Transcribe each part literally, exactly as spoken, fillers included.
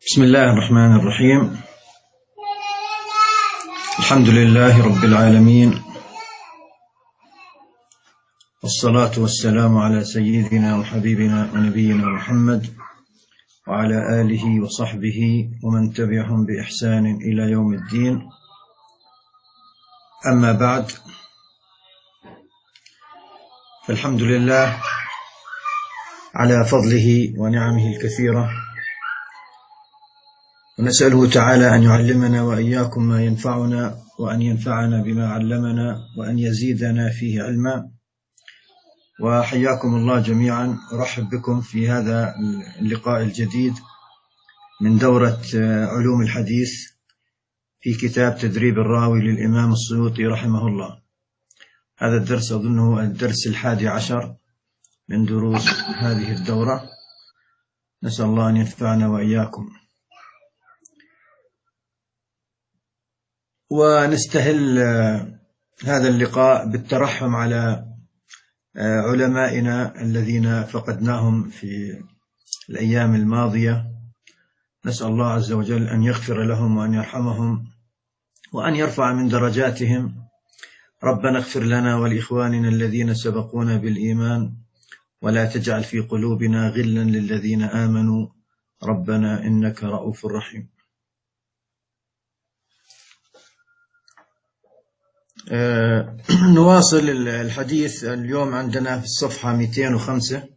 بسم الله الرحمن الرحيم. الحمد لله رب العالمين، والصلاة والسلام على سيدنا وحبيبنا ونبينا محمد وعلى آله وصحبه ومن تبعهم بإحسان إلى يوم الدين. أما بعد، فالحمد لله على فضله ونعمه الكثيرة، ونسأله تعالى أن يعلمنا وإياكم ما ينفعنا، وأن ينفعنا بما علمنا، وأن يزيدنا فيه علما. وحياكم الله جميعا، أرحب بكم في هذا اللقاء الجديد من دورة علوم الحديث في كتاب تدريب الراوي للإمام السيوطي رحمه الله. هذا الدرس أظنه الدرس الحادي عشر من دروس هذه الدورة. نسأل الله أن ينفعنا وإياكم. ونستهل هذا اللقاء بالترحم على علمائنا الذين فقدناهم في الأيام الماضية. نسأل الله عز وجل أن يغفر لهم وأن يرحمهم وأن يرفع من درجاتهم. ربنا اغفر لنا ولإخواننا الذين سبقونا بالإيمان، ولا تجعل في قلوبنا غلا للذين آمنوا ربنا إنك رؤوف رحيم. أه نواصل الحديث. اليوم عندنا في الصفحة مئتين وخمسة،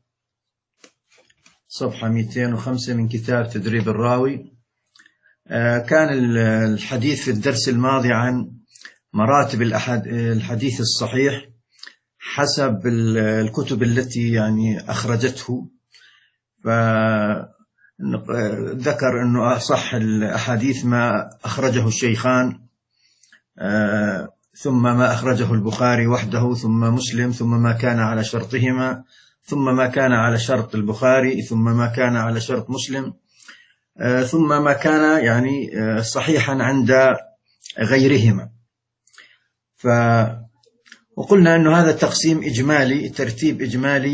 صفحة مئتين وخمسة من كتاب تدريب الراوي. أه كان الحديث في الدرس الماضي عن مراتب الحديث الصحيح حسب الكتب التي يعني أخرجته، فذكر أنه أصح الأحاديث ما أخرجه الشيخان، أه ثم ما أخرجه البخاري وحده، ثم مسلم، ثم ما كان على شرطهما، ثم ما كان على شرط البخاري، ثم ما كان على شرط مسلم، ثم ما كان يعني صحيحا عند غيرهما. ف وقلنا أنه هذا التقسيم إجمالي، ترتيب إجمالي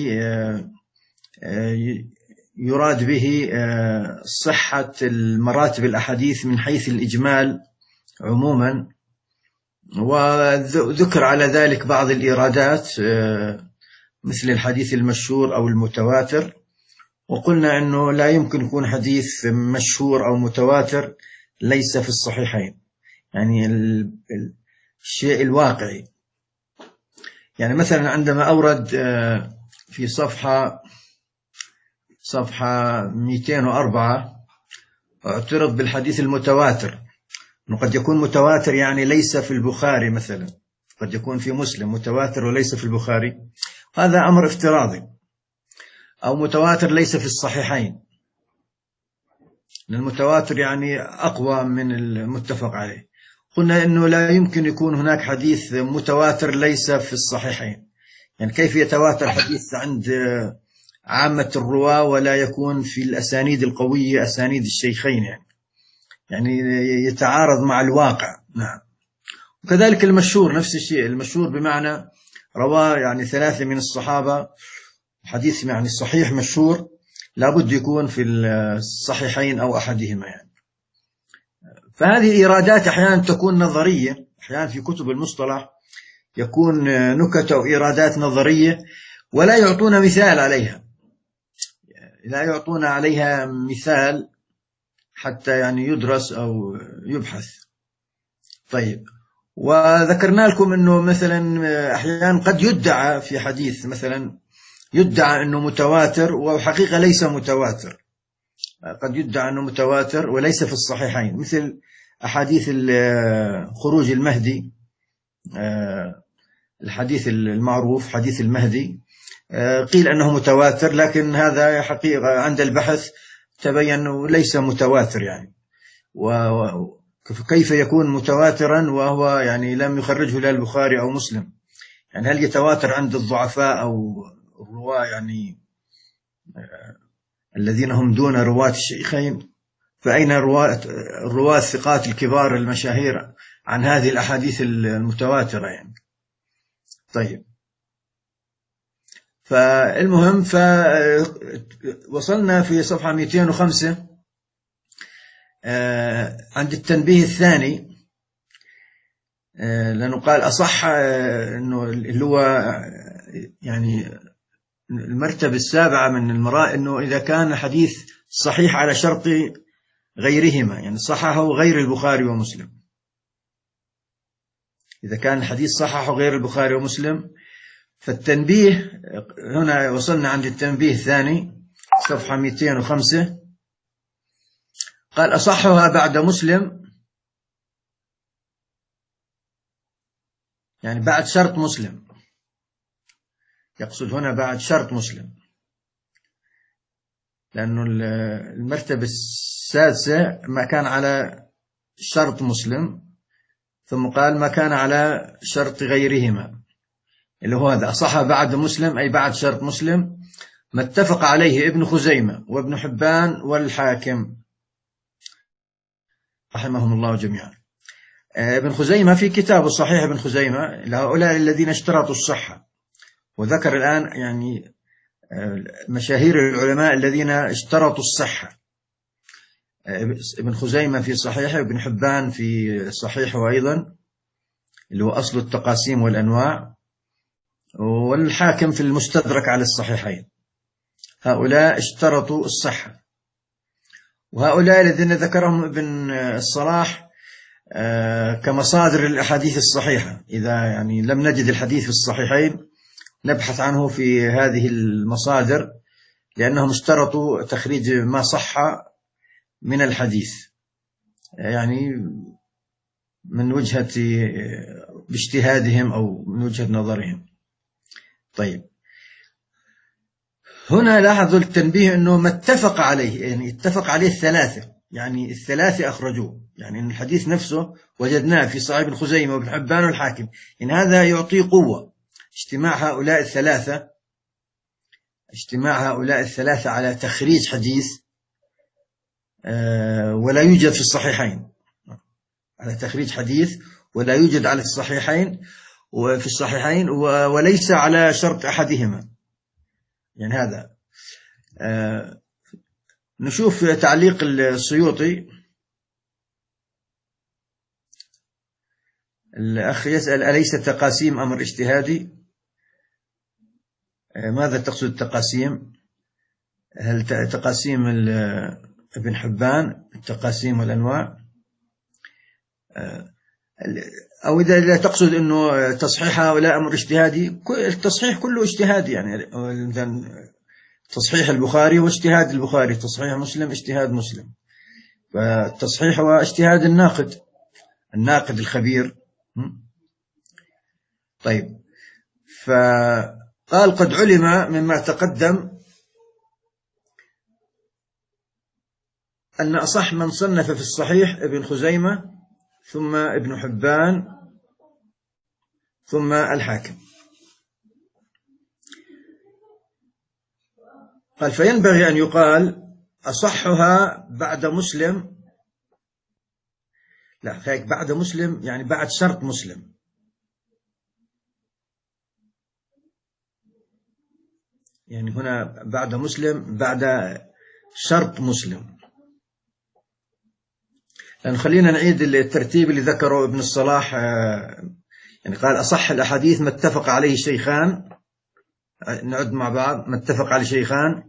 يراد به صحة المراتب الأحاديث من حيث الإجمال عموما، وذكر على ذلك بعض الإيرادات مثل الحديث المشهور أو المتواتر. وقلنا أنه لا يمكن يكون حديث مشهور أو متواتر ليس في الصحيحين، يعني الشيء الواقعي. يعني مثلا عندما أورد في صفحة صفحة مئتين وأربعة اعترض بالحديث المتواتر، قد يكون متواتر يعني ليس في البخاري مثلا، قد يكون في مسلم متواتر وليس في البخاري، هذا أمر افتراضي. أو متواتر ليس في الصحيحين، المتواتر يعني أقوى من المتفق عليه. قلنا إنه لا يمكن يكون هناك حديث متواتر ليس في الصحيحين. يعني كيف يتواتر حديث عند عامة الرواة ولا يكون في الأسانيد القوية أسانيد الشيخين؟ يعني يعني يتعارض مع الواقع. نعم. وكذلك المشهور نفس الشيء، المشهور بمعنى رواه يعني ثلاثة من الصحابة، حديث يعني صحيح مشهور لابد يكون في الصحيحين أو أحدهما. يعني فهذه إيرادات أحيانا تكون نظرية، أحيانا في كتب المصطلح يكون نكت أو إيرادات نظرية ولا يعطون مثال عليها، لا يعطون عليها مثال حتى يعني يدرس أو يبحث. طيب، وذكرنا لكم أنه مثلا أحيانا قد يدعى في حديث مثلا يدعى أنه متواتر وحقيقة ليس متواتر، قد يدعى أنه متواتر وليس في الصحيحين، مثل أحاديث خروج المهدي، الحديث المعروف حديث المهدي قيل أنه متواتر، لكن هذا حقيقة عند البحث تبين أنه ليس متواتر. يعني وكيف يكون متواترا وهو يعني لم يخرجه لا البخاري أو مسلم؟ يعني هل يتواتر عند الضعفاء أو الرواة يعني الذين هم دون رواة الشيخين؟ فأين الرواة الرواة الثقات الكبار المشاهير عن هذه الأحاديث المتواترة يعني؟ طيب، فالمهم فوصلنا في صفحة مئتين وخمسة عند التنبيه الثاني، لأنه قال أصح إنه اللي هو يعني المرتبة السابعة من المرأة، إنه إذا كان حديث صحيح على شرط غيرهما، يعني صححه غير البخاري ومسلم. إذا كان الحديث صححه غير البخاري ومسلم، فالتنبيه هنا وصلنا عند التنبيه الثاني صفحة مئتين وخمسة، قال أصحها بعد مسلم، يعني بعد شرط مسلم، يقصد هنا بعد شرط مسلم، لأنه المرتبة السادسة ما كان على شرط مسلم، ثم قال ما كان على شرط غيرهما، اللي هو هذا أصحها بعد مسلم أي بعد شرط مسلم، ما اتفق عليه ابن خزيمة وابن حبان والحاكم رحمهم الله جميعا. ابن خزيمة في كتابه صحيح ابن خزيمة لهؤلاء الذين اشترطوا الصحة، وذكر الآن يعني مشاهير العلماء الذين اشترطوا الصحة. ابن خزيمة في صحيحه، وابن حبان في صحيحه أيضا اللي هو أصل التقاسيم والأنواع، والحاكم في المستدرك على الصحيحين. هؤلاء اشترطوا الصحة، وهؤلاء الذين ذكرهم ابن الصلاح كمصادر الأحاديث الصحيحة، إذا يعني لم نجد الحديث في الصحيحين نبحث عنه في هذه المصادر، لأنهم اشترطوا تخريج ما صح من الحديث، يعني من وجهة باجتهادهم أو من وجهة نظرهم. طيب، هنا لاحظوا التنبيه أنه ما اتفق عليه، يعني اتفق عليه الثلاثة، يعني الثلاثة أخرجوه، يعني إن الحديث نفسه وجدناه في صحيح ابن خزيمة وابن حبان والحاكم، إن هذا يعطي قوة اجتماع هؤلاء الثلاثة، اجتماع هؤلاء الثلاثة على تخريج حديث ولا يوجد في الصحيحين، على تخريج حديث ولا يوجد على الصحيحين وفي الصحيحين وليس على شرط أحدهما. يعني هذا آه نشوف تعليق السيوطي. الأخ يسأل أليس التقاسيم أمر اجتهادي؟ آه ماذا تقصد التقاسيم؟ هل تقاسيم ابن حبان التقاسيم والأنواع، آه أو إذا لا تقصد أنه تصحيح هؤلاء أمر اجتهادي؟ التصحيح كله اجتهادي، يعني تصحيح البخاري واجتهاد البخاري، تصحيح مسلم اجتهاد مسلم، فالتصحيح هو اجتهاد الناقد الناقد الخبير. طيب، فقال قد علم مما تقدم أن أصح من صنف في الصحيح ابن خزيمة ثم ابن حبان ثم الحاكم. قال فينبغي أن يقال أصحها بعد مسلم، لا هيك بعد مسلم يعني بعد شرط مسلم، يعني هنا بعد مسلم بعد شرط مسلم. لأن خلينا نعيد الترتيب اللي ذكره ابن الصلاح، يعني قال أصح الأحاديث ما اتفق عليه شيخان، نعد مع بعض، ما اتفق عليه شيخان،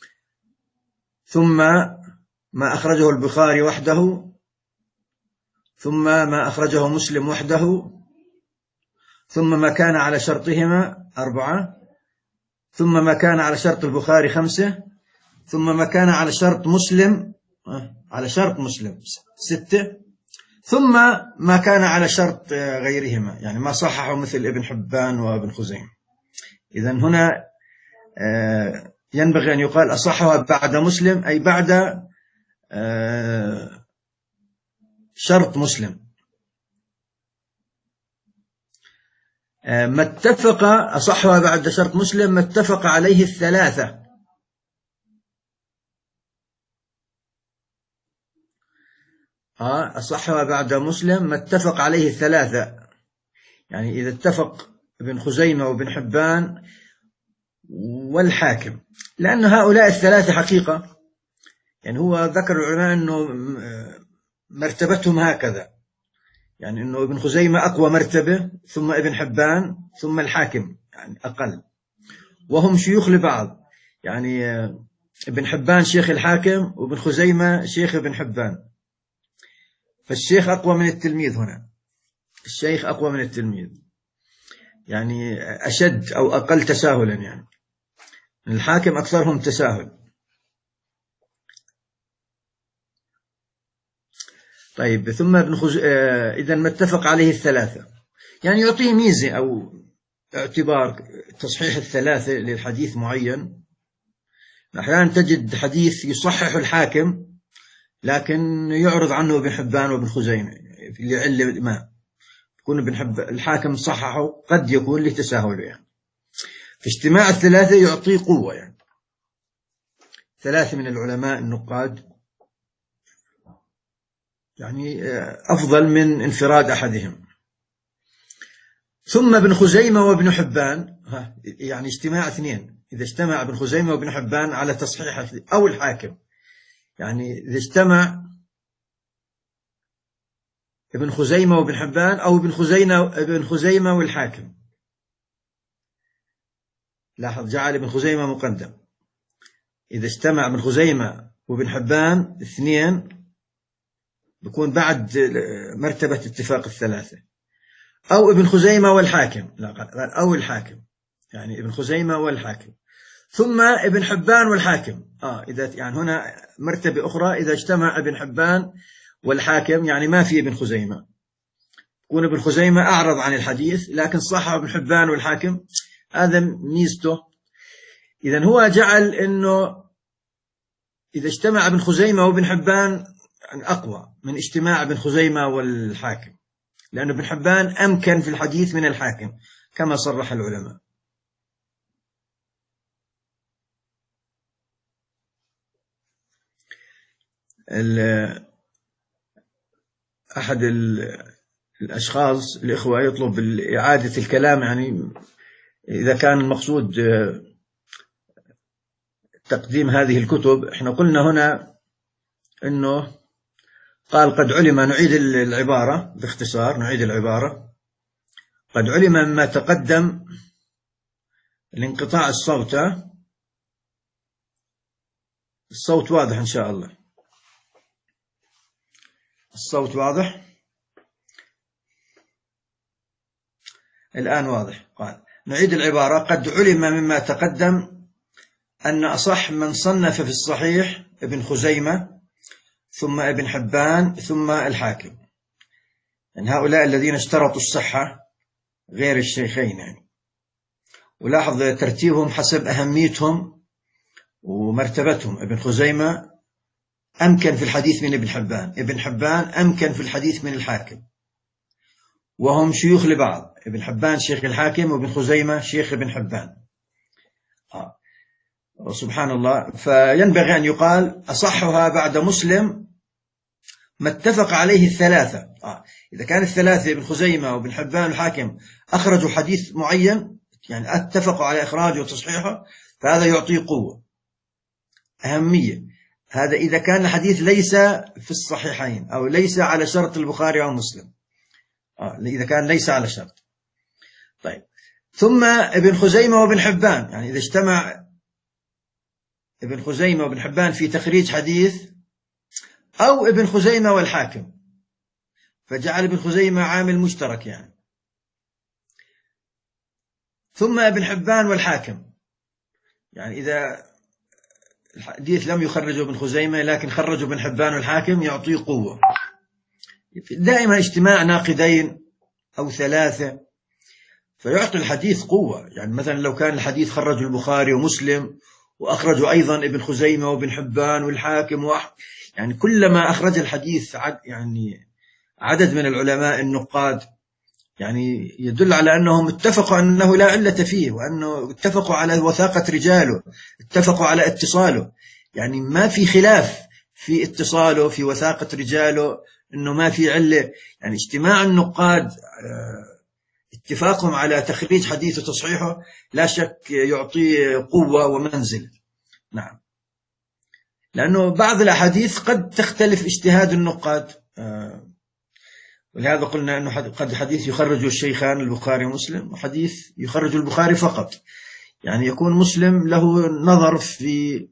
ثم ما أخرجه البخاري وحده، ثم ما أخرجه مسلم وحده، ثم ما كان على شرطهما أربعة، ثم ما كان على شرط البخاري خمسة، ثم ما كان على شرط مسلم على شرط مسلم ستة، ثم ما كان على شرط غيرهما، يعني ما صححه مثل ابن حبان وابن خزيمة. إذن هنا ينبغي أن يقال أصحها بعد مسلم أي بعد شرط مسلم. ما اتفق أصحها بعد شرط مسلم ما اتفق عليه الثلاثة، أصحها بعد مسلم ما اتفق عليه الثلاثة، يعني إذا اتفق ابن خزيمة وابن حبان والحاكم، لأن هؤلاء الثلاثة حقيقة، يعني هو ذكر العلماء أنه مرتبتهم هكذا، يعني أنه ابن خزيمة أقوى مرتبة، ثم ابن حبان، ثم الحاكم يعني أقل، وهم شيوخ لبعض. يعني ابن حبان شيخ الحاكم، وابن خزيمة شيخ ابن حبان، فالشيخ أقوى من التلميذ. هنا الشيخ أقوى من التلميذ، يعني أشد أو أقل تساهلا. يعني الحاكم أكثرهم تساهل. طيب، ثم ابن خز... إذا ما اتفق عليه الثلاثة، يعني يعطيه ميزة أو اعتبار تصحيح الثلاثة للحديث معين. أحيانا تجد حديث يصحح الحاكم لكن يعرض عنه ابن حبان وابن خزيمة لعلة ما، يكون ابن حب الحاكم صححه، قد يكون لتساهله. يعني فاجتماع الثلاثة يعطيه قوة. يعني ثلاثة من العلماء النقاد يعني أفضل من انفراد أحدهم. ثم ابن خزيمة وابن حبان، يعني اجتماع اثنين. إذا اجتمع ابن خزيمة وابن حبان على تصحيح أو الحاكم، يعني إذا اجتمع ابن خزيمة وابن حبان أو ابن خزيمة ابن خزيمة والحاكم، لاحظ جعل ابن خزيمة مقدم. إذا اجتمع ابن خزيمة وابن حبان اثنين، بيكون بعد مرتبة اتفاق الثلاثة. أو ابن خزيمة والحاكم، لا أو الحاكم، يعني ابن خزيمة والحاكم، ثم ابن حبان والحاكم. آه إذا يعني هنا مرتبة أخرى، إذا اجتمع ابن حبان والحاكم، يعني ما في ابن خزيمة، يكون ابن خزيمة أعرض عن الحديث لكن صح ابن حبان والحاكم، هذا ميزته. إذن هو جعل إنه إذا اجتمع ابن خزيمة وابن حبان أقوى من اجتماع ابن خزيمة والحاكم، لأن ابن حبان أمكن في الحديث من الحاكم كما صرح العلماء. أحد الأشخاص الإخوة يطلب إعادة الكلام، يعني إذا كان المقصود تقديم هذه الكتب. احنا قلنا هنا أنه قال قد علم، نعيد العبارة باختصار، نعيد العبارة. قد علم مما تقدم الانقطاع الصوت. الصوت واضح إن شاء الله، الصوت واضح الآن، واضح. قال نعيد العبارة: قد علم مما تقدم أن أصح من صنف في الصحيح ابن خزيمة، ثم ابن حبان، ثم الحاكم. يعني هؤلاء الذين اشترطوا الصحة غير الشيخين. يعني ولاحظ ترتيبهم حسب أهميتهم ومرتبتهم. ابن خزيمة أمكن في الحديث من ابن حبان، ابن حبان أمكن في الحديث من الحاكم، وهم شيوخ لبعض. ابن حبان شيخ الحاكم، وابن خزيمة شيخ ابن حبان. آه. سبحان الله. فينبغي أن يقال أصحها بعد مسلم ما اتفق عليه الثلاثة. آه. إذا كان الثلاثة ابن خزيمة وابن حبان والحاكم أخرجوا حديث معين، يعني اتفقوا على إخراجه وتصحيحه، فهذا يعطيه قوة، أهمية. هذا إذا كان الحديث ليس في الصحيحين أو ليس على شرط البخاري أو مسلم. آه. إذا كان ليس على شرط. طيب، ثم ابن خزيمة وابن حبان، يعني إذا اجتمع ابن خزيمة وابن حبان في تخريج حديث، أو ابن خزيمة والحاكم، فجعل ابن خزيمة عامل مشترك يعني. ثم ابن حبان والحاكم، يعني إذا الحديث لم يخرجه ابن خزيمة لكن خرجه ابن حبان والحاكم، يعطيه قوة. دائما اجتماع ناقدين أو ثلاثة فيعطي الحديث قوة. يعني مثلا لو كان الحديث خرجه البخاري ومسلم وأخرجه أيضا ابن خزيمة وابن حبان والحاكم وأح... يعني كلما أخرج الحديث عد... يعني عدد من العلماء النقاد، يعني يدل على أنهم اتفقوا أنه لا علة فيه، وأنه اتفقوا على وثاقة رجاله، اتفقوا على اتصاله. يعني ما في خلاف في اتصاله، في وثاقة رجاله، أنه ما في علة. يعني اجتماع النقاد اتفاقهم على تخريج حديث وتصحيحه لا شك يعطي قوة ومنزل. نعم، لأنه بعض الأحاديث قد تختلف اجتهاد النقاد، ولهذا قلنا أنه قد حديث يخرج الشيخان البخاري ومسلم، وحديث يخرج البخاري فقط، يعني يكون مسلم له نظر في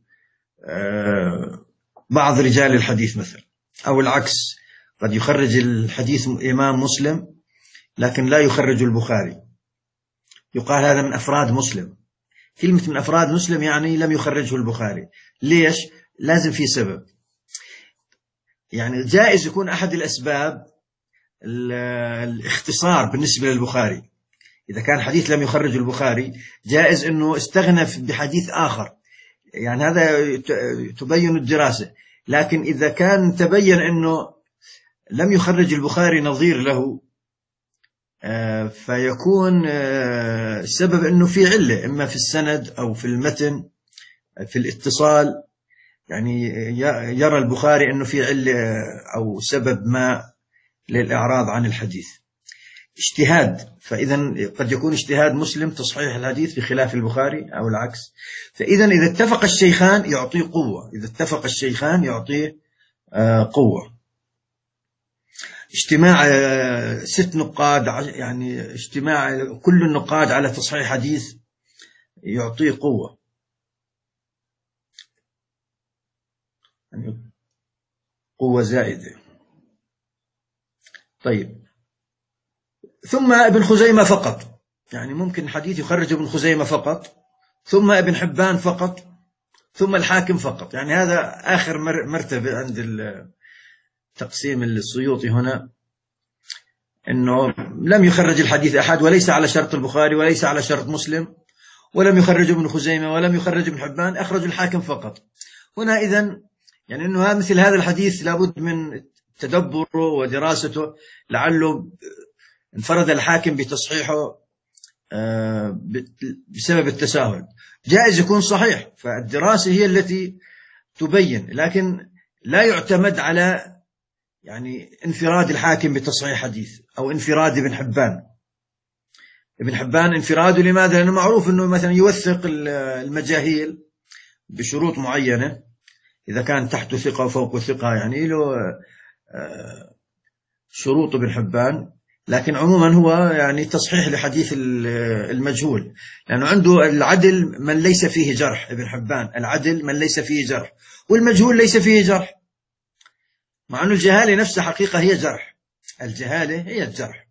بعض رجال الحديث مثلا، أو العكس، قد يخرج الحديث إمام مسلم لكن لا يخرج البخاري، يقال هذا من أفراد مسلم. كلمة من أفراد مسلم يعني لم يخرجه البخاري. ليش؟ لازم في سبب. يعني جائز يكون أحد الأسباب الاختصار بالنسبة للبخاري، إذا كان حديث لم يخرج البخاري جائز أنه استغنى بحديث آخر، يعني هذا تبين الدراسة. لكن إذا كان تبين أنه لم يخرج البخاري نظير له، فيكون السبب أنه في علة، إما في السند أو في المتن، في الاتصال، يعني يرى البخاري أنه في علة أو سبب ما للإعراض عن الحديث. اجتهاد، فإذا قد يكون اجتهاد مسلم تصحيح الحديث بخلاف البخاري أو العكس. فإذا إذا اتفق الشيخان يعطيه قوة، إذا اتفق الشيخان يعطيه قوة. اجتماع ست نقاد، يعني اجتماع كل النقاد على تصحيح حديث يعطيه قوة، يعني قوة زائدة. طيب، ثم ابن خزيمة فقط، يعني ممكن حديث يخرج ابن خزيمة فقط، ثم ابن حبان فقط، ثم الحاكم فقط. يعني هذا آخر مرتبة عند التقسيم السيوطي هنا، أنه لم يخرج الحديث أحد، وليس على شرط البخاري وليس على شرط مسلم، ولم يخرج ابن خزيمة ولم يخرج ابن حبان، أخرج الحاكم فقط. هنا إذن يعني أنه مثل هذا الحديث لابد من تدبره ودراسته، لعله انفرد الحاكم بتصحيحه بسبب التساهل. جائز يكون صحيح، فالدراسة هي التي تبين، لكن لا يعتمد على يعني انفراد الحاكم بتصحيح حديث أو انفراد ابن حبان. ابن حبان انفراده لماذا؟ لأنه معروف أنه مثلا يوثق المجاهيل بشروط معينة، إذا كان تحت ثقة وفوق ثقة، يعني له شروط ابن حبان. لكن عموما هو يعني تصحيح لحديث المجهول، لأنه عنده العدل من ليس فيه جرح. ابن حبان العدل من ليس فيه جرح، والمجهول ليس فيه جرح، مع أن الجهالة نفسها حقيقة هي جرح، الجهالة هي الجرح.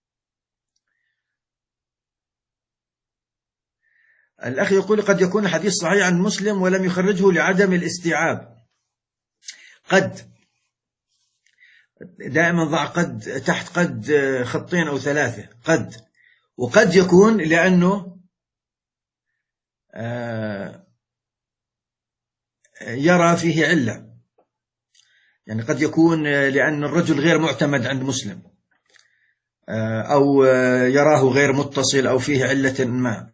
الأخ يقول قد يكون الحديث صحيح عن مسلم ولم يخرجه لعدم الاستيعاب. قد دائما ضع قد تحت قد خطين أو ثلاثة، قد. وقد يكون لأنه يرى فيه علة، يعني قد يكون لأن الرجل غير معتمد عند مسلم، أو يراه غير متصل، أو فيه علة ما.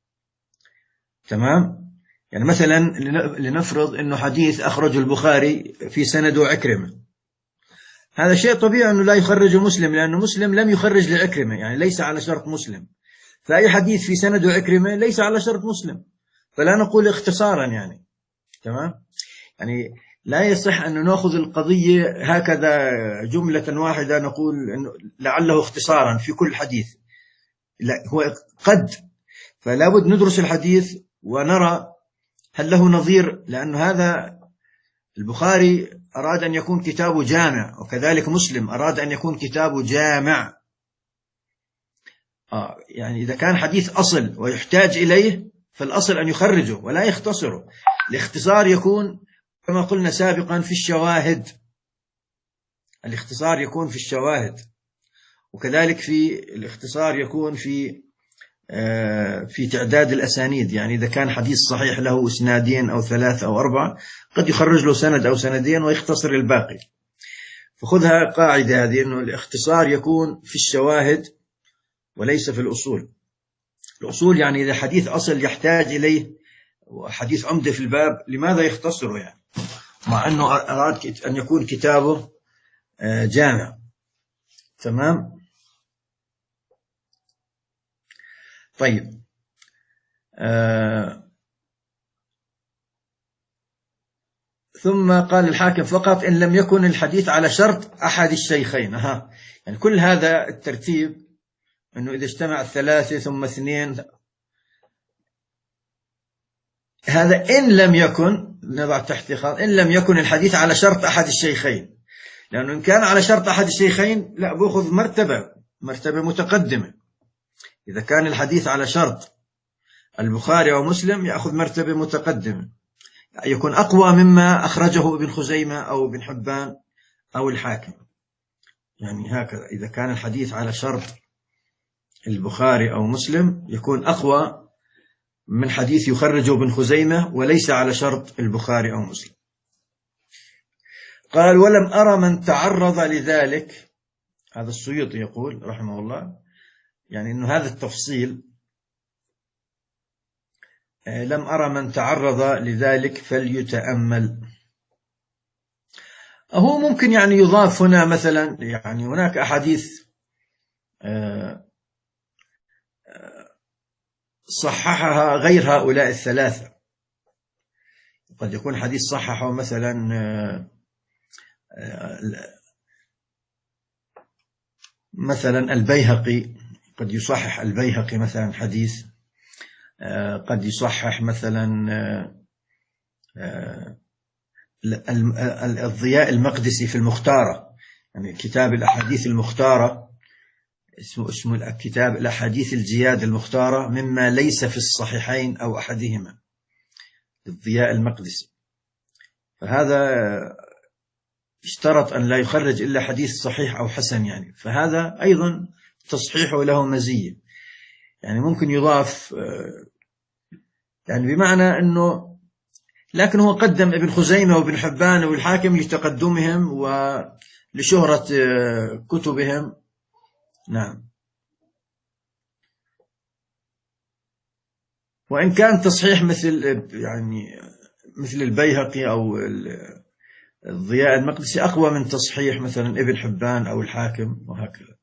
تمام؟ يعني مثلا لنفرض أنه حديث أخرج البخاري في سنده عكرمة، هذا شيء طبيعي أنه لا يخرج مسلم، لأنه مسلم لم يخرج لعكرمة، يعني ليس على شرط مسلم. فأي حديث في سنده عكرمة ليس على شرط مسلم، فلا نقول اختصارا يعني. تمام؟ يعني لا يصح أن نأخذ القضية هكذا جملة واحدة نقول إنه لعله اختصارا في كل حديث، لا، هو قد. فلا بد ندرس الحديث ونرى هل له نظير، لأن هذا البخاري أراد أن يكون كتابه جامع، وكذلك مسلم أراد أن يكون كتابه جامع. آه يعني إذا كان حديث أصل ويحتاج إليه فالأصل أن يخرجه ولا يختصره. الاختصار يكون كما قلنا سابقا في الشواهد، الاختصار يكون في الشواهد، وكذلك في الاختصار يكون في في تعداد الأسانيد. يعني إذا كان حديث صحيح له اسنادين أو ثلاث أو أربعة قد يخرج له سند أو سندين ويختصر الباقي. فخذها قاعدة هذه، أنه الاختصار يكون في الشواهد وليس في الأصول. الأصول يعني إذا حديث أصل يحتاج إليه وحديث عمدة في الباب لماذا يختصره، يعني مع أنه أراد أن يكون كتابه جامع. تمام؟ طيب، آه ثم قال الحاكم فقط إن لم يكن الحديث على شرط أحد الشيخين. ها يعني كل هذا الترتيب أنه إذا اجتمع الثلاثة ثم اثنين، هذا إن لم يكن، نضع تحت خط، إن لم يكن الحديث على شرط أحد الشيخين، لأنه إن كان على شرط أحد الشيخين لا بأخذ مرتبة مرتبة متقدمة. إذا كان الحديث على شرط البخاري ومسلم يأخذ مرتبة متقدمة، يكون أقوى مما أخرجه ابن خزيمة أو ابن حبان أو الحاكم. يعني هكذا إذا كان الحديث على شرط البخاري أو مسلم يكون أقوى من حديث يخرجه ابن خزيمة وليس على شرط البخاري أو مسلم. قال ولم أرى من تعرض لذلك، هذا السيوطي يقول رحمه الله، يعني إنه هذا التفصيل لم أرى من تعرض لذلك فليتأمل. هو ممكن يعني يضاف هنا مثلا، يعني هناك أحاديث صححها غير هؤلاء الثلاثة، قد يكون حديث صححه مثلا مثلا البيهقي، قد يصحح البيهقي مثلا حديث، قد يصحح مثلا الضياء المقدسي في المختارة، يعني كتاب الأحاديث المختارة اسمه اسمه كتاب الأحاديث الجياد المختارة مما ليس في الصحيحين أو أحدهما، الضياء المقدسي. فهذا اشترط أن لا يخرج إلا حديث صحيح أو حسن، يعني فهذا أيضا تصحيحه له مزية، يعني ممكن يضاف، يعني بمعنى أنه، لكن هو قدم ابن خزيمة وابن حبان والحاكم لتقدمهم ولشهرة كتبهم. نعم. وإن كان تصحيح مثل يعني مثل البيهقي أو الضياء المقدسي أقوى من تصحيح مثلا ابن حبان أو الحاكم وهكذا.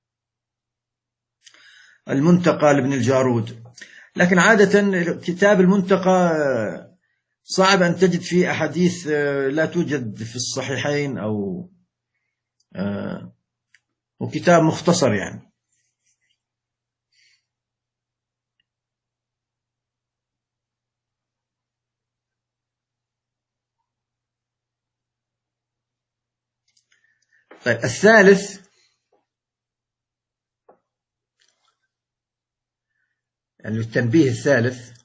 المنتقى لابن الجارود، لكن عادة كتاب المنتقى صعب أن تجد فيه أحاديث لا توجد في الصحيحين، أو وكتاب مختصر يعني. طيب الثالث يعني التنبيه الثالث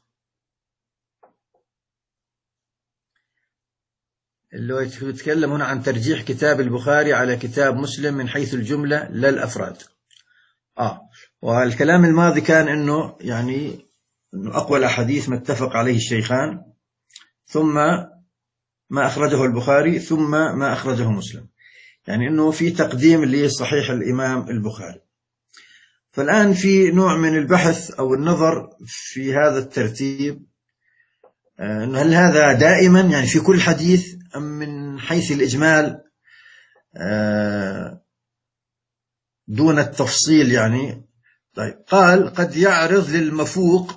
اللي هو يتكلم هنا عن ترجيح كتاب البخاري على كتاب مسلم من حيث الجملة لا الأفراد. آه والكلام الماضي كان إنه يعني إنه أقوى الأحاديث ما اتفق عليه الشيخان، ثم ما أخرجه البخاري، ثم ما أخرجه مسلم، يعني إنه في تقديم لصحيح الإمام البخاري. فالآن في نوع من البحث أو النظر في هذا الترتيب، إنه هل هذا دائما يعني في كل حديث أم من حيث الإجمال دون التفصيل يعني. طيب قال قد يعرض للمفوق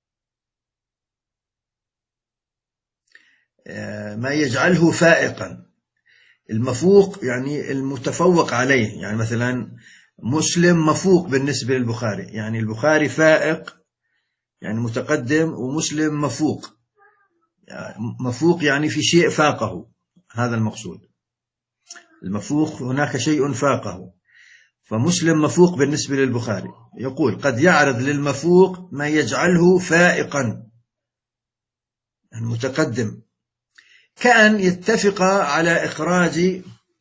ما يجعله فائقا. المفوق يعني المتفوق عليه، يعني مثلا مسلم مفوق بالنسبة للبخاري، يعني البخاري فائق يعني متقدم، ومسلم مفوق، يعني مفوق يعني في شيء فاقه، هذا المقصود. المفوق هناك شيء فاقه، فمسلم مفوق بالنسبة للبخاري. يقول قد يعرض للمفوق ما يجعله فائقا يعني متقدم، كأن يتفق على إخراج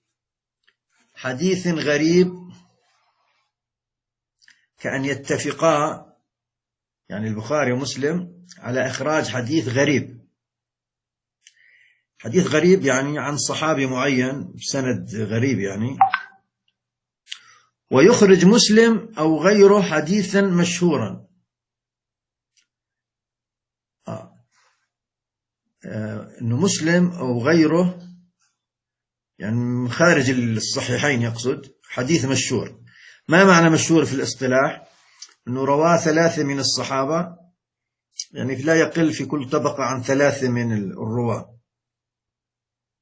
حديث غريب، كأن يتفقا يعني البخاري ومسلم على إخراج حديث غريب. حديث غريب يعني عن صحابي معين بسند غريب يعني، ويخرج مسلم أو غيره حديثا مشهورا. آه. آه. إنه مسلم أو غيره يعني خارج الصحيحين يقصد حديث مشهور. ما معنى مشهور في الاصطلاح؟ إنه رواه ثلاثة من الصحابة، يعني لا يقل في كل طبقة عن ثلاثة من الرواة.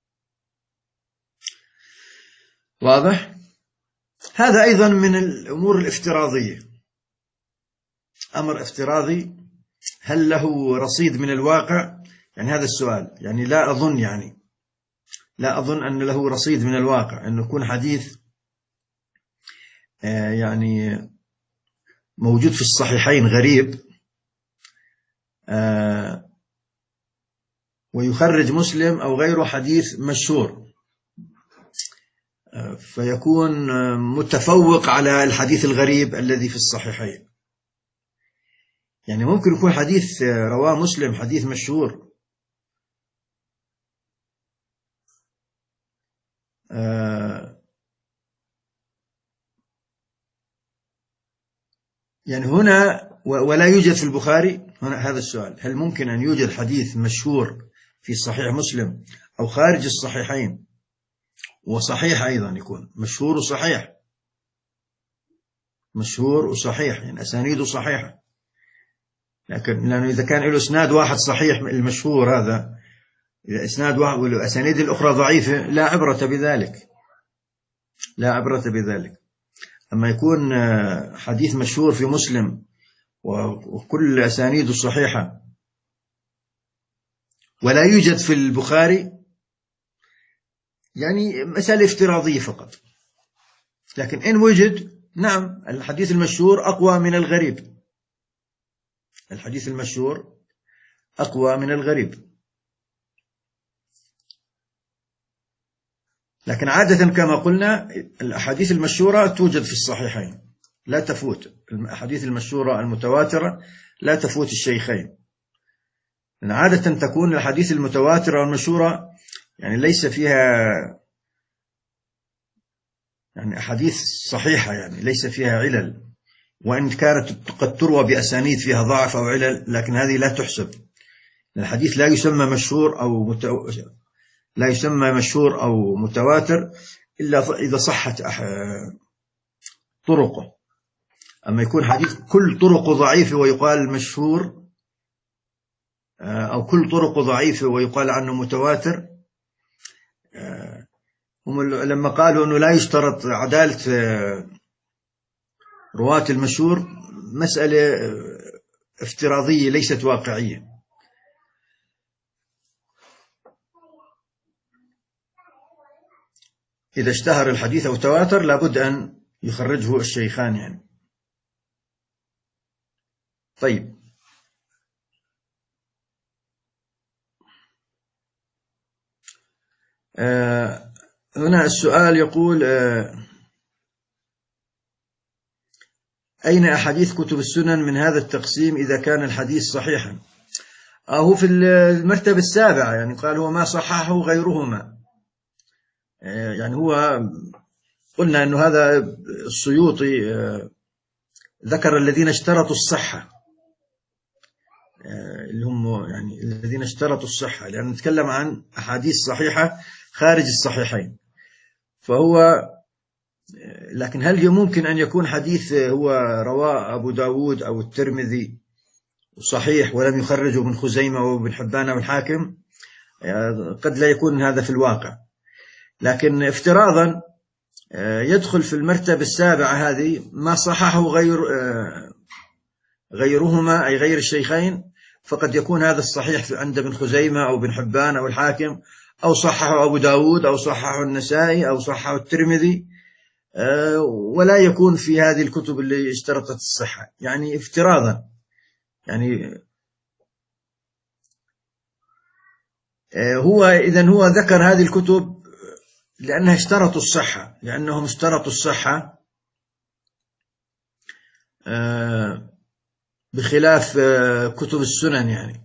واضح؟ هذا أيضا من الأمور الافتراضية، أمر افتراضي، هل له رصيد من الواقع؟ يعني هذا السؤال، يعني لا أظن يعني لا أظن أن له رصيد من الواقع أنه يكون حديث يعني موجود في الصحيحين غريب ويخرج مسلم أو غيره حديث مشهور فيكون متفوق على الحديث الغريب الذي في الصحيحين. يعني ممكن يكون حديث رواه مسلم حديث مشهور يعني هنا ولا يوجد في البخاري. هنا هذا السؤال، هل ممكن أن يوجد حديث مشهور في صحيح مسلم أو خارج الصحيحين وصحيح أيضا، يكون مشهور وصحيح، مشهور وصحيح يعني أسانيده صحيحة، لكن لأنه إذا كان له إسناد واحد صحيح المشهور هذا، إذا إسناد واحد والأسانيد الأخرى ضعيفة لا عبرة بذلك، لا عبرة بذلك. أما يكون حديث مشهور في مسلم وكل أسانيده صحيحة ولا يوجد في البخاري، يعني مسألة افتراضية فقط. لكن إن وجد، نعم، الحديث المشهور أقوى من الغريب، الحديث المشهور أقوى من الغريب. لكن عادة كما قلنا الأحاديث المشهورة توجد في الصحيحين، لا تفوت الأحاديث المشهورة المتواترة، لا تفوت الشيخين. لأن عادة تكون الأحاديث المتواترة والمشهورة يعني ليس فيها يعني أحاديث صحيحة، يعني ليس فيها علل، وإن كانت قد تروى بأسانيد فيها ضعف أو علل، لكن هذه لا تحسب. الحديث لا يسمى مشهور أو متو... لا يسمى مشهور أو متواتر إلا إذا صحت طرقه. أما يكون حديث كل طرقه ضعيفة ويقال مشهور، أو كل طرقه ضعيفة ويقال عنه متواتر، هم لما قالوا أنه لا يشترط عدالة رواة المشهور، مسألة افتراضية ليست واقعية. إذا اشتهر الحديث أو تواتر لابد أن يخرجه الشيخان يعني. طيب، آه هنا السؤال يقول آه أين أحاديث كتب السنن من هذا التقسيم إذا كان الحديث صحيحا؟ آه هو في المرتبة السابعة، يعني قال هو ما صححه غيرهما. آه يعني هو قلنا أنه هذا السيوطي آه ذكر الذين اشترطوا الصحة، آه اللي هم يعني الذين اشترطوا الصحة، لأن نتكلم عن أحاديث صحيحة خارج الصحيحين. فهو لكن هل ممكن أن يكون حديث هو رواه أبو داود أو الترمذي صحيح ولم يخرجه من خزيمة وابن حبان والحاكم؟ قد لا يكون هذا في الواقع، لكن افتراضا يدخل في المرتبة السابعة هذه ما صححه غير غيرهما أي غير الشيخين، فقد يكون هذا الصحيح عند ابن خزيمة أو ابن حبان أو الحاكم، أو صححه أبو داود أو صححه النسائي أو صححه الترمذي، ولا يكون في هذه الكتب اللي اشترطت الصحة، يعني افتراضا. يعني هو إذن هو ذكر هذه الكتب لأنها اشترطوا الصحة، لأنهم اشترطوا الصحة بخلاف كتب السنن. يعني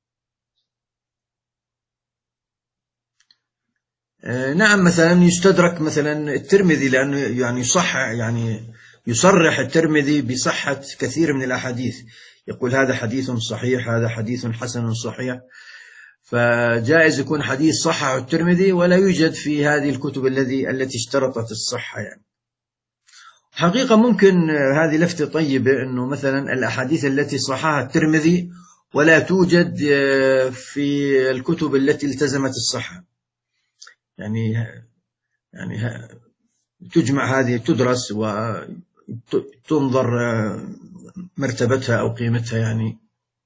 نعم، مثلا يستدرك مثلا الترمذي لأنه يعني يصح، يعني يصرح الترمذي بصحة كثير من الأحاديث، يقول هذا حديث صحيح، هذا حديث حسن صحيح، فجائز يكون حديث صححه الترمذي ولا يوجد في هذه الكتب الذي التي اشترطت الصحة. يعني حقيقة ممكن هذه لفتة طيبة أنه مثلا الأحاديث التي صححها الترمذي ولا توجد في الكتب التي التزمت الصحة، يعني يعني تجمع هذه، تدرس وتنظر مرتبتها أو قيمتها يعني.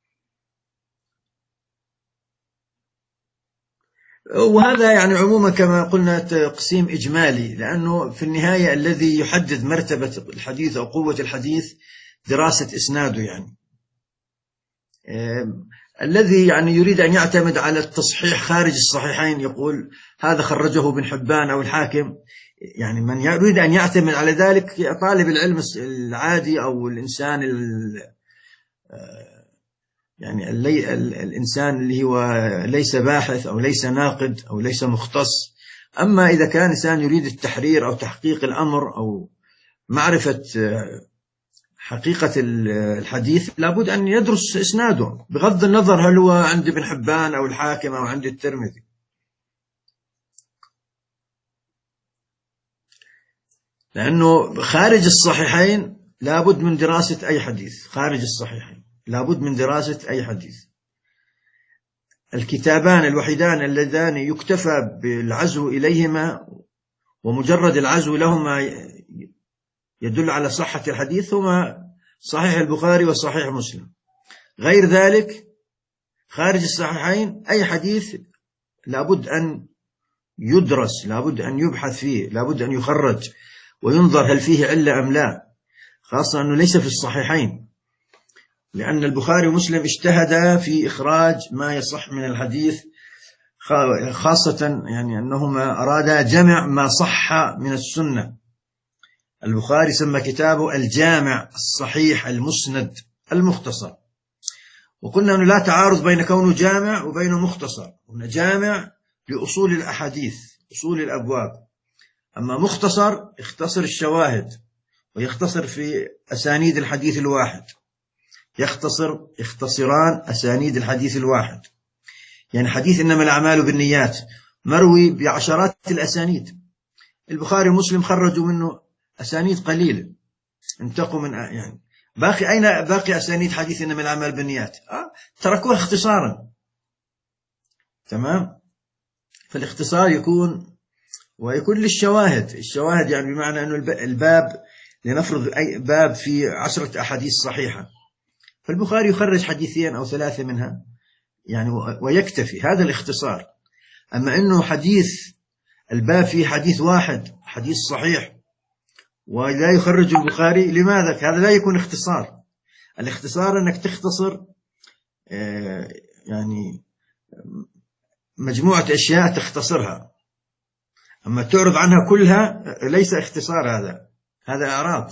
وهذا يعني عموما كما قلنا تقسيم إجمالي، لأنه في النهاية الذي يحدد مرتبة الحديث أو قوة الحديث دراسة إسناده يعني. الذي يعني يريد أن يعتمد على التصحيح خارج الصحيحين يقول هذا خرجه ابن حبان أو الحاكم، يعني من يريد أن يعتمد على ذلك طالب العلم العادي أو الإنسان يعني الإنسان اللي هو ليس باحث أو ليس ناقد أو ليس مختص. أما إذا كان إنسان يريد التحرير أو تحقيق الأمر أو معرفة حقيقة الحديث لابد أن يدرس إسناده بغض النظر هل هو عند ابن حبان أو الحاكم أو عند الترمذي. لأنه خارج الصحيحين لابد من دراسة أي حديث، خارج الصحيحين لابد من دراسة أي حديث. الكتابان الوحيدان اللذان يكتفى بالعزو إليهما ومجرد العزو لهما يدل على صحة الحديث هما صحيح البخاري وصحيح مسلم. غير ذلك خارج الصحيحين أي حديث لابد أن يدرس، لابد أن يبحث فيه، لابد أن يخرج وينظر هل فيه علة أم لا، خاصة أنه ليس في الصحيحين، لأن البخاري ومسلم اجتهدا في إخراج ما يصح من الحديث، خاصة يعني أنهما أرادا جمع ما صح من السنة. البخاري سمى كتابه الجامع الصحيح المسند المختصر، وقلنا أنه لا تعارض بين كونه جامع وبينه مختصر. هنا جامع لأصول الأحاديث، أصول الأبواب، أما مختصر يختصر الشواهد ويختصر في أسانيد الحديث الواحد، يختصر يختصران أسانيد الحديث الواحد. يعني حديث إنما الأعمال بالنيات مروي بعشرات الأسانيد، البخاري ومسلم خرجوا منه أسانيد قليلة، انتقوا من يعني باقي أين باقي أسانيد حديث إنما الأعمال بالنيات؟ آه تركوها اختصارا. تمام. فالاختصار يكون ويكون للشواهد، الشواهد يعني بمعنى أنه الباب لنفرض أي باب في عشرة أحاديث صحيحة، فالبخاري يخرج حديثين أو ثلاثة منها يعني ويكتفي، هذا الاختصار. أما أنه حديث الباب فيه حديث واحد حديث صحيح ولا يخرج البخاري، لماذا؟ هذا لا يكون اختصار. الاختصار أنك تختصر يعني مجموعة أشياء تختصرها، أما تعرض عنها كلها ليس اختصار، هذا هذا إعراض.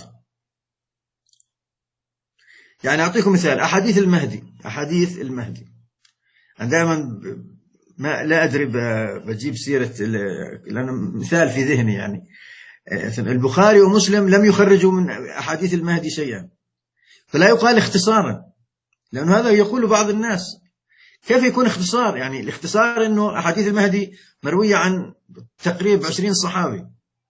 يعني أعطيكم مثال، أحاديث المهدي، أحاديث المهدي أنا دائما ما لا أدري بجيب سيرة لأنه مثال في ذهني يعني. البخاري ومسلم لم يخرجوا من أحاديث المهدي شيئا، فلا يقال اختصارا، لأنه هذا يقول بعض الناس كيف يكون اختصار؟ يعني الاختصار أنه أحاديث المهدي مروية عن تقريب عشرين صحابي،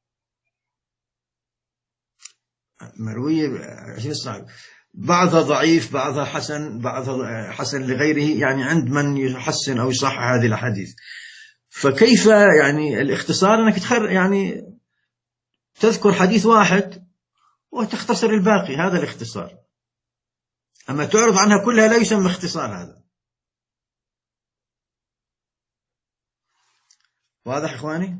مروية عشرين صحابي، بعضها ضعيف بعضها حسن بعضها حسن لغيره، يعني عند من يحسن أو يصحح هذه الأحاديث. فكيف يعني الاختصار أنك تخر يعني تذكر حديث واحد وتختصر الباقي، هذا الاختصار. أما تعرض عنها كلها لا يسمى اختصار. هذا واضح إخواني؟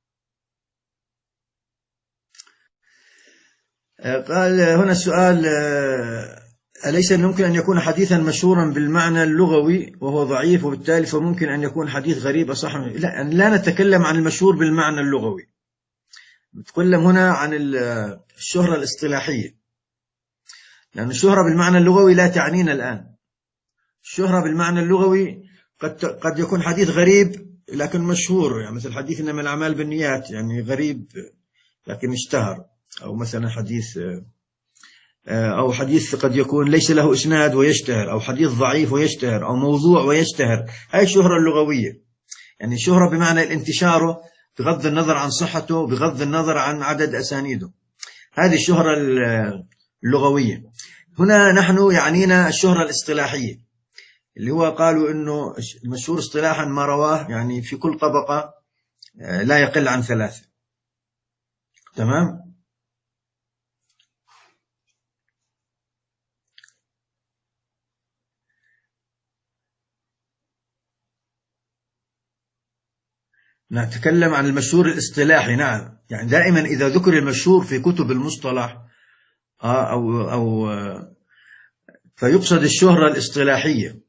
قال هنا السؤال، أليس ممكن أن يكون حديثا مشهورا بالمعنى اللغوي وهو ضعيف وبالتالي فممكن أن يكون حديث غريب أصح؟ لا, لا نتكلم عن المشهور بالمعنى اللغوي، نتكلم هنا عن الشهرة الاصطلاحية، لأن الشهرة بالمعنى اللغوي لا تعنينا الآن. الشهرة بالمعنى اللغوي قد قد يكون حديث غريب لكن مشهور، يعني مثل حديث إنما الأعمال بالنيات، يعني غريب لكن اشتهر، أو مثلا حديث أو حديث قد يكون ليس له إسناد ويشتهر، أو حديث ضعيف ويشتهر، أو موضوع ويشتهر. هاي الشهرة اللغوية، يعني الشهرة بمعنى الانتشار بغض النظر عن صحته بغض النظر عن عدد أسانيده، هذه الشهرة اللغوية. هنا نحن يعنينا الشهرة الاصطلاحية، اللي هو قالوا إنه المشهور اصطلاحا ما رواه يعني في كل طبقة لا يقل عن ثلاثة. تمام. نتكلم عن المشهور الاصطلاحي. نعم، يعني دائما إذا ذكر المشهور في كتب المصطلح آه أو أو آه فيقصد الشهرة الاصطلاحية،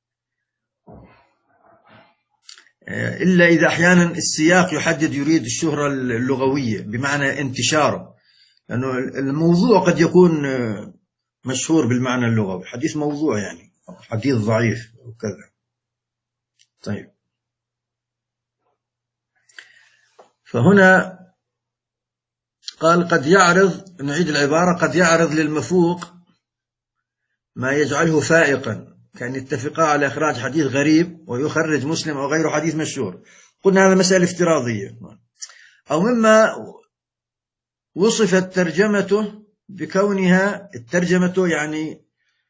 آه إلا إذا أحيانا السياق يحدد يريد الشهرة اللغوية بمعنى انتشاره، لأنه الموضوع قد يكون آه مشهور بالمعنى اللغوي، حديث موضوع يعني حديث ضعيف وكذا. طيب، فهنا قال قد يعرض، نعيد العبارة، قد يعرض للمفوق ما يجعله فائقا، كأن يتفقا على إخراج حديث غريب ويخرج مسلم أو غيره حديث مشهور. قلنا هذا مسألة افتراضية. أو مما وصفت ترجمته بكونها، الترجمة يعني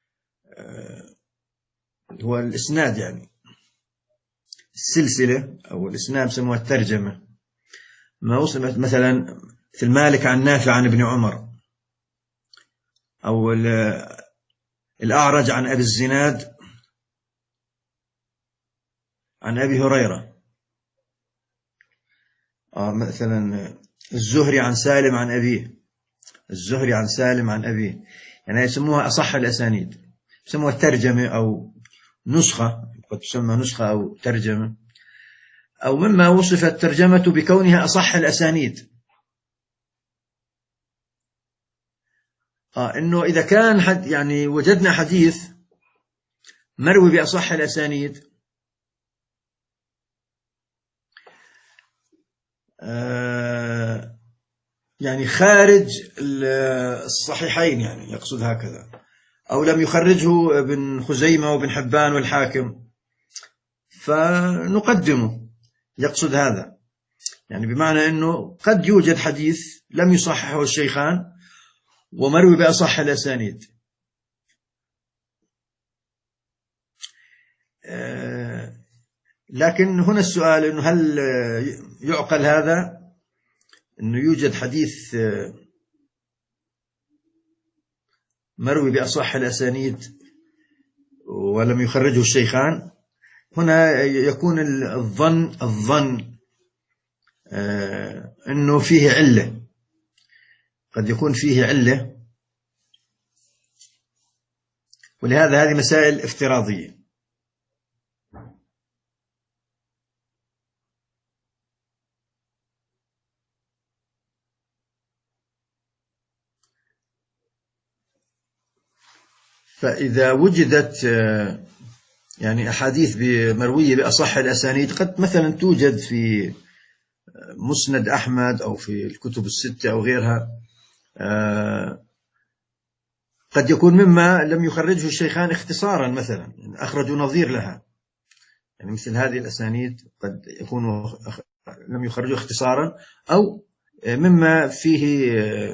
هو الإسناد، يعني السلسلة أو الإسناد سموها الترجمة. ما وصفت مثلا في المالك عن نافع عن ابن عمر، أو الأعرج عن أبي الزناد عن أبي هريرة، آه مثلا الزهري عن سالم عن أبيه، الزهري عن سالم عن أبيه، يعني يسموها أصح الأسانيد، يسموها ترجمة أو نسخة، قد تسمى نسخة أو ترجمة. أو مما وصفت الترجمة بكونها أصح الأسانيد، آه إنه إذا كان حد يعني وجدنا حديث مروي بأصح الأسانيد، آه يعني خارج الصحيحين، يعني يقصد هكذا، أو لم يخرجه ابن خزيمة وابن حبان والحاكم، فنقدمه، يقصد هذا، يعني بمعنى أنه قد يوجد حديث لم يصححه الشيخان ومروي بأصح الأسانيد. آه لكن هنا السؤال أنه هل يعقل هذا، أنه يوجد حديث مروي بأصح الأسانيد ولم يخرجه الشيخان؟ هنا يكون الظن الظن آه أنه فيه علة، قد يكون فيه علة، ولهذا هذه مسائل افتراضية. فإذا وجدت يعني أحاديث مروية بأصح الأسانيد، قد مثلا توجد في مسند أحمد أو في الكتب الستة أو غيرها، قد يكون مما لم يخرجه الشيخان اختصارا، مثلا أخرجوا نظير لها، يعني مثل هذه الأسانيد قد يكون لم يخرجوا اختصارا، أو مما فيه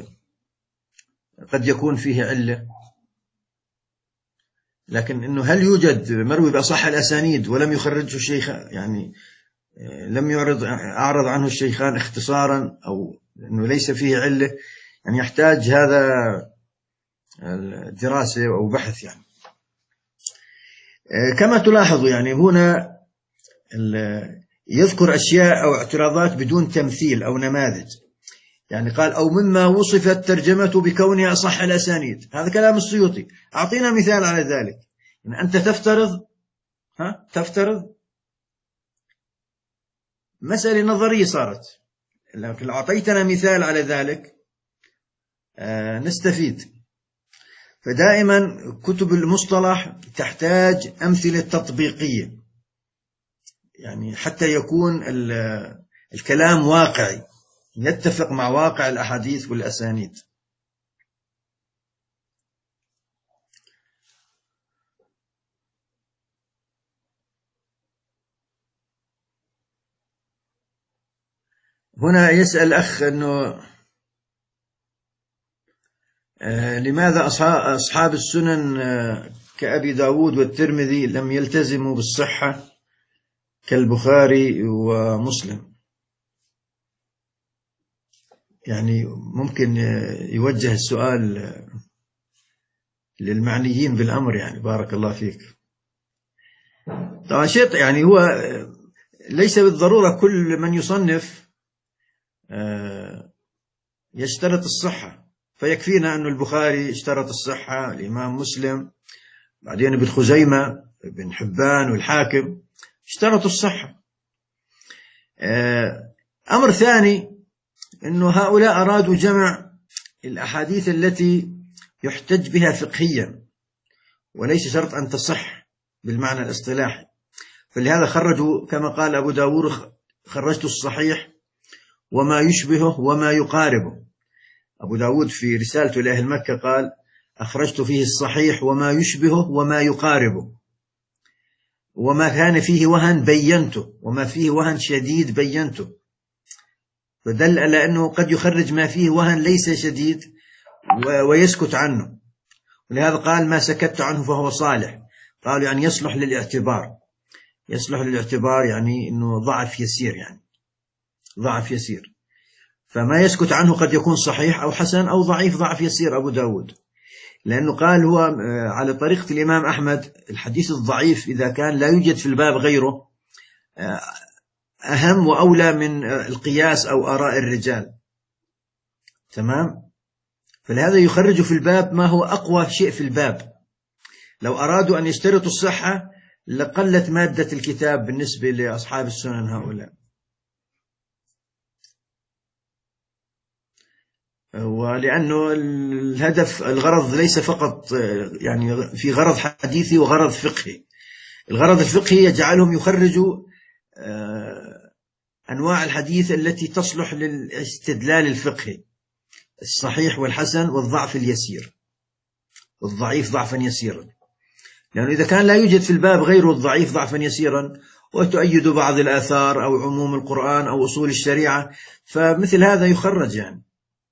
قد يكون فيه علة. لكن إنه هل يوجد مروي بأصح الأسانيد ولم يخرجه الشيخ، يعني لم يعرض أعرض عنه الشيخان اختصارا، أو إنه ليس فيه علة، يعني يحتاج هذا دراسة أو بحث. يعني كما تلاحظوا يعني هنا يذكر أشياء أو اعتراضات بدون تمثيل أو نماذج، يعني قال أو مما وصفت ترجمته بكونها أصح الأسانيد، هذا كلام السيوطي. أعطينا مثال على ذلك. يعني أنت تفترض ها تفترض مسألة نظرية صارت، لكن لو أعطيتنا مثال على ذلك آه نستفيد. فدائما كتب المصطلح تحتاج أمثلة تطبيقية، يعني حتى يكون الكلام واقعي، يتفق مع واقع الأحاديث والأسانيد. هنا يسأل أخ أنه آه لماذا أصحاب السنن آه كأبي داود والترمذي لم يلتزموا بالصحة كالبخاري ومسلم؟ يعني ممكن يوجه السؤال للمعنيين بالأمر، يعني بارك الله فيك. طبعا شيء يعني هو ليس بالضرورة كل من يصنف يشترط الصحة، فيكفينا أن البخاري اشترط الصحة، الإمام مسلم، بعدين ابن خزيمة، ابن حبان والحاكم اشترطوا الصحة. أمر ثاني أنه هؤلاء أرادوا جمع الأحاديث التي يحتج بها فقهيا، وليس شرط أن تصح بالمعنى الاصطلاحي، فلهذا خرجوا كما قال أبو داود: خرجت الصحيح وما يشبهه وما يقاربه. أبو داود في رسالته لأهل مكة قال: أخرجت فيه الصحيح وما يشبهه وما يقاربه، وما كان فيه وهن بينته، وما فيه وهن شديد بينته. فدل على أنه قد يخرج ما فيه وهن ليس شديد ويسكت عنه، ولهذا قال: ما سكت عنه فهو صالح. قالوا يعني يصلح للاعتبار، يصلح للاعتبار يعني أنه ضعف يسير، يعني ضعف يسير، فما يسكت عنه قد يكون صحيح أو حسن أو ضعيف ضعف يسير أبو داود، لأنه قال هو على طريقة الإمام أحمد: الحديث الضعيف إذا كان لا يوجد في الباب غيره أهم وأولى من القياس أو آراء الرجال. تمام؟ فلهذا يخرج في الباب ما هو أقوى شيء في الباب. لو أرادوا أن يشترطوا الصحة لقلت مادة الكتاب بالنسبة لأصحاب السنن هؤلاء. ولأنه الهدف الغرض ليس فقط يعني في غرض حديثي وغرض فقهي. الغرض الفقهي يجعلهم يخرجوا أنواع الحديث التي تصلح للاستدلال الفقهي: الصحيح والحسن والضعف اليسير، والضعيف ضعفا يسيرا. لأنه إذا كان لا يوجد في الباب غيره الضعيف ضعفا يسيرا، وتؤيد بعض الآثار أو عموم القرآن أو أصول الشريعة، فمثل هذا يخرج يعني.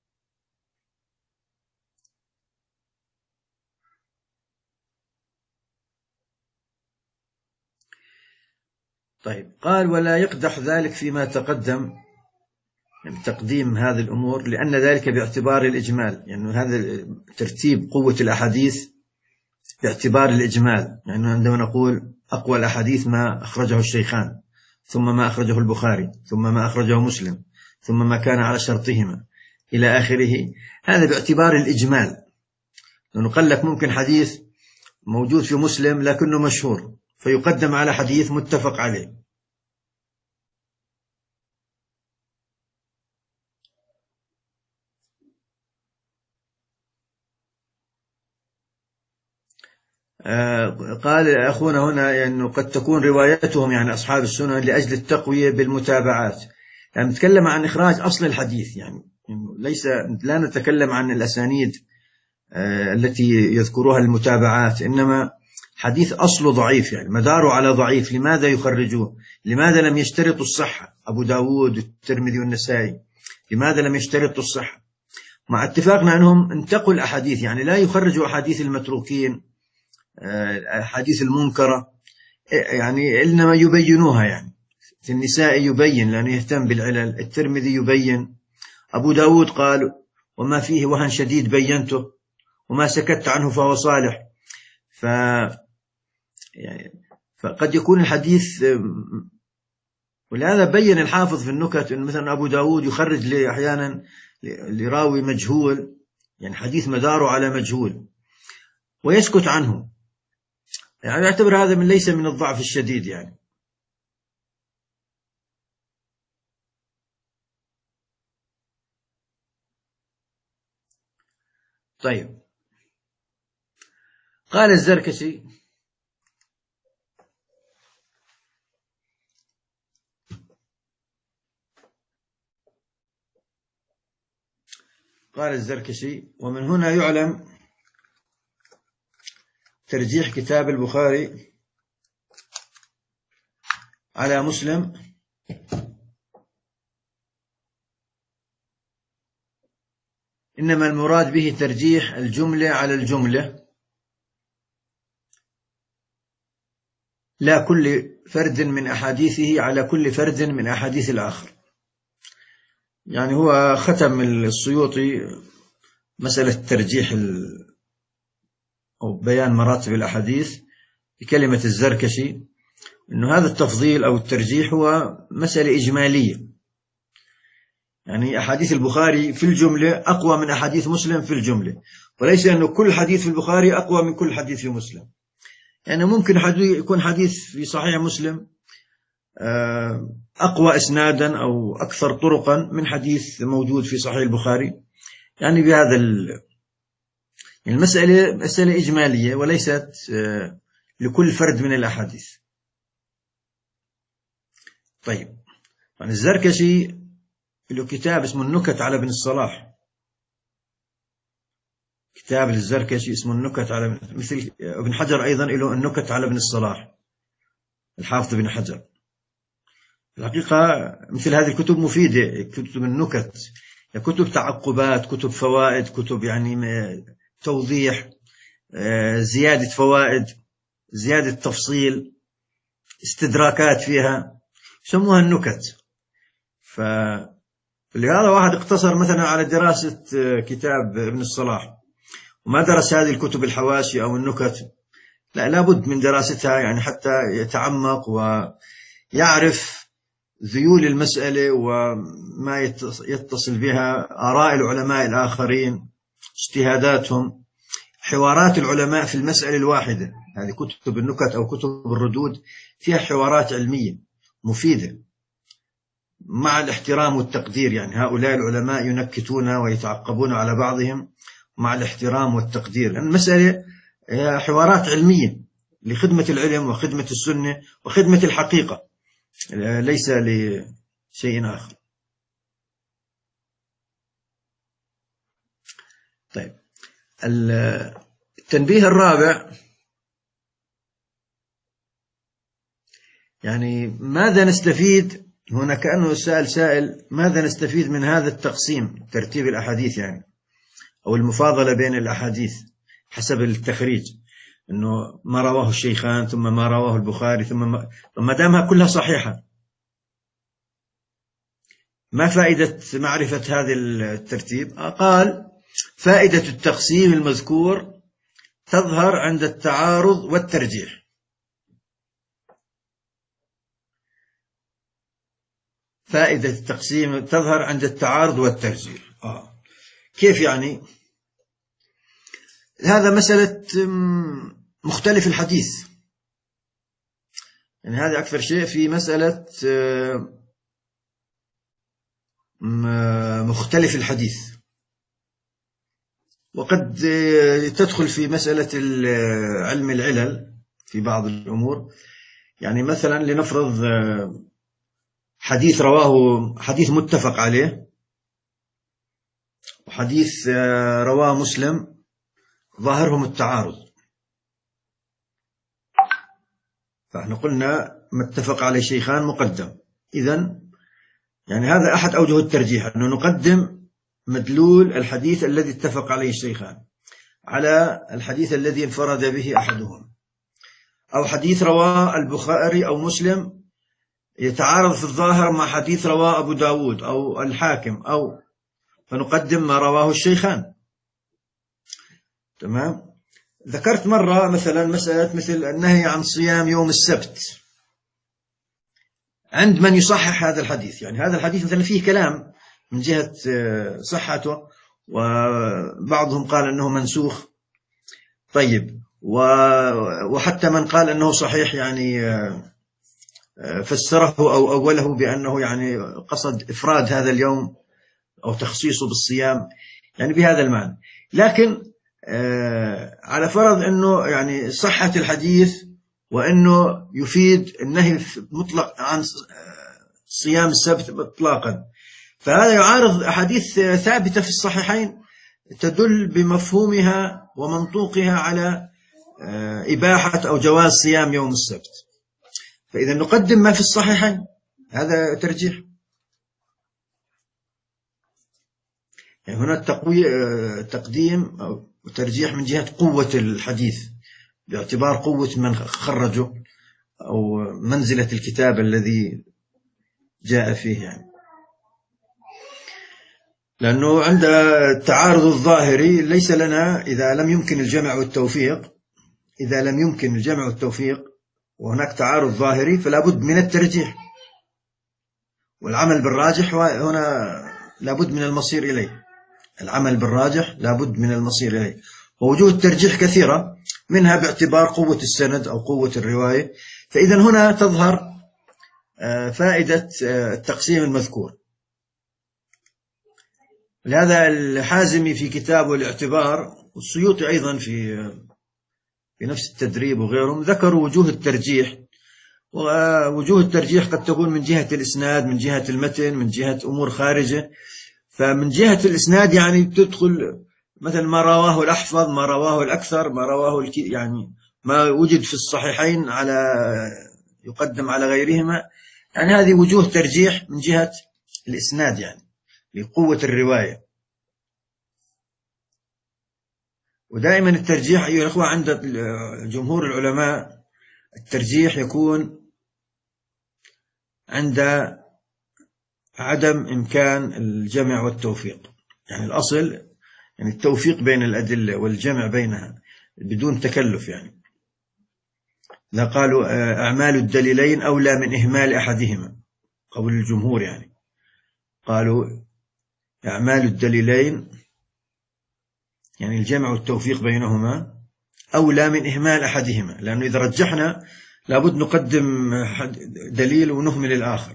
طيب، قال: ولا يقدح ذلك فيما تقدم، يعني تقديم هذه الأمور، لأن ذلك باعتبار الإجمال، يعني هذا ترتيب قوة الأحاديث باعتبار الإجمال. يعني عندما نقول أقوى الأحاديث ما أخرجه الشيخان، ثم ما أخرجه البخاري، ثم ما أخرجه مسلم، ثم ما كان على شرطهما إلى آخره، هذا باعتبار الإجمال. لأنه قال لك ممكن حديث موجود في مسلم لكنه مشهور فيقدم على حديث متفق عليه. قال أخونا هنا أنه يعني قد تكون روايتهم يعني أصحاب السنن لأجل التقوية بالمتابعات، يعني نتكلم عن إخراج أصل الحديث، يعني ليس لا نتكلم عن الأسانيد التي يذكرها المتابعات، إنما حديث أصله ضعيف، يعني مداره على ضعيف. لماذا يخرجوه؟ لماذا لم يشترطوا الصحة؟ أبو داود والترمذي والنسائي لماذا لم يشترطوا الصحة؟ مع اتفاقنا أنهم انتقوا الأحاديث، يعني لا يخرجوا أحاديث المتروكين، أحاديث المنكرة، يعني إنما يبينوها. يعني في النساء يبين لأنه يهتم بالعلل، الترمذي يبين، أبو داود قال: وما فيه وهن شديد بينته، وما سكت عنه فهو صالح. ف يعني فقد يكون الحديث، ولهذا بين الحافظ في النكت أن مثلا أبو داود يخرج لي أحيانا لراوي مجهول، يعني حديث مداره على مجهول، ويسكت عنه، يعني يعتبر هذا من ليس من الضعف الشديد يعني. طيب، قال الزركشي: قال الزركشي: ومن هنا يعلم ترجيح كتاب البخاري على مسلم إنما المراد به ترجيح الجملة على الجملة، لا كل فرد من أحاديثه على كل فرد من أحاديث الآخر. يعني هو ختم السيوطي مسألة ترجيح أو بيان مراتب الأحاديث بكلمة الزركشي، إنه هذا التفضيل أو الترجيح هو مسألة إجمالية، يعني أحاديث البخاري في الجملة أقوى من أحاديث مسلم في الجملة، وليس أنه كل حديث في البخاري أقوى من كل حديث في مسلم. يعني ممكن يكون حديث في صحيح مسلم أقوى إسنادا أو أكثر طرقا من حديث موجود في صحيح البخاري. يعني بهذا المسألة مسألة إجمالية وليست لكل فرد من الأحاديث. طيب، يعني الزركشي له كتاب اسمه النكت على ابن الصلاح، كتاب للزركشي اسمه النكت على، مثل ابن حجر أيضا له النكت على ابن الصلاح، الحافظ بن حجر. الحقيقة مثل هذه الكتب مفيدة، كتب النكت، كتب تعقبات، كتب فوائد، كتب يعني توضيح، زيادة فوائد، زيادة تفصيل، استدراكات فيها، يسموها النكت. فلهذا واحد اقتصر مثلا على دراسة كتاب ابن الصلاح وما درس هذه الكتب الحواشي أو النكت، لا، لابد من دراستها يعني حتى يتعمق ويعرف ذيول المسألة وما يتصل بها، آراء العلماء الآخرين، اجتهاداتهم، حوارات العلماء في المسألة الواحدة. هذه كتب النكت أو كتب الردود فيها حوارات علمية مفيدة مع الاحترام والتقدير، يعني هؤلاء العلماء ينكتون ويتعقبون على بعضهم مع الاحترام والتقدير. يعني المسألة حوارات علمية لخدمة العلم وخدمة السنة وخدمة الحقيقة، ليس لشيء آخر. طيب، التنبيه الرابع، يعني ماذا نستفيد هنا؟ كأنه سأل سائل ماذا نستفيد من هذا التقسيم، ترتيب الأحاديث يعني، أو المفاضلة بين الأحاديث حسب التخريج، أنه ما رواه الشيخان ثم ما رواه البخاري ثم ما, ما دامها كلها صحيحة، ما فائدة معرفة هذا الترتيب؟ قال فائدة التقسيم المذكور تظهر عند التعارض والترجيح. فائدة التقسيم تظهر عند التعارض والترجيح. آه. كيف يعني؟ هذا مسألة مختلف الحديث، يعني هذا أكثر شيء في مسألة مختلف الحديث، وقد تدخل في مسألة علم العلل في بعض الأمور. يعني مثلا لنفرض حديث رواه حديث متفق عليه وحديث رواه مسلم، ظاهرهم التعارض، فاحنا قلنا متفق عليه شيخان مقدم. إذن يعني هذا أحد أوجه الترجيح، أنه نقدم مدلول الحديث الذي اتفق عليه الشيخان على الحديث الذي انفرد به أحدهم، أو حديث رواه البخاري أو مسلم يتعارض في الظاهر مع حديث رواه أبو داود أو الحاكم، أو فنقدم ما رواه الشيخان. تمام. ذكرت مرة مثلا مسألة مثل النهي عن صيام يوم السبت عند من يصحح هذا الحديث، يعني هذا الحديث مثلا فيه كلام من جهة صحته، وبعضهم قال أنه منسوخ. طيب، وحتى من قال أنه صحيح يعني فسره أو أوله بأنه يعني قصد إفراد هذا اليوم أو تخصيصه بالصيام، يعني بهذا المعنى. لكن على فرض أنه يعني صحة الحديث وأنه يفيد النهي مطلق عن صيام السبت إطلاقا، فهذا يعارض أحاديث ثابتة في الصحيحين تدل بمفهومها ومنطوقها على إباحة أو جواز صيام يوم السبت. فإذا نقدم ما في الصحيحين، هذا ترجيح. يعني هنا تقديم أو ترجيح من جهة قوة الحديث باعتبار قوة من خرجه أو منزلة الكتاب الذي جاء فيه يعني. لأنه عند التعارض الظاهري ليس لنا، إذا لم يمكن الجمع والتوفيق إذا لم يمكن الجمع والتوفيق وهناك تعارض ظاهري فلا بد من الترجيح، والعمل بالراجح هنا لا بد من المصير إليه. العمل بالراجح لا بد من المصير إليه. ووجوه الترجيح كثيرة، منها باعتبار قوة السند أو قوة الرواية. فإذا هنا تظهر فائدة التقسيم المذكور. لهذا الحازمي في كتابه الاعتبار، والسيوطي أيضا في في نفس التدريب وغيرهم، ذكروا وجوه الترجيح. ووجوه الترجيح قد تكون من جهة الإسناد، من جهة المتن، من جهة أمور خارجة. فمن جهة الإسناد يعني تدخل مثل ما رواه الأحفظ، ما رواه الأكثر، ما رواه يعني ما وجد في الصحيحين على يقدم على غيرهما. يعني هذه وجوه ترجيح من جهة الإسناد، يعني لقوة الرواية. ودائما الترجيح أيها الأخوة عند جمهور العلماء، الترجيح يكون عند عدم إمكان الجمع والتوفيق. يعني الأصل يعني التوفيق بين الأدلة والجمع بينها بدون تكلف. يعني إذا قالوا أعمال الدليلين أولى من إهمال أحدهما، قول الجمهور، يعني قالوا أعمال الدليلين يعني الجمع والتوفيق بينهما أولى من إهمال أحدهما، لأنه إذا رجحنا لابد نقدم دليل ونهمل الآخر،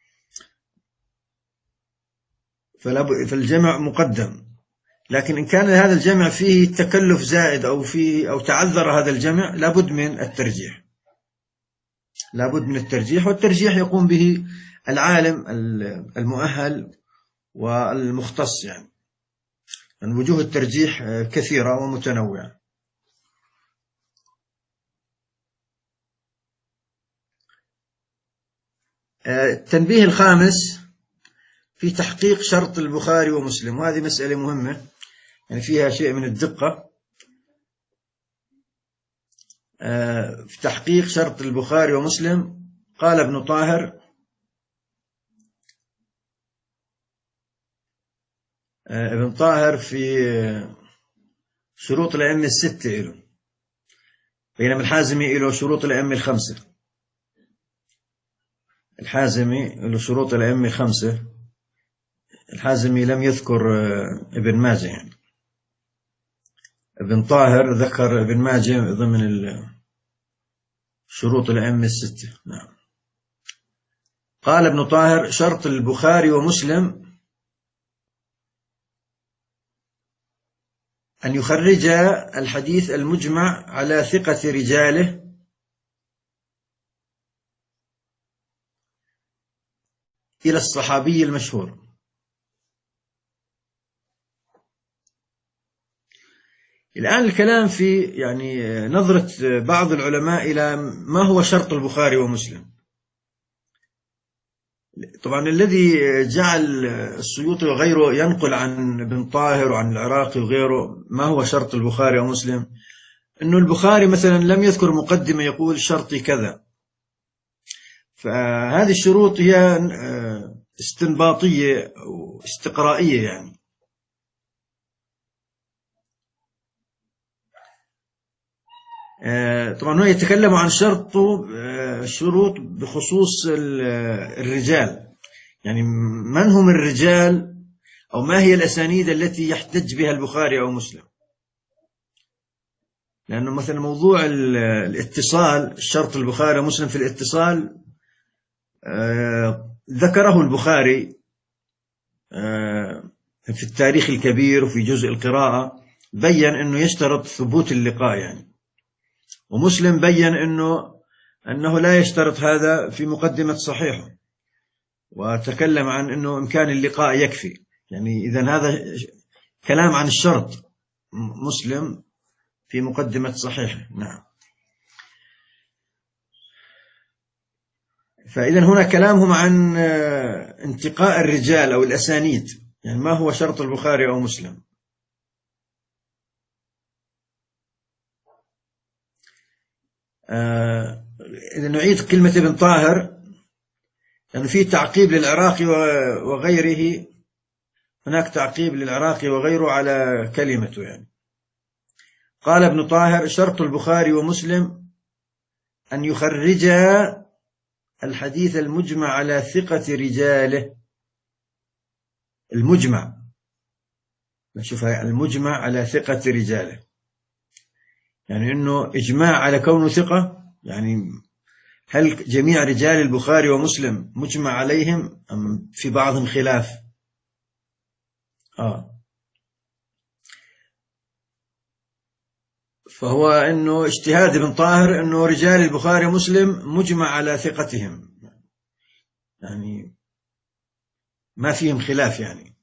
فالجمع مقدم. لكن إن كان هذا الجمع فيه تكلف زائد أو فيه أو تعذر هذا الجمع لابد من الترجيح، لابد من الترجيح. والترجيح يقوم به العالم المؤهل والمختص. يعني يعني وجوه الترجيح كثيرة ومتنوعة. التنبيه الخامس في تحقيق شرط البخاري ومسلم، وهذه مسألة مهمة يعني فيها شيء من الدقة. في تحقيق شرط البخاري ومسلم قال ابن طاهر: ابن طاهر في شروط الأئمة الستة له، بينما الحازمي له شروط الأئمة الخمسة. الحازمي له شروط الأئمة الخمسة، الحازمي لم يذكر ابن ماجه. يعني ابن طاهر ذكر ابن ماجه ضمن شروط الأئمة الستة. نعم. قال ابن طاهر: شرط البخاري ومسلم أن يخرج الحديث المجمع على ثقة رجاله إلى الصحابي المشهور. الآن الكلام في يعني نظرة بعض العلماء إلى ما هو شرط البخاري ومسلم. طبعا الذي جعل السيوطي وغيره ينقل عن ابن طاهر وعن العراقي وغيره ما هو شرط البخاري ومسلم، أنه البخاري مثلا لم يذكر مقدمة يقول شرطي كذا. فهذه الشروط هي استنباطية أو استقرائية. يعني طبعا هو يتكلم عن شرطه شروط بخصوص الرجال، يعني من هم الرجال أو ما هي الأسانيد التي يحتج بها البخاري أو مسلم. لأنه مثلا موضوع الاتصال، الشرط البخاري ومسلم في الاتصال ذكره البخاري في التاريخ الكبير وفي جزء القراءة، بيّن أنه يشترط ثبوت اللقاء يعني. ومسلم بيّن أنه أنه لا يشترط هذا في مقدمة صحيحه، وتكلم عن أنه إمكان اللقاء يكفي. يعني إذن هذا كلام عن الشرط مسلم في مقدمة صحيحه. نعم. فإذن هنا كلامهم عن انتقاء الرجال أو الأسانيد، يعني ما هو شرط البخاري أو مسلم. إذا نعيد كلمة ابن طاهر، يعني فيه تعقيب للعراقي وغيره هناك تعقيب للعراقي وغيره على كلمته يعني. قال ابن طاهر: شرط البخاري ومسلم أن يخرجا الحديث المجمع على ثقة رجاله. المجمع، نشوف المجمع على ثقة رجاله، يعني أنه إجماع على كونه ثقة، يعني هل جميع رجال البخاري ومسلم مجمع عليهم أم في بعضهم خلاف؟ آه فهو أنه اجتهاد ابن طاهر أنه رجال البخاري ومسلم مجمع على ثقتهم، يعني ما فيهم خلاف يعني.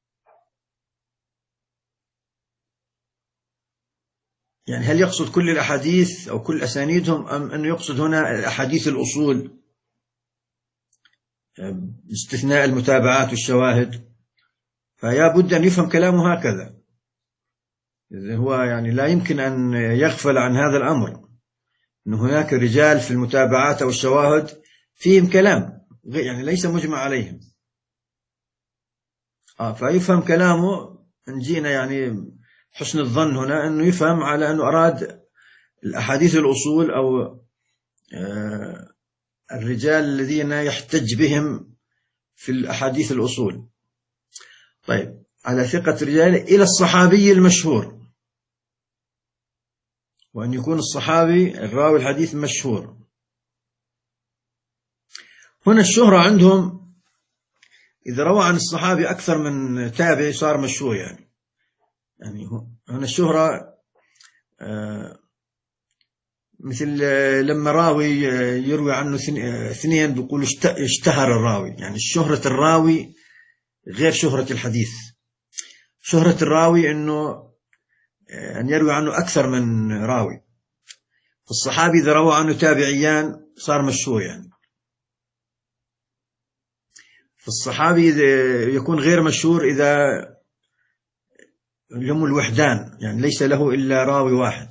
يعني هل يقصد كل الأحاديث أو كل أسانيدهم، أم أنه يقصد هنا الأحاديث الأصول باستثناء المتابعات والشواهد؟ فيا بد أن يفهم كلامه هكذا. هو يعني لا يمكن أن يغفل عن هذا الأمر، أن هناك رجال في المتابعات أو الشواهد فيهم كلام، يعني ليس مجمع عليهم. آه فيفهم كلامه أن جينا يعني حسن الظن هنا أنه يفهم على أنه أراد الأحاديث الأصول أو آه الرجال الذين يحتج بهم في الأحاديث الأصول. طيب، على ثقة رجال إلى الصحابي المشهور، وأن يكون الصحابي الراوي الحديث مشهور. هنا الشهرة عندهم إذا روى عن الصحابي أكثر من تابع صار مشهور يعني. يعني هنا الشهرة آه مثل لما راوي يروي عنه اثنين بيقول اشتهر الراوي، يعني شهرة الراوي غير شهرة الحديث. شهرة الراوي أنه أن يروي عنه أكثر من راوي. الصحابي إذا روى عنه تابعيان صار مشهور يعني. فالصحابي يكون غير مشهور إذا هم الوحدان، يعني ليس له إلا راوي واحد.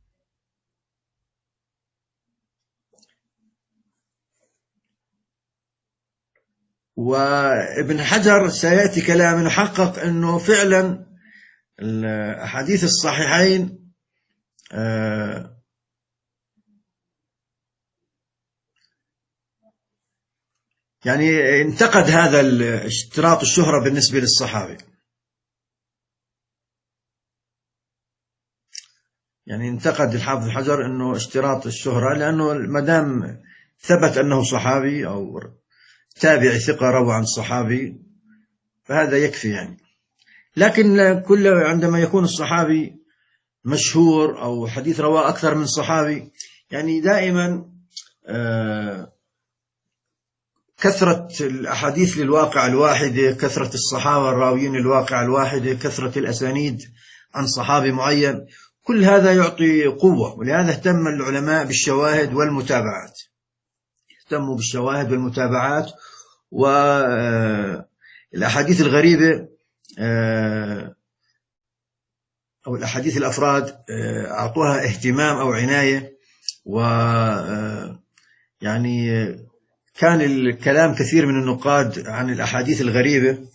وابن حجر سيأتي كلام يحقق أنه فعلا الأحاديث الصحيحين يعني انتقد هذا اشتراط الشهرة بالنسبة للصحابي. يعني انتقد الحافظ الحجر أنه اشتراط الشهرة، لأنه مدام ثبت أنه صحابي أو تابع ثقة روى عن صحابي فهذا يكفي يعني. لكن كل عندما يكون الصحابي مشهور أو حديث رواه أكثر من صحابي، يعني دائما كثرة الأحاديث للواقع الواحدة، كثرة الصحابة الراويين للواقع الواحدة، كثرة الأسانيد عن صحابي معين، كل هذا يعطي قوة. ولهذا اهتم العلماء بالشواهد والمتابعات، اهتموا بالشواهد والمتابعات. والأحاديث الغريبة أو الأحاديث الأفراد أعطوها اهتمام أو عناية. و يعني كان الكلام كثير من النقاد عن الأحاديث الغريبة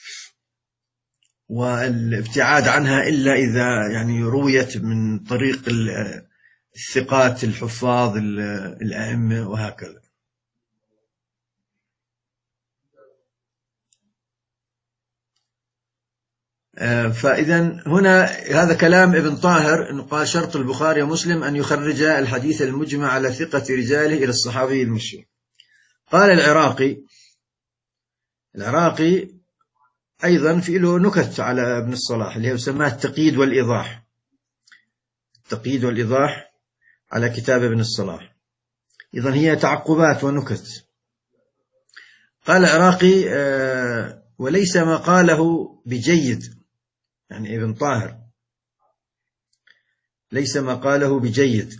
والابتعاد عنها إلا إذا يعني رويت من طريق الثقات الحفاظ الأئمة وهكذا. فإذا هنا هذا كلام ابن طاهر أنه قال شرط البخاري ومسلم أن يخرج الحديث المجمع على ثقة رجاله إلى الصحابي المشهور. قال العراقي العراقي أيضا في له نكت على ابن الصلاح اللي هو يسمى التقييد والإيضاح، التقييد والإيضاح على كتاب ابن الصلاح. إذن هي تعقبات ونكت. قال العراقي آه وليس ما قاله بجيد، يعني ابن طاهر ليس ما قاله بجيد.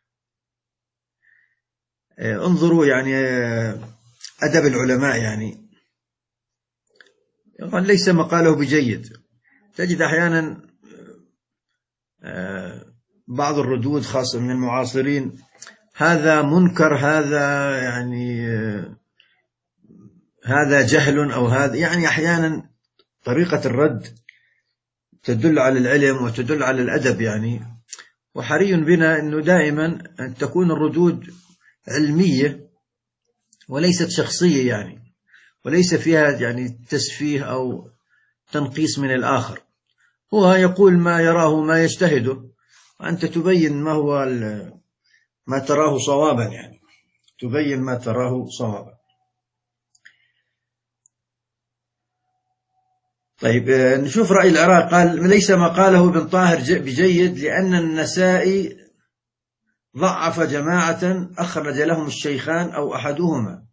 آه انظروا يعني آه أدب العلماء، يعني قال ليس ما قاله بجيد. تجد أحيانا آه بعض الردود خاصة من المعاصرين هذا منكر، هذا يعني آه هذا جهل، أو هذا يعني أحيانا طريقة الرد تدل على العلم وتدل على الأدب يعني، وحري بنا أنه دائما أن تكون الردود علمية وليست شخصية يعني، وليس فيها يعني تسفيه أو تنقيص من الآخر. هو يقول ما يراه ما يجتهده، وأنت تبين ما هو ما تراه صوابا يعني، تبين ما تراه صوابا. طيب نشوف رأي العراق. قال ليس ما قاله ابن طاهر بجيد لأن النسائي ضعف جماعة أخرج لهم الشيخان أو أحدهما.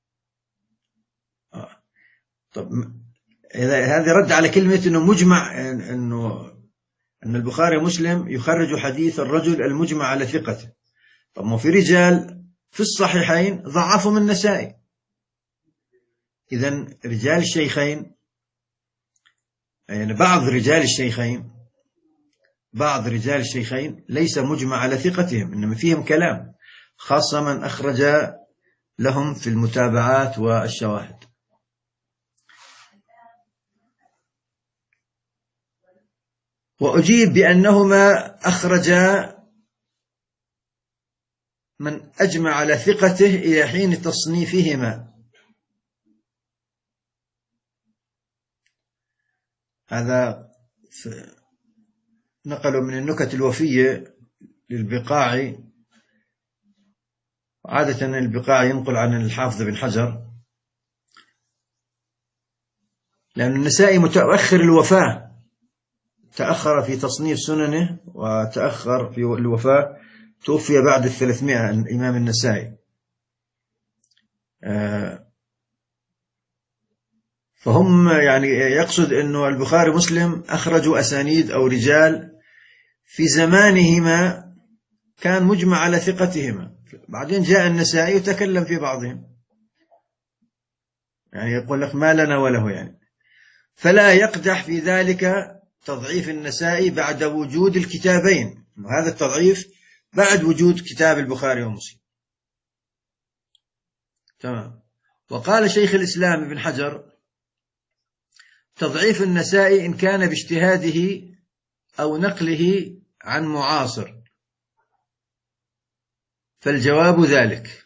آه. طب هذا رد على كلمة أنه مجمع، أنه أن البخاري ومسلم يخرج حديث الرجل المجمع على ثقته. طب ما في رجال في الصحيحين ضعفوا من النسائي، إذن رجال الشيخين يعني بعض رجال الشيخين بعض رجال الشيخين ليس مجمع على ثقتهم، إنما فيهم كلام، خاصة من أخرج لهم في المتابعات والشواهد. وأجيب بأنهما أخرجا من أجمع على ثقته إلى حين تصنيفهما. هذا نقلوا من النكت الوفية للبقاعي، عادة البقاعي ينقل عن الحافظ بن حجر، لأن النسائي متأخر الوفاة، تأخر في تصنيف سننه وتأخر في الوفاة، توفي بعد الثلاثمائة الإمام النسائي. فهم يعني يقصد أنه البخاري ومسلم أخرجوا أسانيد أو رجال في زمانهما كان مجمع على ثقتهما، بعدين جاء النسائي وتكلم في بعضهم، يعني يقول لك ما لنا وله يعني. فلا يقدح في ذلك تضعيف النسائي بعد وجود الكتابين، وهذا التضعيف بعد وجود كتاب البخاري ومسلم. تمام. وقال شيخ الإسلام ابن حجر تضعيف النسائي إن كان باجتهاده أو نقله عن معاصر، فالجواب ذلك.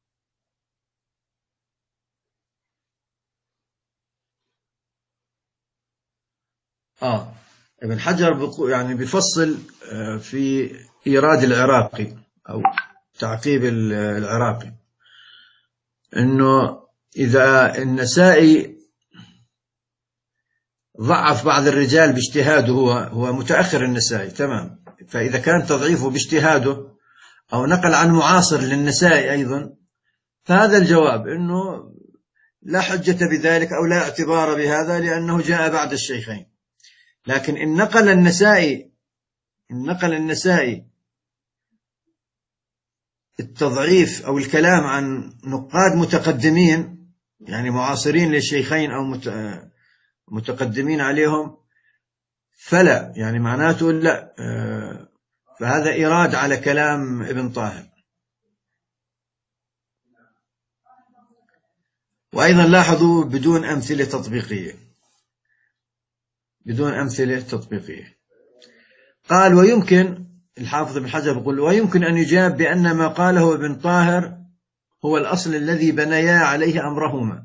آه ابن حجر يعني بيفصل في إيراد العراقي أو تعقيب العراقي، إنه إذا النسائي ضعف بعض الرجال باجتهاده، هو هو متأخر النسائي، تمام، فإذا كان تضعيفه باجتهاده أو نقل عن معاصر للنسائي أيضا، فهذا الجواب إنه لا حجة بذلك أو لا اعتبار بهذا لأنه جاء بعد الشيخين. لكن إن نقل النسائي إن نقل النسائي التضعيف أو الكلام عن نقاد متقدمين، يعني معاصرين للشيخين أو متقدمين عليهم، فلا يعني معناته لا، فهذا إيراد على كلام ابن طاهر. وأيضا لاحظوا بدون أمثلة تطبيقية، بدون أمثلة تطبيقية. قال ويمكن، الحافظ ابن حجر يقول ويمكن أن يجاب بأن ما قاله ابن طاهر هو الأصل الذي بنيا عليه أمرهما.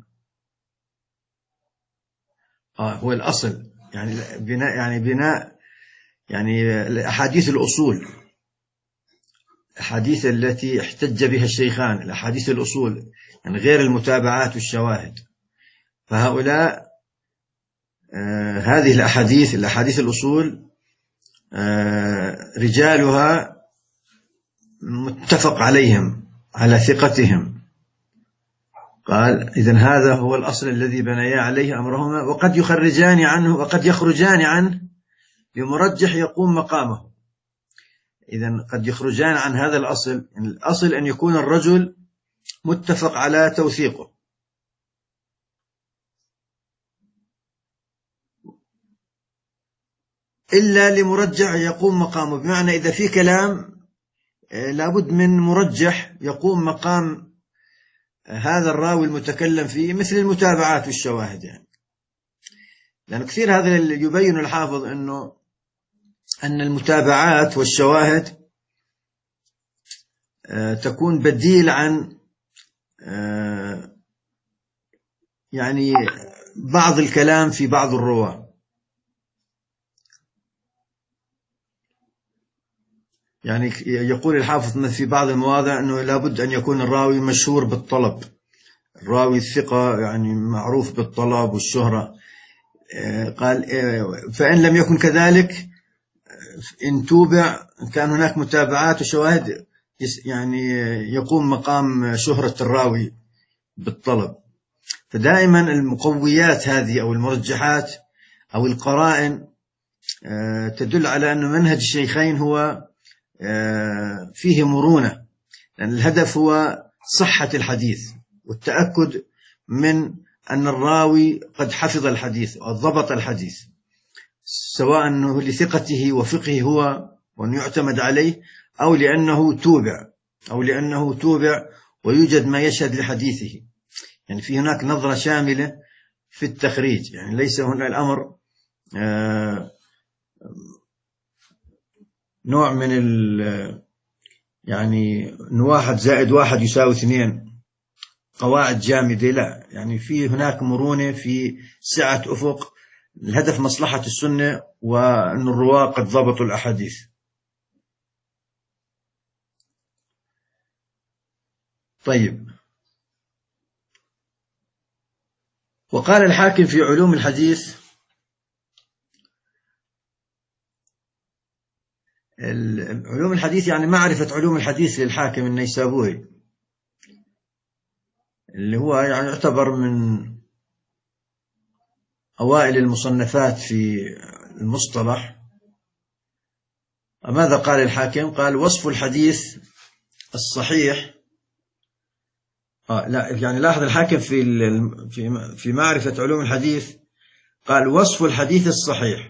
آه هو الأصل يعني بناء يعني بناء يعني الأحاديث الأصول، الأحاديث التي احتج بها الشيخان، الأحاديث الأصول يعني غير المتابعات والشواهد. فهؤلاء آه هذه الأحاديث الأحاديث الأصول آه رجالها متفق عليهم على ثقتهم. قال إذن هذا هو الأصل الذي بنيا عليه أمرهما، وقد يخرجان عنه وقد يخرجان عنه بمرجح يقوم مقامه. إذن قد يخرجان عن هذا الأصل، يعني الأصل أن يكون الرجل متفق على توثيقه، إلا لمرجح يقوم مقامه، بمعنى إذا في كلام لابد من مرجح يقوم مقام هذا الراوي المتكلم فيه، مثل المتابعات والشواهد يعني. لأن كثير هذا اللي يبين الحافظ أنه أن المتابعات والشواهد تكون بديل عن يعني بعض الكلام في بعض الرواة. يعني يقول الحافظ في بعض المواضع أنه لابد أن يكون الراوي مشهور بالطلب، الراوي الثقة يعني معروف بالطلب والشهرة. قال فإن لم يكن كذلك، إن توبع كان هناك متابعات وشواهد يعني يقوم مقام شهرة الراوي بالطلب. فدائما المقويات هذه أو المرجحات أو القرائن تدل على أن منهج الشيخين هو فيه مرونة، لأن الهدف هو صحة الحديث والتأكد من أن الراوي قد حفظ الحديث أو ضبط الحديث، سواء أنه لثقته وفقه هو وأن يعتمد عليه، أو لأنه توبع أو لأنه توبع ويوجد ما يشهد لحديثه. يعني في هناك نظرة شاملة في التخريج، يعني ليس هنا الأمر آه نوع من ال يعني أن واحد زائد واحد يساوي اثنين، قواعد جامدة، لا، يعني في هناك مرونة، في سعة أفق. الهدف مصلحة السنة وأن الرواة قد ضبطوا الأحاديث. طيب، وقال الحاكم في علوم الحديث: علوم الحديث يعني معرفة علوم الحديث للحاكم النيسابوري، اللي هو يعني يعتبر من أوائل المصنفات في المصطلح. ماذا قال الحاكم؟ قال: وصف الحديث الصحيح. آه لا يعني لاحظ الحاكم في في في معرفة علوم الحديث قال: وصف الحديث الصحيح،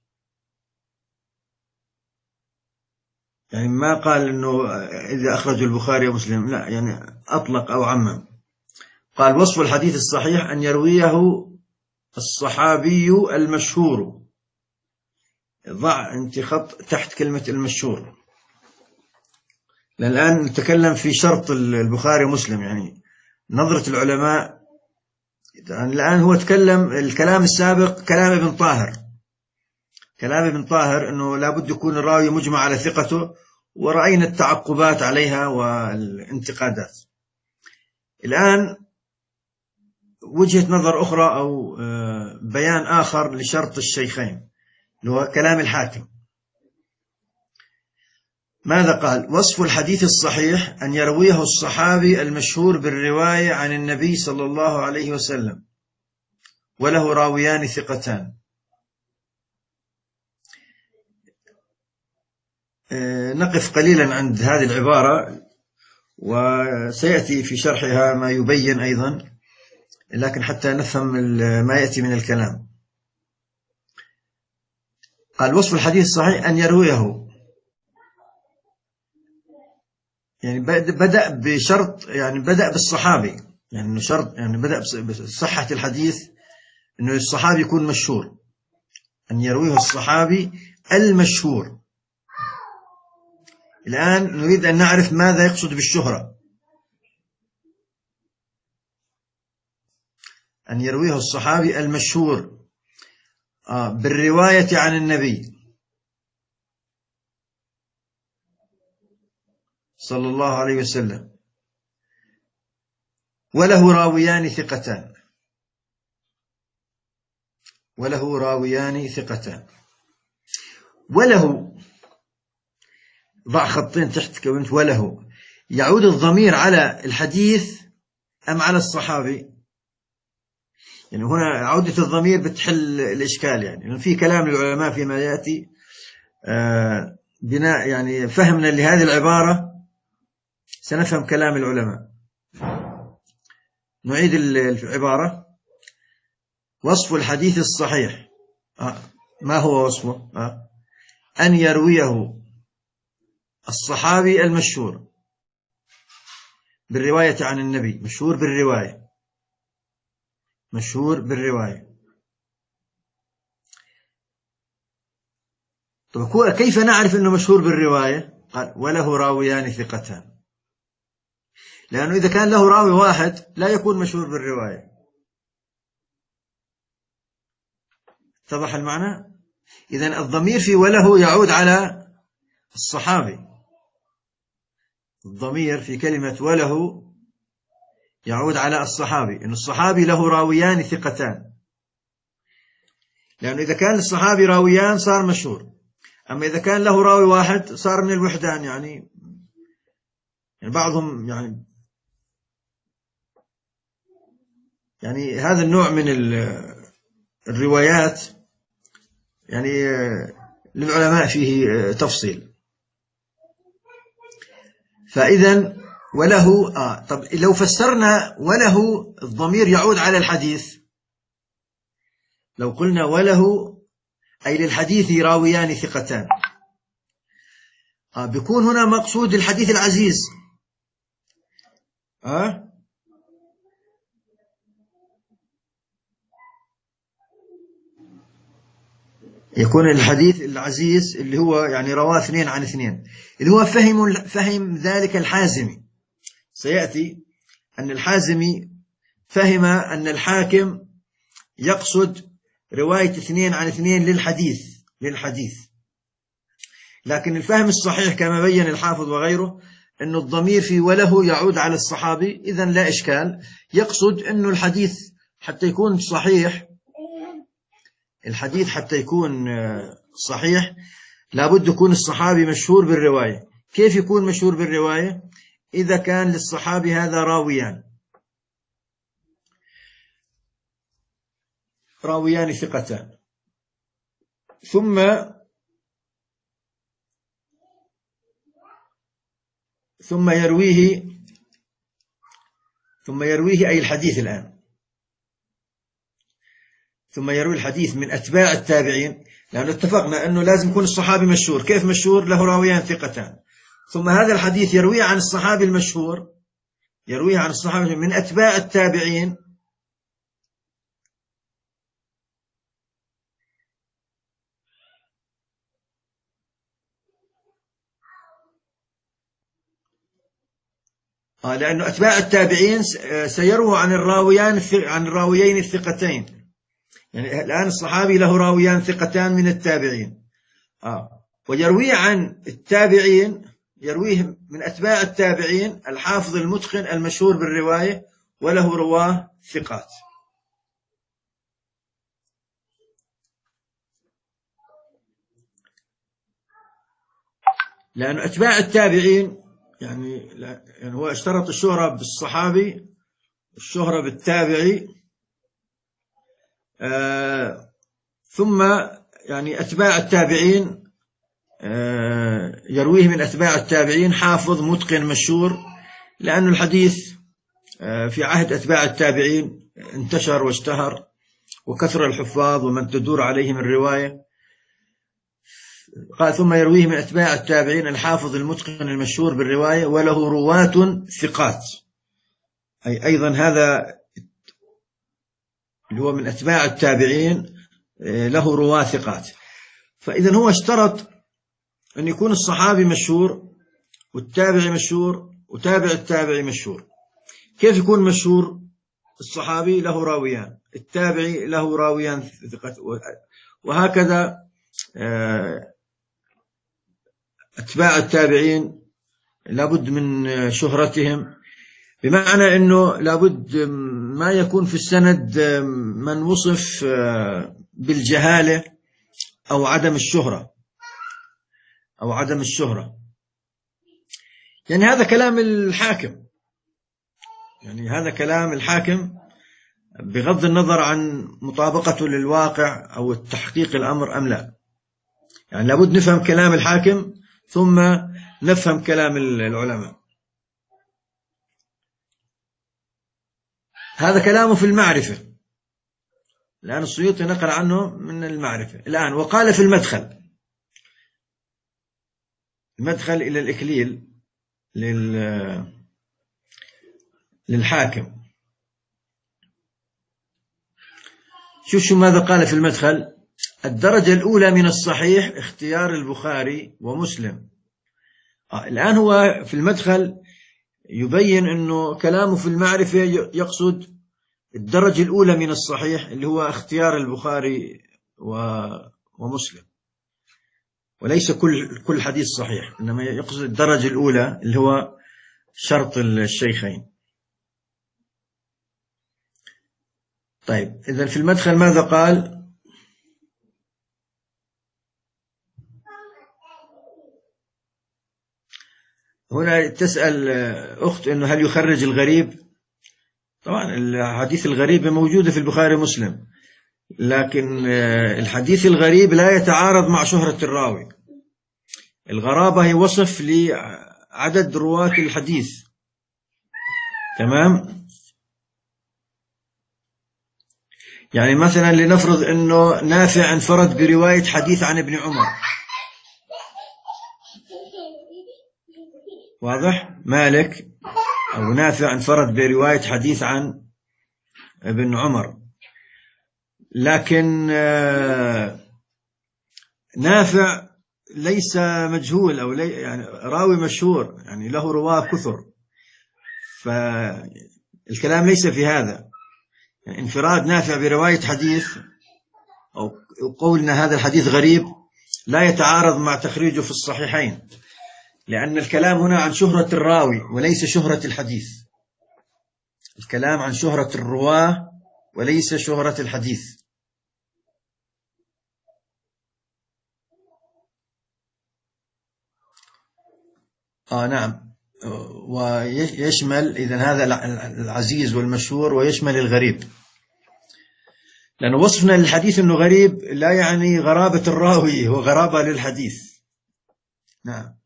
يعني ما قال إنه إذا أخرج البخاري ومسلم، لا، يعني أطلق أو عمم. قال: وصف الحديث الصحيح أن يرويه الصحابي المشهور. ضع انت خط تحت كلمة المشهور، لأن الآن نتكلم في شرط البخاري ومسلم، يعني نظرة العلماء. يعني الآن هو تكلم، الكلام السابق كلام ابن طاهر، كلام ابن طاهر أنه لابد يكون الراوي مجمع على ثقته، ورأينا التعقبات عليها والانتقادات. الآن وجهة نظر أخرى أو بيان آخر لشرط الشيخين، اللي هو كلام الحاكم. ماذا قال؟ وصف الحديث الصحيح أن يرويه الصحابي المشهور بالرواية عن النبي صلى الله عليه وسلم وله راويان ثقتان. نقف قليلا عند هذه العبارة، وسيأتي في شرحها ما يبين أيضا، لكن حتى نفهم ما يأتي من الكلام. قال: وصف الحديث الصحيح أن يرويه، يعني بدأ بشرط، يعني بدأ بالصحابي، يعني إنه شرط، يعني بدأ بصحة الحديث إنه الصحابي يكون مشهور، أن يرويه الصحابي المشهور. الآن نريد أن نعرف ماذا يقصد بالشهرة. أن يرويه الصحابي المشهور آه بالرواية عن النبي صلى الله عليه وسلم وله راويان ثقتان، وله راويان ثقتان. وله، ضع خطين تحت كلمة وله. يعود الضمير على الحديث أم على الصحابي؟ يعني هنا عودة الضمير بتحل الإشكال، يعني لأن في كلام للعلماء فيما يأتي آه بناء يعني فهمنا لهذه العبارة سنفهم كلام العلماء. نعيد العبارة: وصف الحديث الصحيح آه ما هو وصفه؟ آه أن يرويه الصحابي المشهور بالرواية عن النبي، مشهور بالرواية، مشهور بالرواية طب كيف نعرف أنه مشهور بالرواية؟ قال وله راويان ثقتان، لأنه إذا كان له راوي واحد لا يكون مشهور بالرواية. اتضح المعنى؟ إذن الضمير في وله يعود على الصحابي، الضمير في كلمة وله يعود على الصحابي، إن الصحابي له راويان ثقتان، لأنه إذا كان للصحابي راويان صار مشهور، أما إذا كان له راوي واحد صار من الوحدان، يعني, يعني بعضهم يعني يعني هذا النوع من الروايات يعني للعلماء فيه تفصيل. فإذا وله آه طب لو فسرنا وله الضمير يعود على الحديث، لو قلنا وله أي للحديث راويان ثقتان، آه بيكون هنا مقصود الحديث العزيز. آه يكون الحديث العزيز اللي هو يعني رواه اثنين عن اثنين، اللي هو فهم فهم ذلك الحازمي. سيأتي أن الحازمي فهم أن الحاكم يقصد رواية اثنين عن اثنين للحديث للحديث لكن الفهم الصحيح كما بين الحافظ وغيره أن الضمير في وله يعود على الصحابي، إذن لا إشكال. يقصد أن الحديث حتى يكون صحيح، الحديث حتى يكون صحيح لابد يكون الصحابي مشهور بالرواية. كيف يكون مشهور بالرواية؟ إذا كان للصحابي هذا راويان راويان ثقتان، ثم ثم يرويه ثم يرويه أي الحديث الآن ثم يروي الحديث من أتباع التابعين، لأنه اتفقنا أنه لازم يكون الصحابي مشهور. كيف مشهور؟ له راويان ثقتان، ثم هذا الحديث يرويه عن الصحابي المشهور، يرويه عن الصحابي من أتباع التابعين، آه لأنه أتباع التابعين سيرووا عن الراويان عن الراويين الثقتين. يعني الآن الصحابي له راويان ثقتان من التابعين، آه ويرويه عن التابعين، يرويه من أتباع التابعين الحافظ المتقن المشهور بالرواية وله رواه ثقات. لأن أتباع التابعين يعني, يعني هو اشترط الشهرة بالصحابي، الشهرة بالتابعي، آه ثم يعني أتباع التابعين آه يرويه من أتباع التابعين حافظ متقن مشهور، لأن الحديث آه في عهد أتباع التابعين انتشر واشتهر وكثر الحفاظ ومن تدور عليهم الرواية. قال ثم يرويه من أتباع التابعين الحافظ المتقن المشهور بالرواية وله رواة ثقات، أي أيضا هذا اللي هو من أتباع التابعين له رواة ثقات. فإذا هو اشترط أن يكون الصحابي مشهور والتابعي مشهور وتابع التابعي مشهور. كيف يكون مشهور؟ الصحابي له راويان، التابعي له راويان ثقات، وهكذا أتباع التابعين لابد من شهرتهم، بمعنى أنه لابد ما يكون في السند من وصف بالجهالة أو عدم الشهرة أو عدم الشهرة. يعني هذا كلام الحاكم، يعني هذا كلام الحاكم بغض النظر عن مطابقته للواقع أو التحقيق الأمر أم لا. يعني لابد نفهم كلام الحاكم ثم نفهم كلام العلماء. هذا كلامه في المعرفة، الآن السيوطي نقل عنه من المعرفة الآن. وقال في المدخل، المدخل إلى الإكليل للحاكم، شوف شو ماذا قال في المدخل. الدرجة الأولى من الصحيح اختيار البخاري ومسلم. آه الآن هو في المدخل يبين أنه كلامه في المعرفة يقصد الدرجة الأولى من الصحيح اللي هو اختيار البخاري ومسلم، وليس كل كل حديث صحيح، إنما يقصد الدرجة الأولى اللي هو شرط الشيخين. طيب إذن في المدخل ماذا قال؟ هنا تسأل أخت إنه هل يخرج الغريب؟ طبعا الحديث الغريب موجودة في البخاري ومسلم، لكن الحديث الغريب لا يتعارض مع شهرة الراوي. الغرابة هي وصف لعدد رواة الحديث، تمام؟ يعني مثلا لنفرض أنه نافع انفرد برواية حديث عن ابن عمر، واضح؟ مالك أو نافع انفرد برواية حديث عن ابن عمر، لكن نافع ليس مجهول أو لي يعني راوي مشهور، يعني له رواه كثر، فالكلام ليس في هذا. يعني انفراد نافع برواية حديث أو قولنا هذا الحديث غريب لا يتعارض مع تخريجه في الصحيحين، لأن الكلام هنا عن شهرة الراوي وليس شهرة الحديث. الكلام عن شهرة الرواة وليس شهرة الحديث. آه نعم، ويشمل إذن هذا العزيز والمشهور ويشمل الغريب، لأن وصفنا للحديث أنه غريب لا يعني غرابة الراوي وغرابة للحديث. نعم.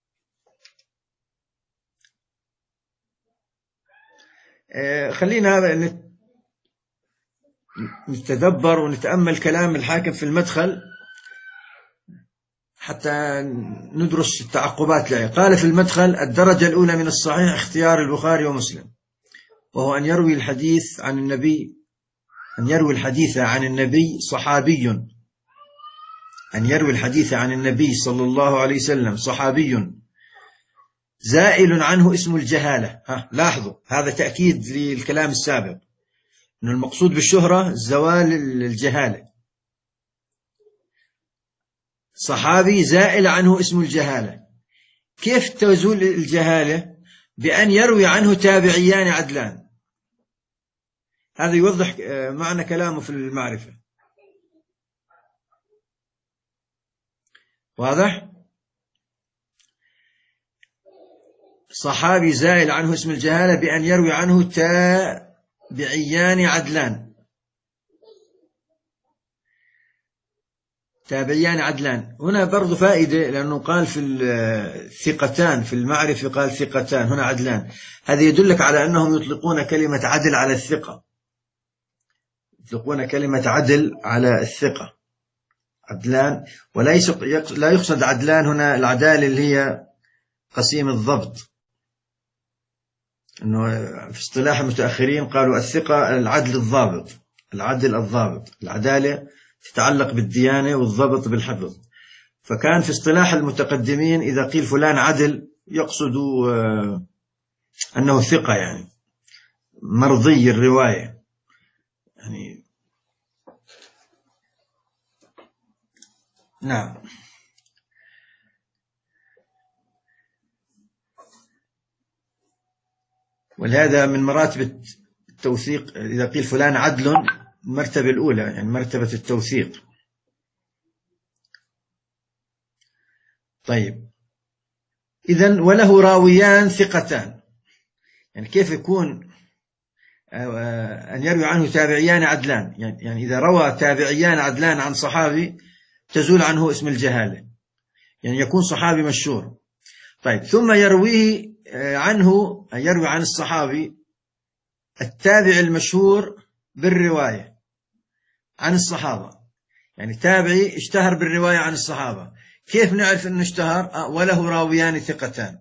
خلينا نتدبر ونتأمل كلام الحاكم في المدخل حتى ندرس التعقبات له. قال في المدخل: الدرجة الأولى من الصحيح اختيار البخاري ومسلم، وهو أن يروي الحديث عن النبي أن يروي الحديث عن النبي صحابي أن يروي الحديث عن النبي صلى الله عليه وسلم صحابي زائل عنه اسم الجهالة. ها لاحظوا، هذا تأكيد للكلام السابق أن المقصود بالشهرة زوال الجهالة. صحابي زائل عنه اسم الجهالة. كيف تزول الجهالة؟ بأن يروي عنه تابعيان عدلان. هذا يوضح معنى كلامه في المعرفة. واضح؟ صحابي زائل عنه اسم الجهالة بأن يروي عنه تابعيان عدلان. تابعيان عدلان هنا برضو فائدة، لأنه قال في الثقتان في المعرفة قال ثقتان، هنا عدلان. هذا يدلك على أنهم يطلقون كلمة عدل على الثقة، يطلقون كلمة عدل على الثقة عدلان، وليس لا يقصد عدلان هنا العدالة اللي هي قسيم الضبط، إنه في اصطلاح المتأخرين قالوا الثقة العدل الضابط، العدل الضابط، العدالة تتعلق بالديانة والضبط بالحفظ. فكان في اصطلاح المتقدمين إذا قيل فلان عدل يقصدوا أنه ثقة، يعني مرضي الرواية يعني. نعم. ولهذا من مراتب التوثيق إذا قيل فلان عدل، المرتبة الأولى يعني مرتبة التوثيق. طيب إذن وله راويان ثقتان، يعني كيف يكون أن يروي عنه تابعيان عدلان؟ يعني إذا روى تابعيان عدلان عن صحابي تزول عنه اسم الجهالة، يعني يكون صحابي مشهور. طيب ثم يرويه عنه يروي عن الصحابي التابع المشهور بالرواية عن الصحابة، يعني تابعي اشتهر بالرواية عن الصحابة. كيف نعرف أنه اشتهر؟ وله راويان ثقتان،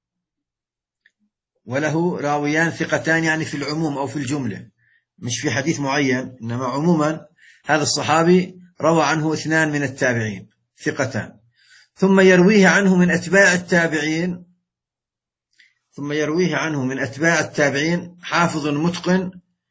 وله راويان ثقتان يعني في العموم أو في الجملة، مش في حديث معين، إنما عموما هذا الصحابي روى عنه اثنان من التابعين ثقتان، ثم يرويه عنه من أتباع التابعين ثم يرويه عنه من أتباع التابعين حافظ متقن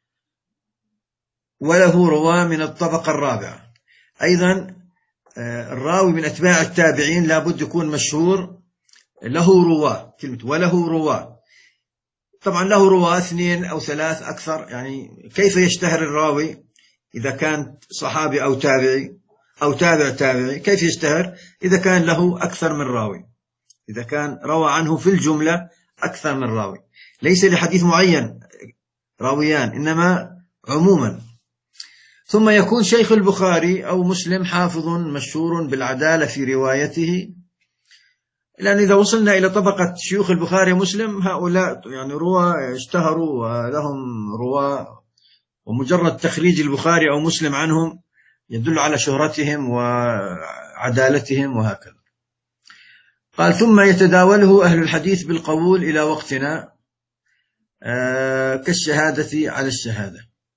وله رواه من الطبقة الرابعة. أيضا الراوي من أتباع التابعين لابد يكون مشهور، له رواه، كلمة وله رواه، طبعا له رواه اثنين أو ثلاث أكثر، يعني كيف يشتهر الراوي إذا كان صحابي أو تابعي أو تابع تابعي؟ كيف يشتهر إذا كان له أكثر من راوي، إذا كان روى عنه في الجملة أكثر من راوي، ليس لحديث معين راويان إنما عموما. ثم يكون شيخ البخاري أو مسلم حافظ مشهور بالعدالة في روايته، لأن إذا وصلنا إلى طبقة شيوخ البخاري ومسلم هؤلاء يعني رواه اشتهروا ولهم رواه، ومجرد تخريج البخاري أو مسلم عنهم يدل على شهرتهم وعدالتهم وهكذا. قال ثم يتداوله أهل الحديث بالقبول إلى وقتنا آه كالشهادة على الشهادة.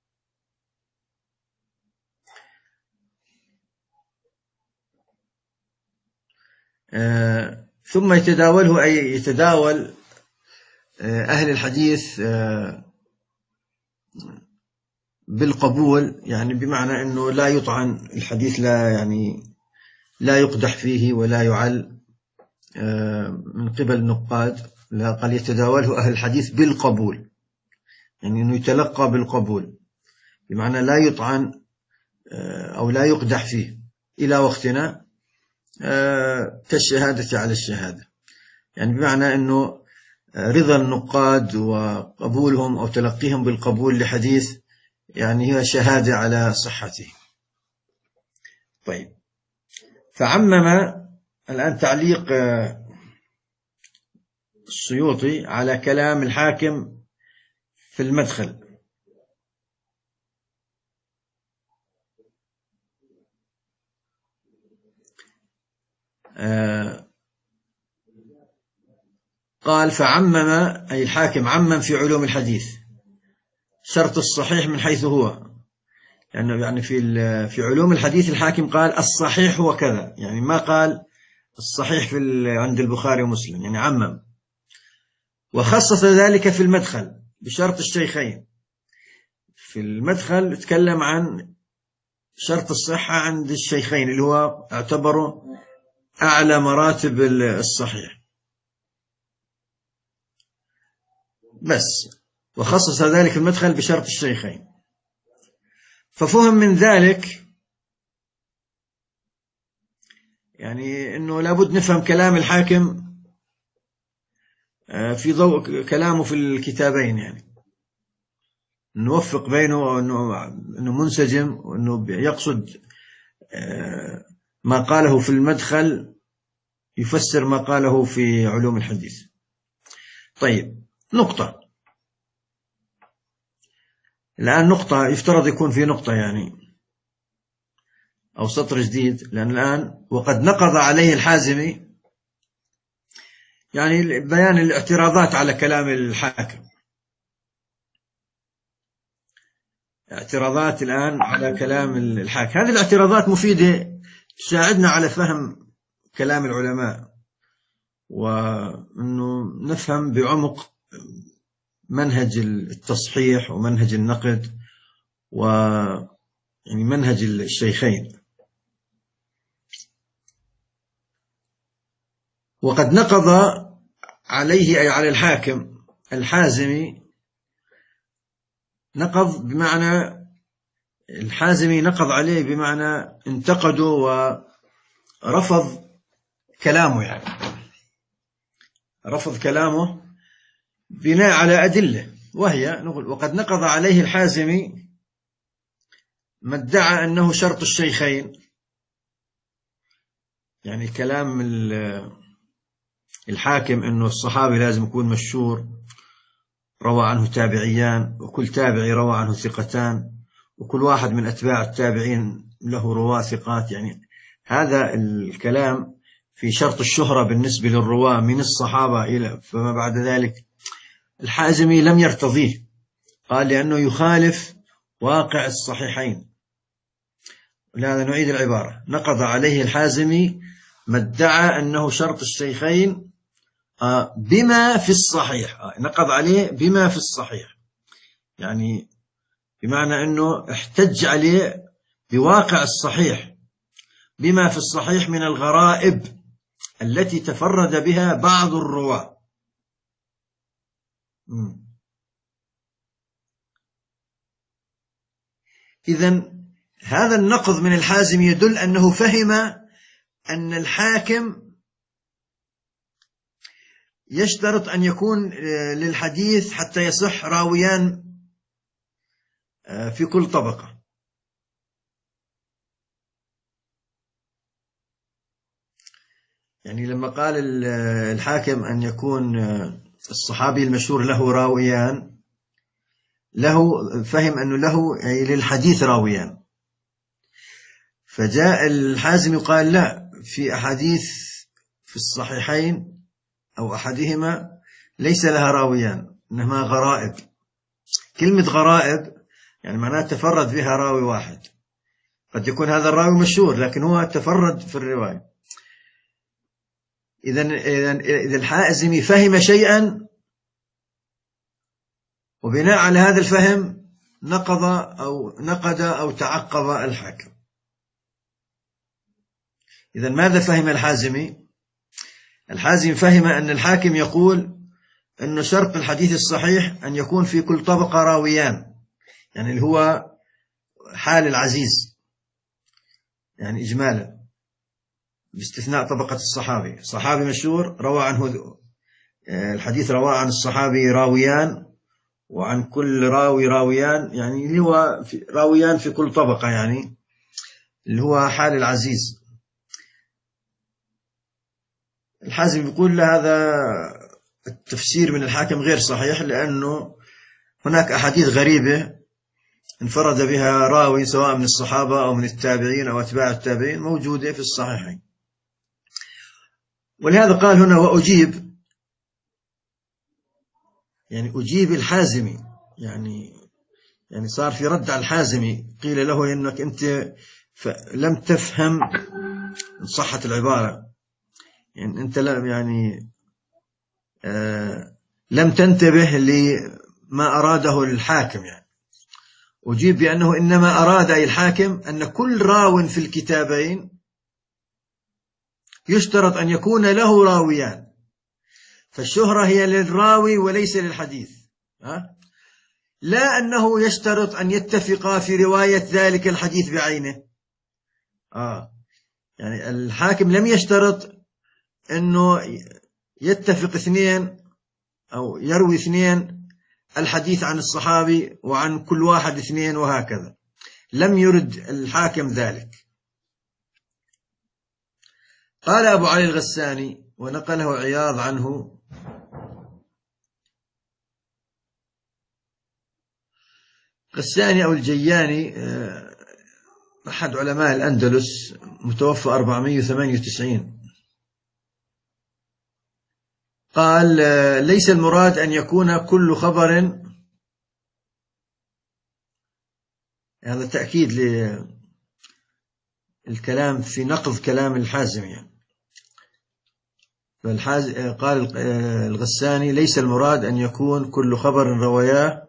آه ثم يتداوله أي يتداول آه أهل الحديث آه بالقبول، يعني بمعنى أنه لا يطعن الحديث، لا يعني لا يقدح فيه ولا يعل من قبل النقاد، لا، قال يتداوله أهل الحديث بالقبول، يعني أنه يتلقى بالقبول بمعنى لا يطعن أو لا يقدح فيه إلى وقتنا كالشهادة على الشهادة، يعني بمعنى أنه رضا النقاد وقبولهم أو تلقيهم بالقبول لحديث يعني هي شهادة على صحته. طيب، فعمم الآن تعليق السيوطي على كلام الحاكم في المدخل. قال فعمم أي الحاكم عمم في علوم الحديث شرط الصحيح من حيث هو، لأنه يعني في في علوم الحديث الحاكم قال الصحيح هو كذا، يعني ما قال الصحيح في عند البخاري ومسلم، يعني عمم. وخصص ذلك في المدخل بشرط الشيخين. في المدخل تكلم عن شرط الصحة عند الشيخين اللي هو اعتبره أعلى مراتب الصحيح بس، وخصص ذلك المدخل بشرط الشيخين. ففهم من ذلك يعني أنه لابد نفهم كلام الحاكم في ضوء كلامه في الكتابين، يعني نوفق بينه وأنه أنه منسجم، وأنه يقصد ما قاله في المدخل يفسر ما قاله في علوم الحديث. طيب، نقطة الآن، نقطة يفترض يكون في نقطة يعني أو سطر جديد، لأن الآن وقد نقض عليه الحازمي، يعني بيان الاعتراضات على كلام الحاكم، اعتراضات الآن على كلام الحاكم. هذه الاعتراضات مفيدة تساعدنا على فهم كلام العلماء، وأنه نفهم بعمق منهج التصحيح ومنهج النقد ويعني منهج الشيخين. وقد نقض عليه أي على الحاكم الحازمي، نقض بمعنى الحازمي نقض عليه بمعنى انتقده ورفض كلامه، يعني رفض كلامه بناء على أدلة، وهي نقول وقد نقض عليه الحازمي ما ادعى أنه شرط الشيخين، يعني كلام الحاكم أنه الصحابي لازم يكون مشهور روى عنه تابعيان، وكل تابعي روى عنه ثقتان، وكل واحد من أتباع التابعين له رواة ثقات، يعني هذا الكلام في شرط الشهرة بالنسبة للرواة من الصحابة إلى فما بعد ذلك الحازمي لم يرتضيه، قال لأنه يخالف واقع الصحيحين، لهذا نعيد العبارة: نقض عليه الحازمي ما ادعى أنه شرط الشيخين بما في الصحيح. نقض عليه بما في الصحيح، يعني بمعنى أنه احتج عليه بواقع الصحيح، بما في الصحيح من الغرائب التي تفرد بها بعض الرواة. إذن هذا النقض من الحازم يدل أنه فهم أن الحاكم يشترط أن يكون للحديث حتى يصح راويان في كل طبقة. يعني لما قال الحاكم أن يكون الصحابي المشهور له راويان، له فهم أنه له للحديث راويان، فجاء الحازم يقال لا، في أحاديث في الصحيحين أو أحدهما ليس لها راويان، إنما غرائب. كلمة غرائب يعني معناها تفرد بها راوي واحد، قد يكون هذا الراوي مشهور لكن هو تفرد في الرواية. إذن إذا الحازمي فهم شيئا، وبناء على هذا الفهم نقض أو نقد أو تعقب الحاكم. إذن ماذا فهم الحازمي؟ الحازمي فهم أن الحاكم يقول أن شرط الحديث الصحيح أن يكون في كل طبقة راويان، يعني اللي هو حال العزيز، يعني إجمالا باستثناء طبقة الصحابي. صحابي مشهور روى عنه الحديث، روى عن الصحابي راويان، وعن كل راوي راويان، يعني اللي هو في راويان في كل طبقة، يعني اللي هو حال العزيز. الحازم يقول له هذا التفسير من الحاكم غير صحيح، لأنه هناك أحاديث غريبة انفرد بها راوي سواء من الصحابة أو من التابعين أو أتباع التابعين موجودة في الصحيحين. ولهذا قال هنا وأجيب، يعني أجيب الحازمي، يعني يعني صار في رد على الحازمي. قيل له إنك أنت لم تفهم، صحة العبارة، يعني أنت لم يعني آه لم تنتبه لما أراده الحاكم. يعني أجيب بأنه إنما أراد أي الحاكم أن كل راو في الكتابين يشترط أن يكون له راويان، فالشهرة هي للراوي وليس للحديث. ها؟ لا أنه يشترط أن يتفقا في رواية ذلك الحديث بعينه. آه. يعني الحاكم لم يشترط أنه يتفق اثنين أو يروي اثنين الحديث عن الصحابي وعن كل واحد اثنين وهكذا، لم يرد الحاكم ذلك. قال أبو علي الغساني ونقله عياض عنه: غساني أو الجياني أحد علماء الأندلس، متوفى أربعمائة وثمانية وتسعين، قال ليس المراد أن يكون كل خبر، هذا تأكيد للكلام في نقض كلام الحازم. يعني فالحاز... قال الغساني ليس المراد أن يكون كل خبر رواه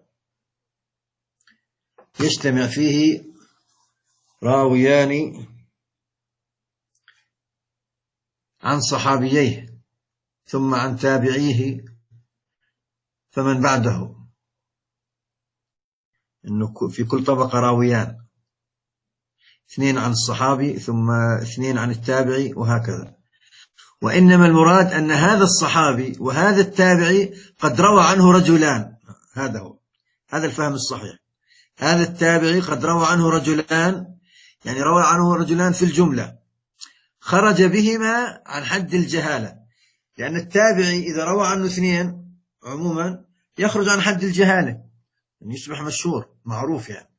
يجتمع فيه راويان عن صحابيه ثم عن تابعيه فمن بعده، إنه في كل طبقة راويان، اثنين عن الصحابي ثم اثنين عن التابعي وهكذا. وإنما المراد أن هذا الصحابي وهذا التابعي قد روى عنه رجلان، هذا هو هذا الفهم الصحيح. هذا التابعي قد روى عنه رجلان، يعني روى عنه رجلان في الجملة خرج بهما عن حد الجهالة، لأن التابعي إذا روى عنه اثنين عموما يخرج عن حد الجهالة، يعني يصبح مشهور معروف. يعني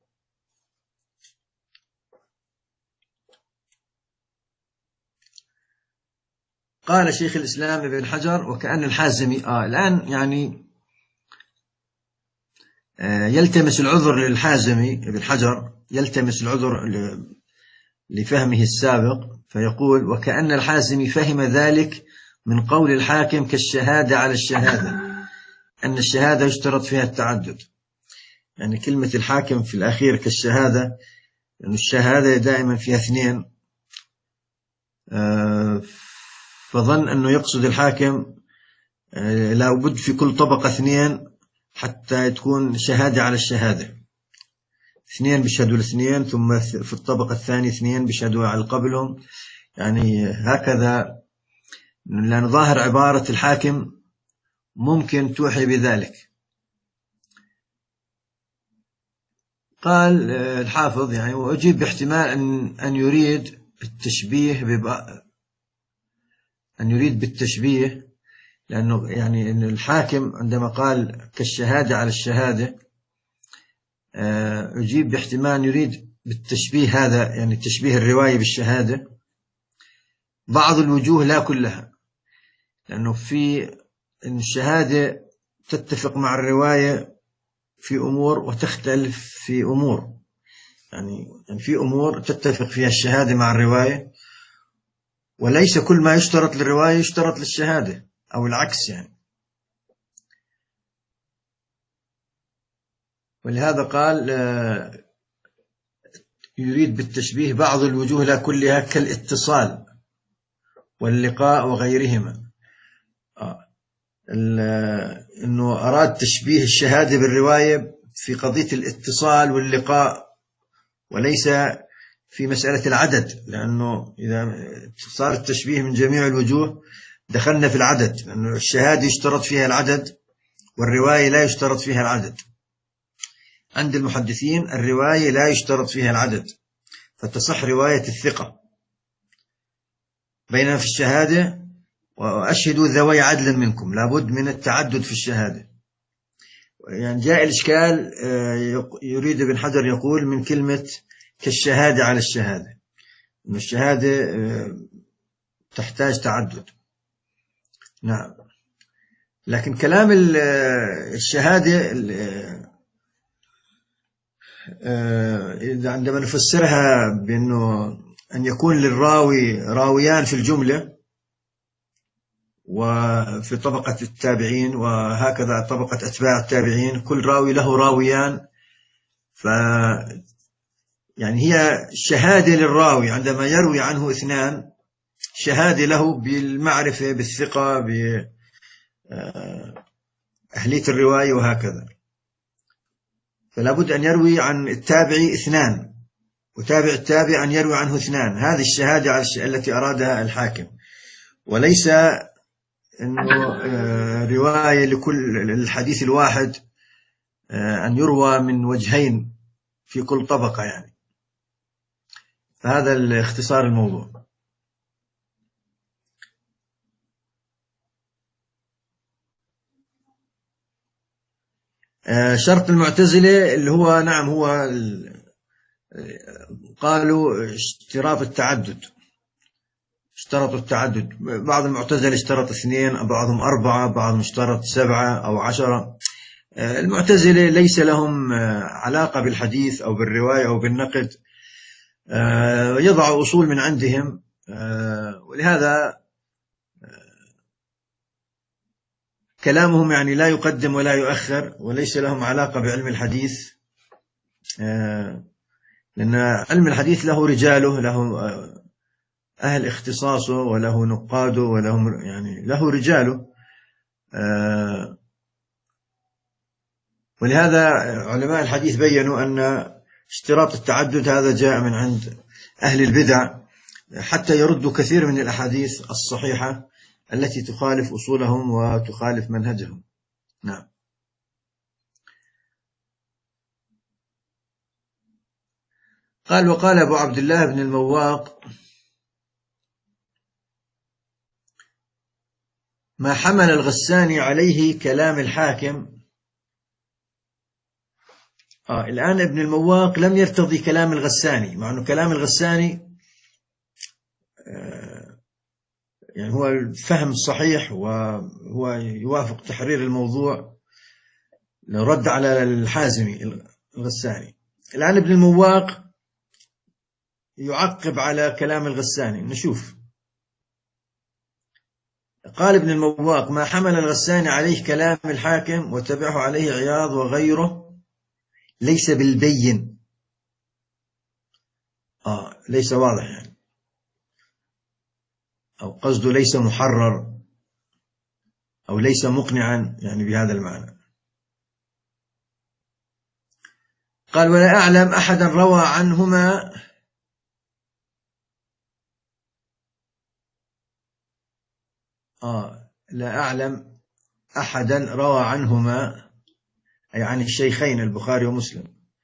قال شيخ الإسلام ابن حجر: وكأن الحازمي آه الآن يعني آه يلتمس العذر للحازمي ابن حجر، يلتمس العذر لفهمه السابق، فيقول: وكأن الحازمي فهم ذلك من قول الحاكم كالشهادة على الشهادة، أن الشهادة يشترط فيها التعدد. يعني كلمة الحاكم في الأخير كالشهادة، لأن يعني الشهادة دائما فيها اثنين، فظن أنه يقصد الحاكم لا بد في كل طبقة اثنين حتى تكون شهادة على الشهادة، اثنين بيشهدوا الاثنين، ثم في الطبقة الثانية اثنين بيشهدوا على قبلهم، يعني هكذا، لأن ظاهر عبارة الحاكم ممكن توحي بذلك. قال الحافظ يعني: وأجيب باحتمال أن أن يريد التشبيه ببقى أن يريد بالتشبيه، لأنه يعني أن الحاكم عندما قال كالشهادة على الشهادة، أجيب باحتمال يريد بالتشبيه هذا، يعني تشبيه الرواية بالشهادة بعض الوجوه لا كلها، لأنه في أن الشهادة تتفق مع الرواية في أمور وتختلف في أمور، يعني في أمور تتفق فيها الشهادة مع الرواية، وليس كل ما يشترط للرواية يشترط للشهادة، أو العكس يعني. ولهذا قال يريد بالتشبيه بعض الوجوه لا كلها، كالاتصال واللقاء وغيرهما. آه. أنه أراد تشبيه الشهادة بالرواية في قضية الاتصال واللقاء، وليس في مسألة العدد، لأنه إذا صار التشبيه من جميع الوجوه دخلنا في العدد، لأنه الشهادة يشترط فيها العدد والرواية لا يشترط فيها العدد. عند المحدثين الرواية لا يشترط فيها العدد، فتصح رواية الثقة، بينما في الشهادة وأشهدوا ذوي عدل منكم، لابد من التعدد في الشهادة. يعني جاء الإشكال، يريد ابن حجر يقول من كلمة كالشهادة على الشهادة، إن الشهادة تحتاج تعدد. نعم، لكن كلام الشهادة عندما نفسرها بأنه أن يكون للراوي راويان في الجملة وفي طبقة التابعين، وهكذا طبقة أتباع التابعين كل راوي له راويان، ف يعني هي شهادة للراوي عندما يروي عنه اثنان، شهادة له بالمعرفة بالثقة بأهلية الرواية وهكذا. فلا بد أن يروي عن التابعي اثنان، وتابع التابع أن يروي عنه اثنان، هذه الشهادة التي أرادها الحاكم، وليس أنه رواية لكل الحديث الواحد أن يروى من وجهين في كل طبقة يعني. فهذا الاختصار الموضوع. شرط المعتزلة اللي هو نعم هو قالوا اشتراط التعدد، اشترطوا التعدد. بعض المعتزلة اشترط اثنين، بعضهم أربعة، بعضهم اشترط سبعة أو عشرة. المعتزلة ليس لهم علاقة بالحديث أو بالرواية أو بالنقد، يضعوا أصول من عندهم، ولهذا كلامهم يعني لا يقدم ولا يؤخر، وليس لهم علاقة بعلم الحديث، لأن علم الحديث له رجاله، له أهل اختصاصه، وله نقاده، وله يعني له رجاله. ولهذا علماء الحديث بيّنوا أن اشتراط التعدد هذا جاء من عند أهل البدع، حتى يردوا كثير من الأحاديث الصحيحة التي تخالف أصولهم وتخالف منهجهم. نعم. قال: وقال أبو عبد الله بن المواق: ما حمل الغساني عليه كلام الحاكم. آه الآن ابن المواق لم يرتضي كلام الغساني، مع أنه كلام الغساني آه يعني هو الفهم الصحيح، وهو يوافق تحرير الموضوع، رد على الحازمي الغساني. الآن ابن المواق يعقب على كلام الغساني. نشوف. قال ابن المواق: ما حمل الغساني عليه كلام الحاكم وتبعه عليه عياض وغيره ليس بالبين. آه ليس واضح يعني، أو قصده ليس محرر أو ليس مقنعا، يعني بهذا المعنى. قال: ولا أعلم أحدا روى عنهما آه لا أعلم أحدا روى عنهما، أي عن الشيخين البخاري ومسلم،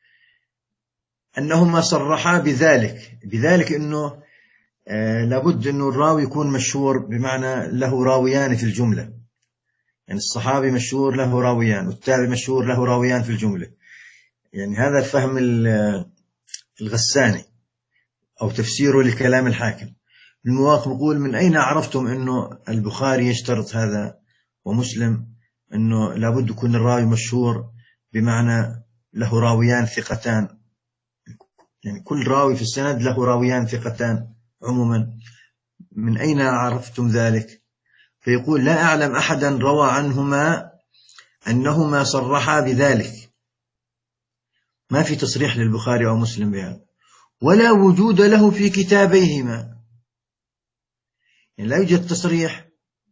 أنهما صرحا بذلك. بذلك أنه آه لابد أنه الراوي يكون مشهور، بمعنى له راويان في الجملة. يعني الصحابي مشهور له راويان، والتابعي مشهور له راويان في الجملة. يعني هذا فهم الغساني أو تفسيره لكلام الحاكم. المواقف يقول: من أين عرفتم أنه البخاري يشترط هذا ومسلم، أنه لابد يكون الراوي مشهور، بمعنى له راويان ثقتان، يعني كل راوي في السند له راويان ثقتان عموما. من أين عرفتم ذلك؟ فيقول: لا أعلم أحدا روى عنهما أنهما صرحا بذلك. ما في تصريح للبخاري أو مسلم بهذا، ولا وجود له في كتابيهما. يعني لا يوجد تصريح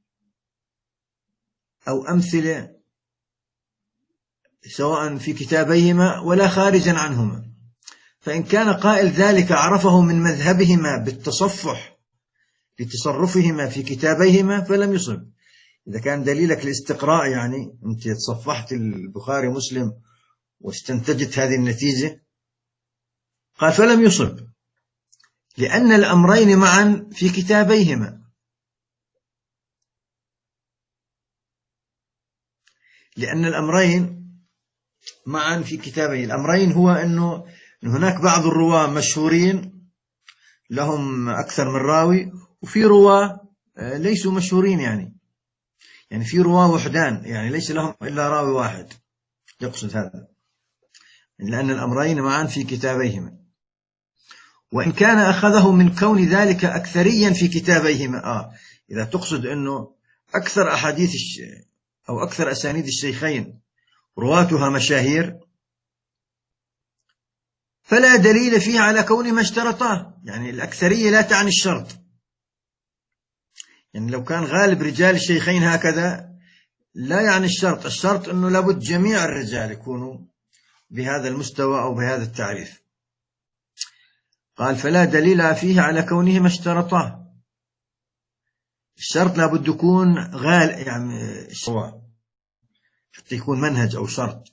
أو أمثلة سواء في كتابيهما ولا خارجا عنهما. فإن كان قائل ذلك عرفه من مذهبهما بالتصفح لتصرفهما في كتابيهما فلم يصب. إذا كان دليلك الاستقراء، يعني أنت تصفحت البخاري ومسلم واستنتجت هذه النتيجة، قال فلم يصب، لأن الأمرين معا في كتابيهما. لأن الأمرين معا في كتابه. الأمرين هو أنه هناك بعض الرواة مشهورين لهم أكثر من راوي، وفي رواة ليسوا مشهورين، يعني يعني في رواة وحدان، يعني ليس لهم إلا راوي واحد. يقصد هذا لأن الأمرين معا في كتابيهما. وإن كان أخذه من كون ذلك أكثريا في كتابيهما. آه إذا تقصد أنه أكثر أحاديث أو أكثر أسانيد الشيخين رواتها مشاهير، فلا دليل فيه على كون ما اشترطاه. يعني الأكثرية لا تعني الشرط. يعني لو كان غالب رجال الشيخين هكذا لا يعني الشرط. الشرط أنه لابد جميع الرجال يكونوا بهذا المستوى أو بهذا التعريف. قال: فلا دليل فيه على كونه ما اشترطاه. الشرط لابد يكون غال، يعني حتى يكون منهج أو شرط.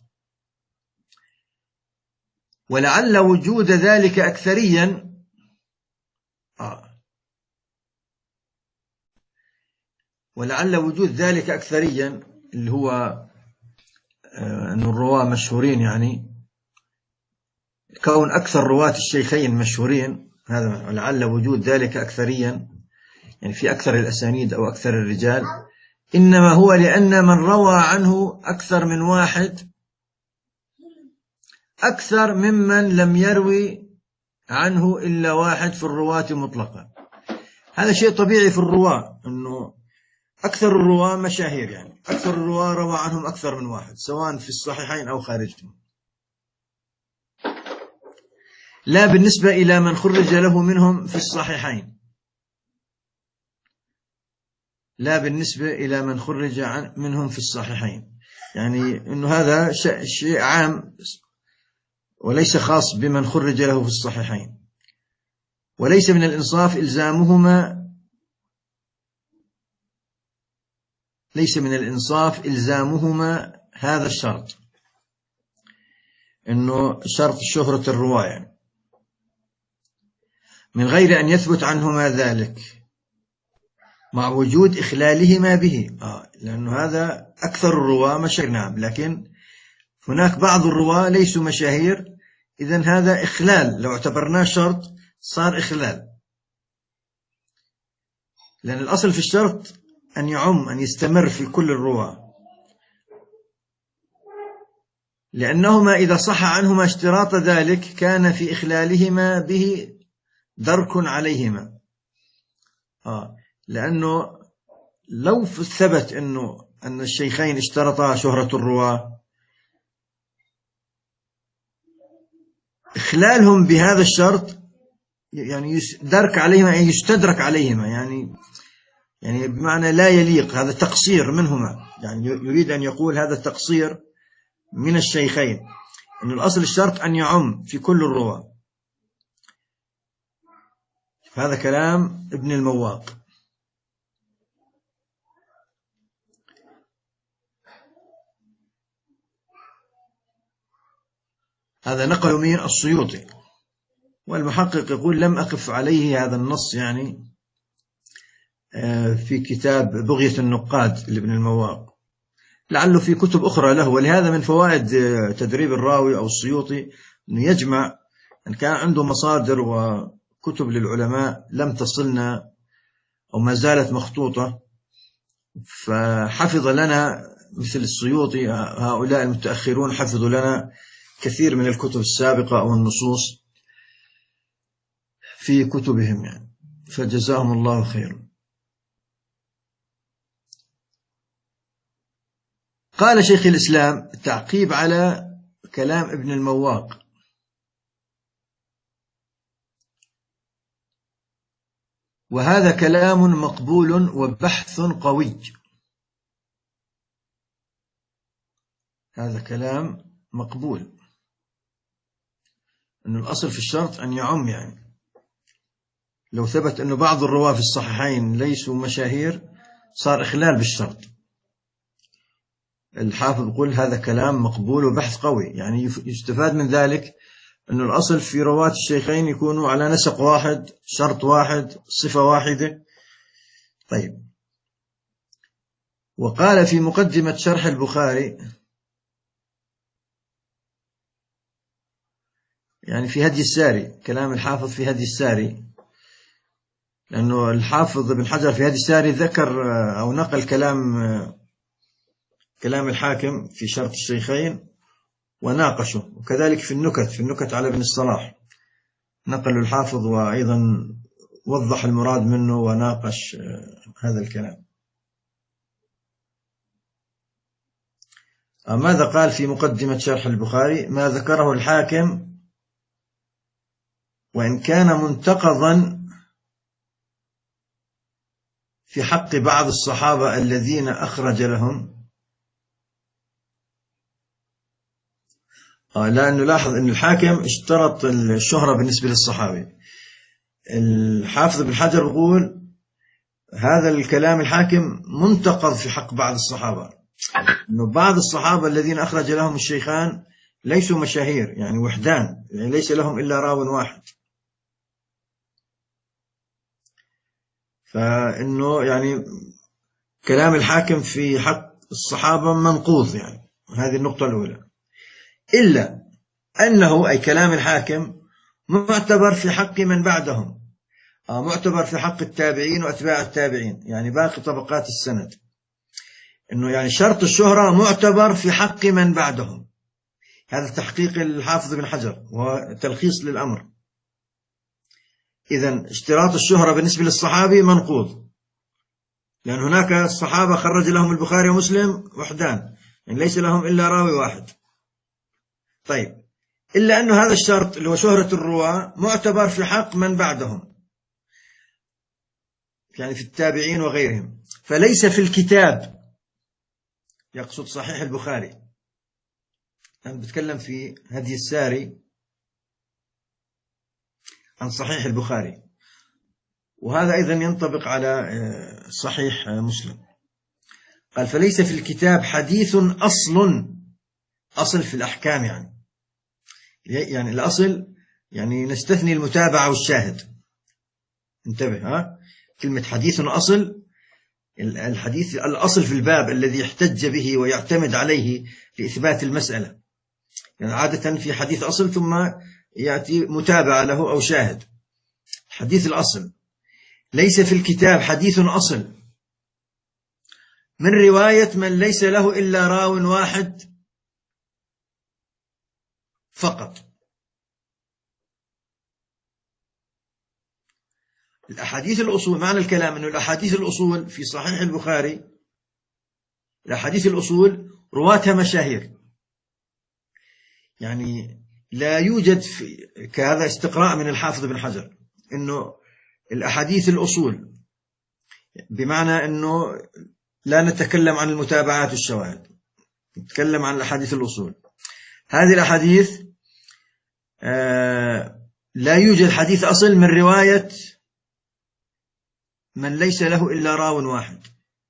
ولعل وجود ذلك أكثريا آه. ولعل وجود ذلك أكثريا اللي هو آه أن الرواة مشهورين، يعني كون أكثر رواة الشيخين مشهورين، هذا لعل وجود ذلك أكثريا، يعني في أكثر الأسانيد أو أكثر الرجال، إنما هو لأن من روى عنه أكثر من واحد أكثر ممن لم يروي عنه إلا واحد في الرواة مطلقا. هذا شيء طبيعي في الرواة، أنه أكثر الرواة مشاهير، يعني أكثر الرواة روى عنهم أكثر من واحد سواء في الصحيحين أو خارجهم. لا بالنسبة إلى من خرج له منهم في الصحيحين، لا بالنسبة إلى من خرج منهم في الصحيحين. يعني أنه هذا شيء عام وليس خاص بمن خرج له في الصحيحين. وليس من الإنصاف إلزامهما ليس من الإنصاف إلزامهما هذا الشرط، أنه شرط شهرة الرواية، من غير أن يثبت عنهما ذلك مع وجود إخلالهما به. آه لأنه هذا أكثر الرواة مشاهير، نعم، لكن هناك بعض الرواة ليسوا مشاهير، إذن هذا إخلال. لو اعتبرناه شرط صار إخلال، لأن الأصل في الشرط أن يعم، أن يستمر في كل الرواة، لأنهما إذا صح عنهما اشتراط ذلك كان في إخلالهما به درك عليهما. آه لأنه لو ثبت أنه أن الشيخين اشترطا شهرة الرواة، إخلالهم بهذا الشرط يعني درك عليهما، يعني يستدرك عليهما، يعني يعني بمعنى لا يليق، هذا تقصير منهما، يعني يريد أن يقول هذا تقصير من الشيخين، أن الأصل الشرط أن يعم في كل الرواة. هذا كلام ابن المواق. هذا نقل من السيوطي، والمحقق يقول لم أقف عليه هذا النص يعني في كتاب بغية النقاد لابن المواق، لعله في كتب أخرى له. ولهذا من فوائد تدريب الراوي أو السيوطي أنه يجمع أن كان عنده مصادر وكتب للعلماء لم تصلنا أو ما زالت مخطوطة، فحفظ لنا مثل السيوطي، هؤلاء المتأخرون حفظوا لنا كثير من الكتب السابقة أو النصوص في كتبهم يعني، فجزاهم الله خيرا. قال شيخ الإسلام تعقيب على كلام ابن المواق: وهذا كلام مقبول وبحث قوي. هذا كلام مقبول، أن الأصل في الشرط أن يعم، يعني لو ثبت أن بعض الرواة في الصحيحين ليسوا مشاهير صار إخلال بالشرط. الحافظ يقول هذا كلام مقبول وبحث قوي، يعني يستفاد من ذلك أن الأصل في رواة الشيخين يكونوا على نسق واحد، شرط واحد، صفة واحدة. طيب، وقال في مقدمة شرح البخاري، يعني في هدي الساري، كلام الحافظ في هدي الساري، لأنه الحافظ ابن حجر في هدي الساري ذكر أو نقل كلام كلام الحاكم في شرط الشيخين وناقشه، وكذلك في النكت في النكت على ابن الصلاح نقل الحافظ وأيضا وضح المراد منه وناقش هذا الكلام. ماذا قال في مقدمة شرح البخاري؟ ما ذكره الحاكم وإن كان منتقضا في حق بعض الصحابة الذين أخرج لهم. لأنه لاحظ أن الحاكم اشترط الشهرة بالنسبة للصحابي. الحافظ بن حجر يقول هذا الكلام الحاكم منتقض في حق بعض الصحابة، أنه بعض الصحابة الذين أخرج لهم الشيخان ليسوا مشاهير، يعني وحدان، يعني ليس لهم إلا راو واحد، فإنه يعني كلام الحاكم في حق الصحابة منقوض، يعني هذه النقطة الأولى. إلا أنه أي كلام الحاكم معتبر في حق من بعدهم، معتبر في حق التابعين وأتباع التابعين، يعني باقي طبقات السند، إنه يعني شرط الشهرة معتبر في حق من بعدهم. هذا تحقيق الحافظ بن حجر وتلخيص للأمر. إذن اشتراط الشهرة بالنسبة للصحابي منقوض، لأن هناك الصحابة خرج لهم البخاري ومسلم وحدان، يعني ليس لهم إلا راوي واحد. طيب، إلا أن هذا الشرط اللي هو شهرة الرواة معتبر في حق من بعدهم، يعني في التابعين وغيرهم، فليس في الكتاب، يقصد صحيح البخاري، أنا بتكلم في هدي الساري عن صحيح البخاري، وهذا أيضا ينطبق على صحيح مسلم. قال فليس في الكتاب حديث أصل، أصل في الأحكام، يعني يعني الأصل يعني نستثني المتابعة والشاهد، انتبه، ها كلمة حديث أصل، الحديث الأصل في الباب الذي يحتج به ويعتمد عليه لإثبات المسألة، يعني عادة في حديث أصل ثم يأتي متابعة له أو شاهد. حديث الأصل ليس في الكتاب حديث أصل من رواية من ليس له إلا راو واحد فقط. الأحاديث الأصول، معنى الكلام أنه الأحاديث الأصول في صحيح البخاري، الأحاديث الأصول رواتها مشاهير، يعني لا يوجد في كهذا استقراء من الحافظ بن حجر أنه الأحاديث الأصول، بمعنى أنه لا نتكلم عن المتابعات والشواهد، نتكلم عن الأحاديث الأصول. هذه الأحاديث آه لا يوجد حديث أصل من رواية من ليس له إلا راو واحد،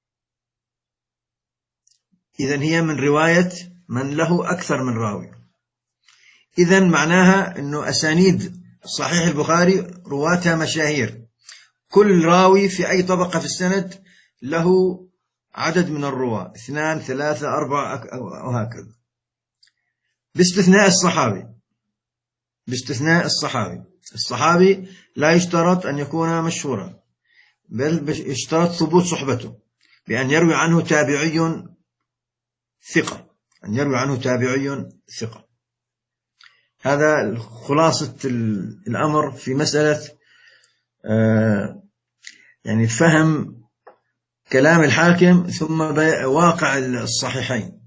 إذن هي من رواية من له أكثر من راوي. إذن معناها أنه أسانيد صحيح البخاري رواتها مشاهير، كل راوي في أي طبقة في السند له عدد من الرواة، اثنان ثلاثة أربعة وهكذا، باستثناء الصحابي. باستثناء الصحابي الصحابي لا يشترط أن يكون مشهورا، بل يشترط ثبوت صحبته بأن يروي عنه تابعي ثقة، أن يروي عنه تابعي ثقة. هذا خلاصة الأمر في مسألة آه يعني فهم كلام الحاكم ثم واقع الصحيحين.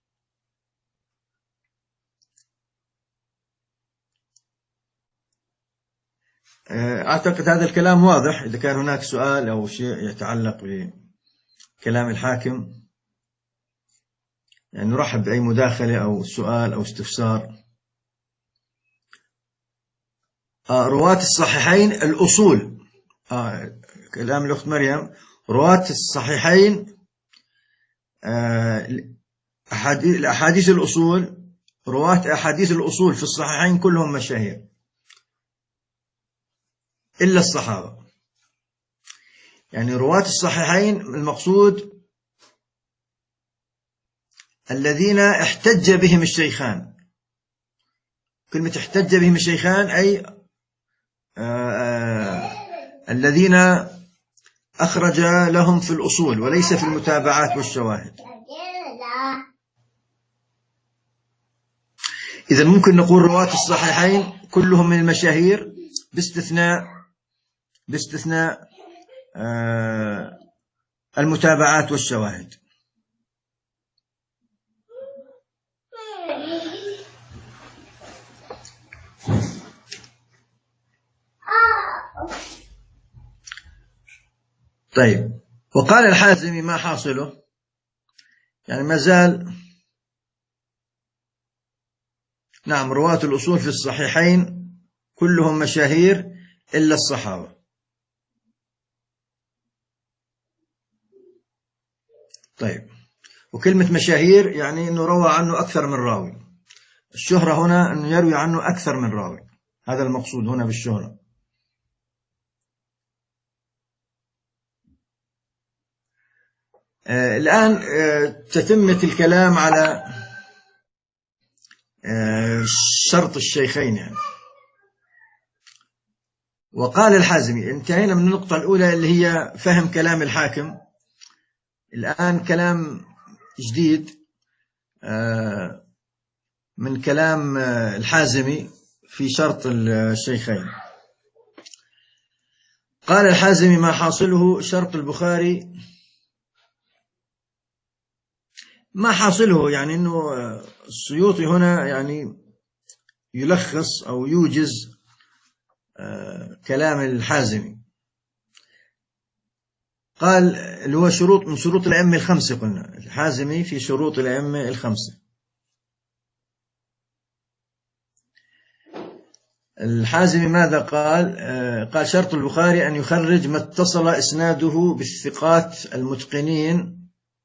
أعتقد هذا الكلام واضح. إذا كان هناك سؤال أو شيء يتعلق بكلام الحاكم يعني نرحب بأي مداخلة أو سؤال أو استفسار. آه رواة الصحيحين الأصول، آه كلام الأخت مريم، رواة الصحيحين آه الأحاديث الأصول، رواة أحاديث الأصول في الصحيحين كلهم مشاهير إلا الصحابة. يعني رواة الصحيحين المقصود الذين احتج بهم الشيخان. كلمة احتج بهم الشيخان أي آآ آآ الذين أخرج لهم في الأصول وليس في المتابعات والشواهد. إذا ممكن نقول رواة الصحيحين كلهم من المشاهير باستثناء باستثناء المتابعات والشواهد. طيب، وقال الحازمي ما حاصله؟ يعني ما زال نعم رواة الأصول في الصحيحين كلهم مشاهير إلا الصحابة. طيب، وكلمة مشاهير يعني أنه روى عنه أكثر من راوي. الشهرة هنا أنه يروي عنه أكثر من راوي، هذا المقصود هنا بالشهرة. آه الآن آه تتمة الكلام على آه شرط الشيخين يعني. وقال الحازمي، انتهينا من النقطة الأولى اللي هي فهم كلام الحاكم. الآن كلام جديد آه من كلام آه الحازمي في شرط الشيخين. قال الحازمي ما حاصله شرط البخاري؟ ما حاصله يعني أنه السيوطي هنا يعني يلخص أو يوجز كلام الحازمي. قال اللي هو شروط من شروط الأئمة الخمسة، قلنا الحازمي في شروط الأئمة الخمسة. الحازمي ماذا قال؟ قال شرط البخاري أن يخرج ما اتصل إسناده بالثقات المتقنين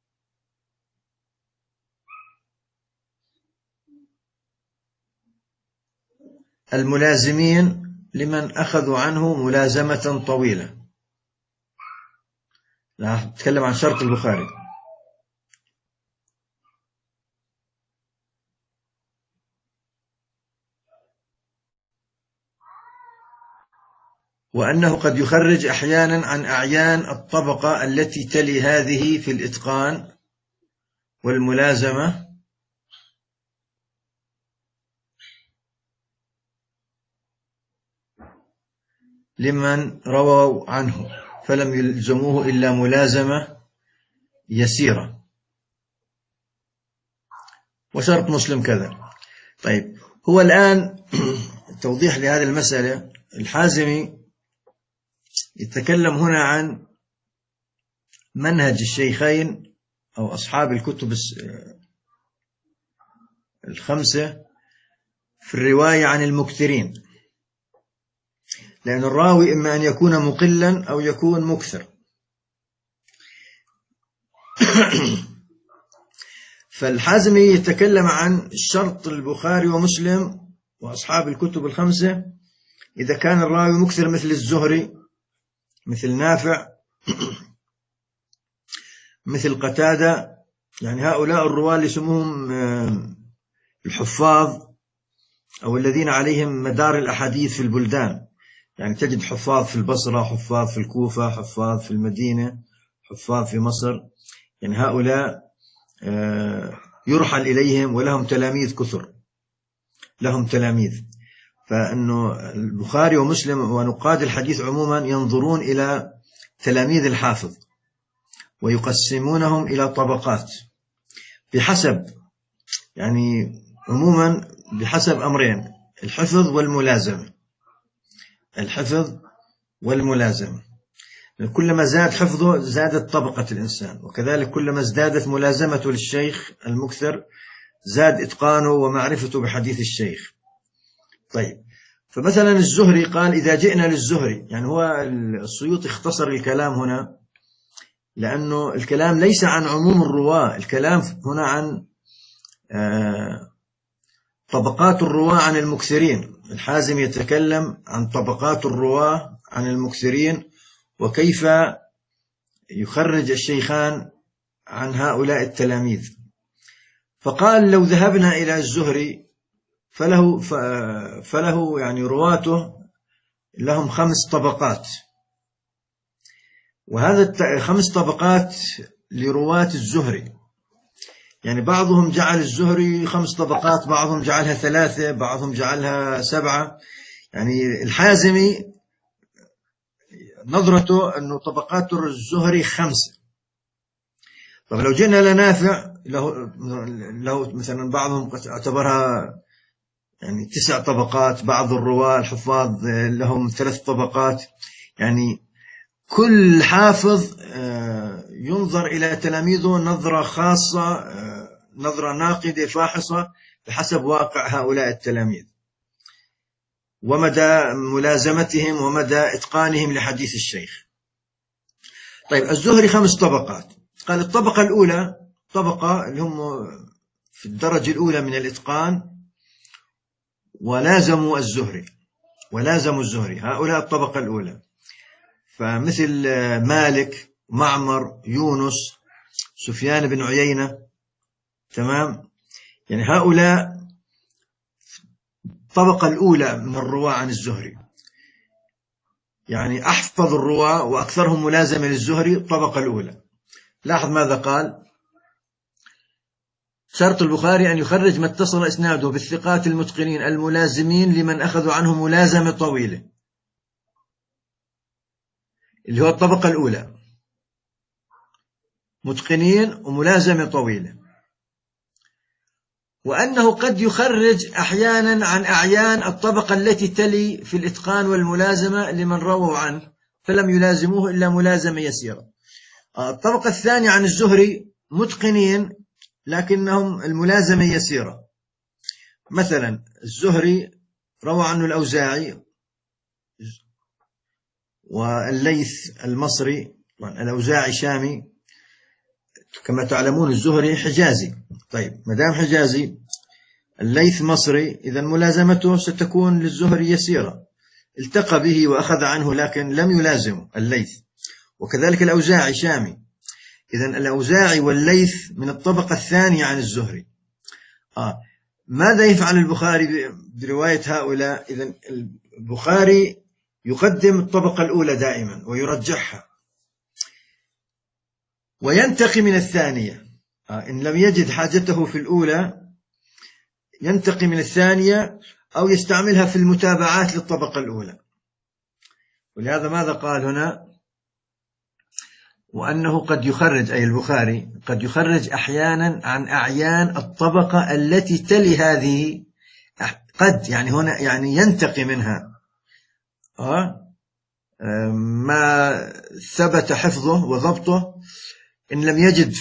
الملازمين لمن أخذوا عنه ملازمة طويلة. لا نتكلم عن شرط البخاري. وأنه قد يخرج أحيانا عن أعيان الطبقة التي تلي هذه في الإتقان والملازمة لمن رووا عنه فلم يلزموه إلا ملازمة يسيرة، وشرط مسلم كذا. طيب، هو الآن توضيح لهذه المسألة، الحازمي يتكلم هنا عن منهج الشيخين أو أصحاب الكتب الخمسة في الرواية عن المكثرين، لأن الراوي إما أن يكون مقلا أو يكون مكثر. فالحازمي يتكلم عن الشرط البخاري ومسلم وأصحاب الكتب الخمسة إذا كان الراوي مكثر مثل الزهري، مثل نافع، مثل قتادة، يعني هؤلاء الرواة اللي يسموهم الحفاظ أو الذين عليهم مدار الأحاديث في البلدان. يعني تجد حفاظ في البصرة، حفاظ في الكوفة، حفاظ في المدينة، حفاظ في مصر. يعني هؤلاء يرحل إليهم ولهم تلاميذ كثر، لهم تلاميذ. فإنه البخاري ومسلم ونقاد الحديث عموما ينظرون إلى تلاميذ الحافظ ويقسمونهم إلى طبقات بحسب، يعني عموما بحسب أمرين: الحفظ والملازمة. الحفظ والملازمة، كلما زاد حفظه زادت طبقة الإنسان، وكذلك كلما ازدادت ملازمته للشيخ المكثر زاد إتقانه ومعرفته بحديث الشيخ. طيب، فمثلا الزهري قال إذا جئنا للزهري، يعني هو السيوطي اختصر الكلام هنا لأنه الكلام ليس عن عموم الرواة، الكلام هنا عن طبقات الرواة عن المكثرين. الحازم يتكلم عن طبقات الرواة عن المكثرين وكيف يخرج الشيخان عن هؤلاء التلاميذ. فقال لو ذهبنا إلى الزهري فله, فله يعني رواته لهم خمس طبقات، وهذا خمس طبقات لرواة الزهري. يعني بعضهم جعل الزهري خمس طبقات، بعضهم جعلها ثلاثة، بعضهم جعلها سبعة. يعني الحازمي نظرته أنه طبقات الزهري خمسة. طب لو جينا لنافع له, له مثلا بعضهم اعتبرها يعني تسع طبقات، بعض الرواة الحفاظ لهم ثلاث طبقات. يعني كل حافظ ينظر إلى تلاميذه نظرة خاصة، نظرة ناقدة فاحصة بحسب واقع هؤلاء التلاميذ ومدى ملازمتهم ومدى إتقانهم لحديث الشيخ. طيب، الزهري خمس طبقات. قال الطبقة الأولى طبقة اللي هم في الدرجة الأولى من الإتقان ولازموا الزهري ولازموا الزهري هؤلاء الطبقة الأولى، فمثل مالك، معمر، يونس، سفيان بن عيينة. تمام، يعني هؤلاء الطبقة الأولى من الرواة عن الزهري، يعني أحفظ الرواة وأكثرهم ملازمة للزهري الطبقة الأولى. لاحظ ماذا قال: شرط البخاري أن يخرج ما اتصل إسناده بالثقات المتقنين الملازمين لمن أخذوا عنه ملازمة طويلة، اللي هو الطبقة الأولى، متقنين وملازمة طويلة. وأنه قد يخرج أحيانا عن أعيان الطبقة التي تلي في الإتقان والملازمة لمن رووا عنه فلم يلازموه إلا ملازمة يسيرة. الطبقة الثانية عن الزهري متقنين لكنهم الملازمة يسيرة. مثلا الزهري روى عنه الأوزاعي والليث المصري، الأوزاعي شامي، كما تعلمون الزهري حجازي. طيب، مدام حجازي، الليث مصري، إذن ملازمته ستكون للزهري يسيرة، التقى به وأخذ عنه لكن لم يلازمه الليث. وكذلك الأوزاعي شامي، إذن الأوزاعي والليث من الطبقة الثانية عن الزهري. آه. ماذا يفعل البخاري برواية هؤلاء؟ إذن البخاري يقدم الطبقة الأولى دائما ويرجحها وينتقي من الثانية. آه. إن لم يجد حاجته في الأولى ينتقي من الثانية أو يستعملها في المتابعات للطبقة الأولى. ولهذا ماذا قال هنا؟ وأنه قد يخرج، أي البخاري قد يخرج أحيانا عن أعيان الطبقة التي تلي هذه، قد يعني هنا يعني ينتقي منها أه؟ ما ثبت حفظه وضبطه إن لم يجد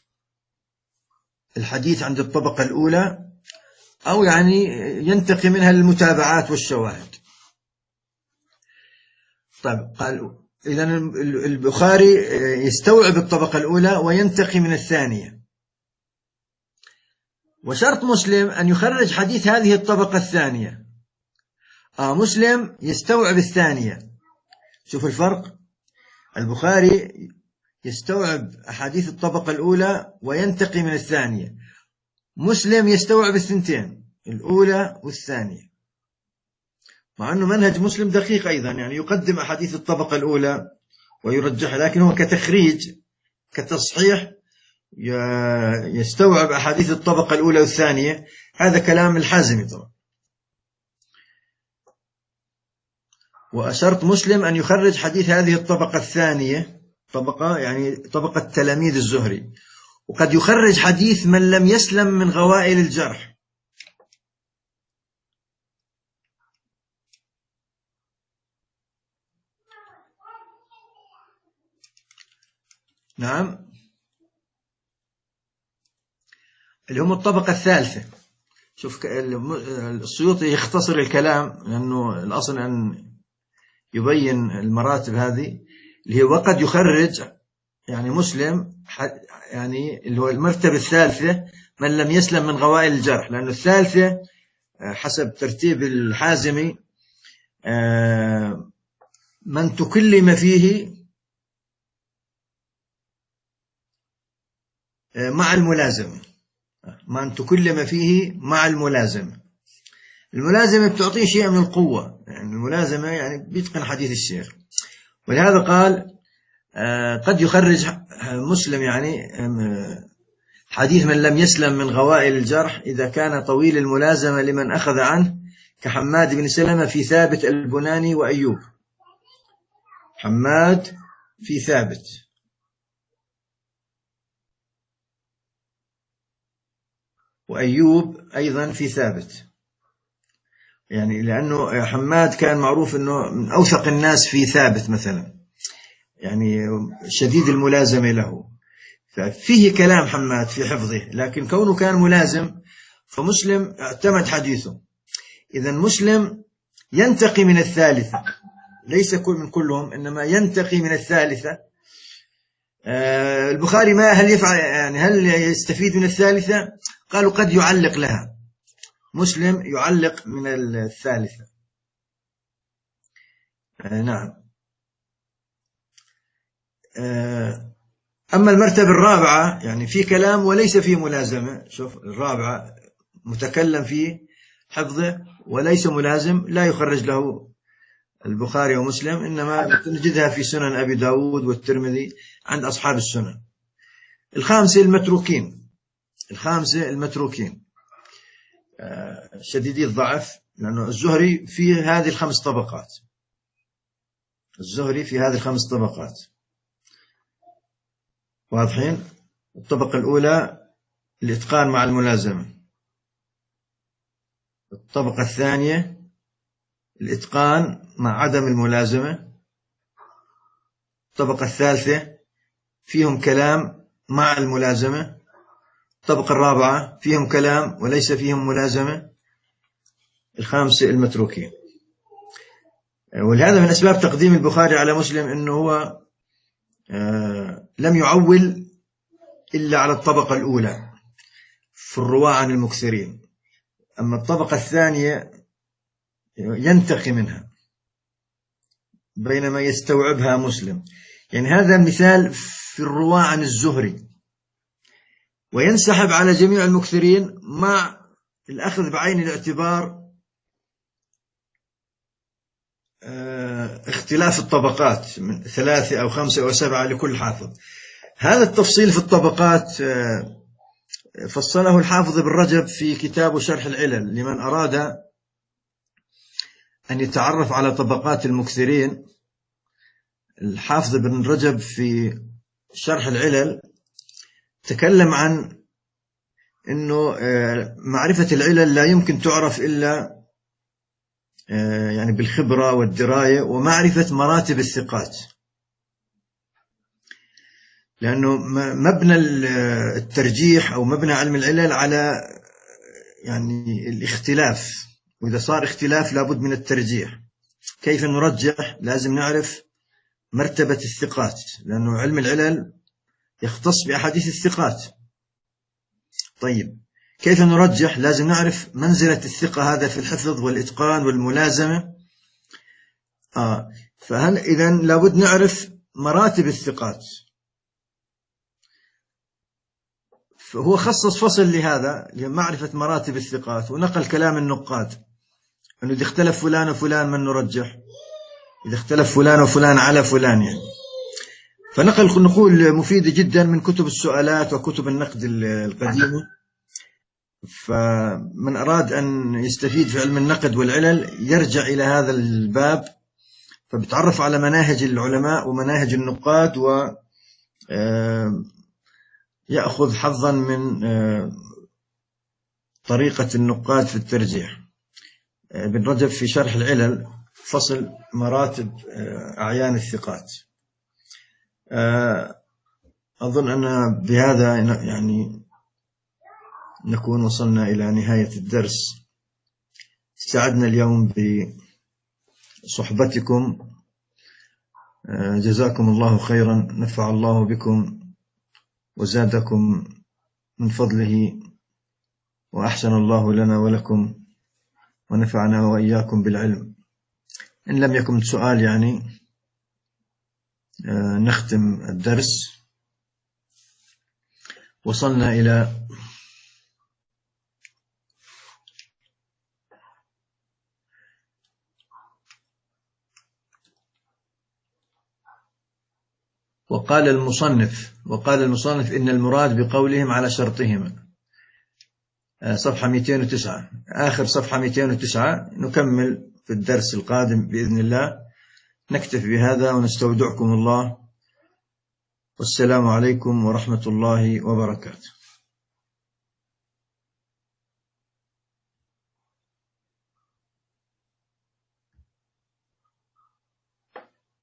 الحديث عند الطبقة الأولى، أو يعني ينتقي منها المتابعات والشواهد. طيب قال إذن البخاري يستوعب الطبقة الأولى وينتقي من الثانية، وشرط مسلم أن يخرج حديث هذه الطبقة الثانية. آه مسلم يستوعب الثانية. شوف الفرق، البخاري يستوعب أحاديث الطبقة الأولى وينتقي من الثانية، مسلم يستوعب الثنتين، الأولى والثانية، مع أنه منهج مسلم دقيق أيضا، يعني يقدم أحاديث الطبقة الأولى ويرجحها، لكن هو كتخريج كتصحيح يستوعب أحاديث الطبقة الأولى والثانية. هذا كلام الحازمي طبعا. وأشرت مسلم أن يخرج حديث هذه الطبقة الثانية، طبقة يعني طبقة تلاميذ الزهري، وقد يخرج حديث من لم يسلم من غوائل الجرح. نعم، اللي هم الطبقة الثالثة. شوف السيوطي يختصر الكلام لأنه الأصل أن يبين المراتب هذه، اللي هي وقد يخرج يعني مسلم يعني اللي هو المرتبة الثالثة من لم يسلم من غوائل الجرح، لأنه الثالثة حسب ترتيب الحازمي من تكلم فيه مع الملازمة، من تكلم فيه مع الملازمة. الملازمة بتعطيه شيء من القوة، يعني الملازمة يعني بيتقن حديث الشيخ. ولهذا قال قد يخرج مسلم يعني حديث من لم يسلم من غوائل الجرح إذا كان طويل الملازمة لمن أخذ عنه، كحماد بن سلمة في ثابت البناني وأيوب. حماد في ثابت وأيوب أيضا في ثابت، يعني لأنه حماد كان معروف أنه من أوثق الناس في ثابت مثلا، يعني شديد الملازمة له، ففيه كلام حماد في حفظه، لكن كونه كان ملازم فمسلم اعتمد حديثه. إذن مسلم ينتقي من الثالثة، ليس كل من كلهم، إنما ينتقي من الثالثة. آه البخاري ما هل يفعل يعني هل يستفيد من الثالثة؟ قالوا قد يعلق لها، مسلم يعلق من الثالثة. آه نعم. آه أما المرتبة الرابعة يعني في كلام وليس فيه ملازمة. شوف الرابعة متكلم فيه حفظه وليس ملازم، لا يخرج له البخاري ومسلم، إنما نجدها في سنن أبي داود والترمذي عند أصحاب السنن. الخامسة المتروكين، الخامسة المتروكين شديدي الضعف، لأنه الزهري في هذه الخمس طبقات، الزهري في هذه الخمس طبقات واضحين. الطبقة الأولى الإتقان مع الملازمة، الطبقة الثانية الإتقان مع عدم الملازمة، الطبقة الثالثة فيهم كلام مع الملازمة، الطبقة الرابعة فيهم كلام وليس فيهم ملازمة، الخامسة المتروكين. ولهذا من أسباب تقديم البخاري على مسلم أنه هو لم يعول إلا على الطبقة الأولى في الرواة عن المكثرين، أما الطبقة الثانية ينتقي منها بينما يستوعبها مسلم. يعني هذا المثال في الرواة عن الزهري، وينسحب على جميع المكثرين مع الأخذ بعين الاعتبار اختلاف الطبقات من ثلاثة أو خمسة أو سبعة لكل حافظ. هذا التفصيل في الطبقات فصله الحافظ ابن رجب في كتابه شرح العلل لمن أراد أن يتعرف على طبقات المكثرين. الحافظ ابن رجب في شرح العلل تكلم عن أنه معرفة العلل لا يمكن تعرف إلا يعني بالخبرة والدراية ومعرفة مراتب الثقات، لأنه مبنى الترجيح أو مبنى علم العلل على يعني الاختلاف، وإذا صار اختلاف لابد من الترجيح. كيف نرجح؟ لازم نعرف مرتبة الثقات، لأنه علم العلل يختص بأحاديث الثقات. طيب كيف نرجح؟ لازم نعرف منزلة الثقة هذا في الحفظ والإتقان والملازمة. آه فهل إذن لابد نعرف مراتب الثقات. فهو خصص فصل لهذا لمعرفة مراتب الثقات، ونقل كلام النقاد أنه إذا اختلف فلان وفلان من نرجح، إذا اختلف فلان وفلان على فلان يعني. فنقل نقول مفيدة جدا من كتب السؤالات وكتب النقد القديمة. فمن أراد أن يستفيد في علم النقد والعلل يرجع إلى هذا الباب، فبتعرف على مناهج العلماء ومناهج النقاد، ويأخذ حظا من طريقة النقاد في الترجيح. ابن رجب في شرح العلل فصل مراتب أعيان الثقات. أظن أن بهذا يعني نكون وصلنا إلى نهاية الدرس. سعدنا اليوم بصحبتكم، جزاكم الله خيرا، نفع الله بكم وزادكم من فضله، وأحسن الله لنا ولكم، ونفعنا وإياكم بالعلم. إن لم يكن سؤال يعني نختم الدرس. وصلنا إلى وقال المصنف وقال المصنف إن المراد بقولهم على شرطهما، صفحة مئتين وتسعة، آخر صفحة مئتين وتسعة. نكمل في الدرس القادم بإذن الله. نكتفي بهذا ونستودعكم الله، والسلام عليكم ورحمة الله وبركاته.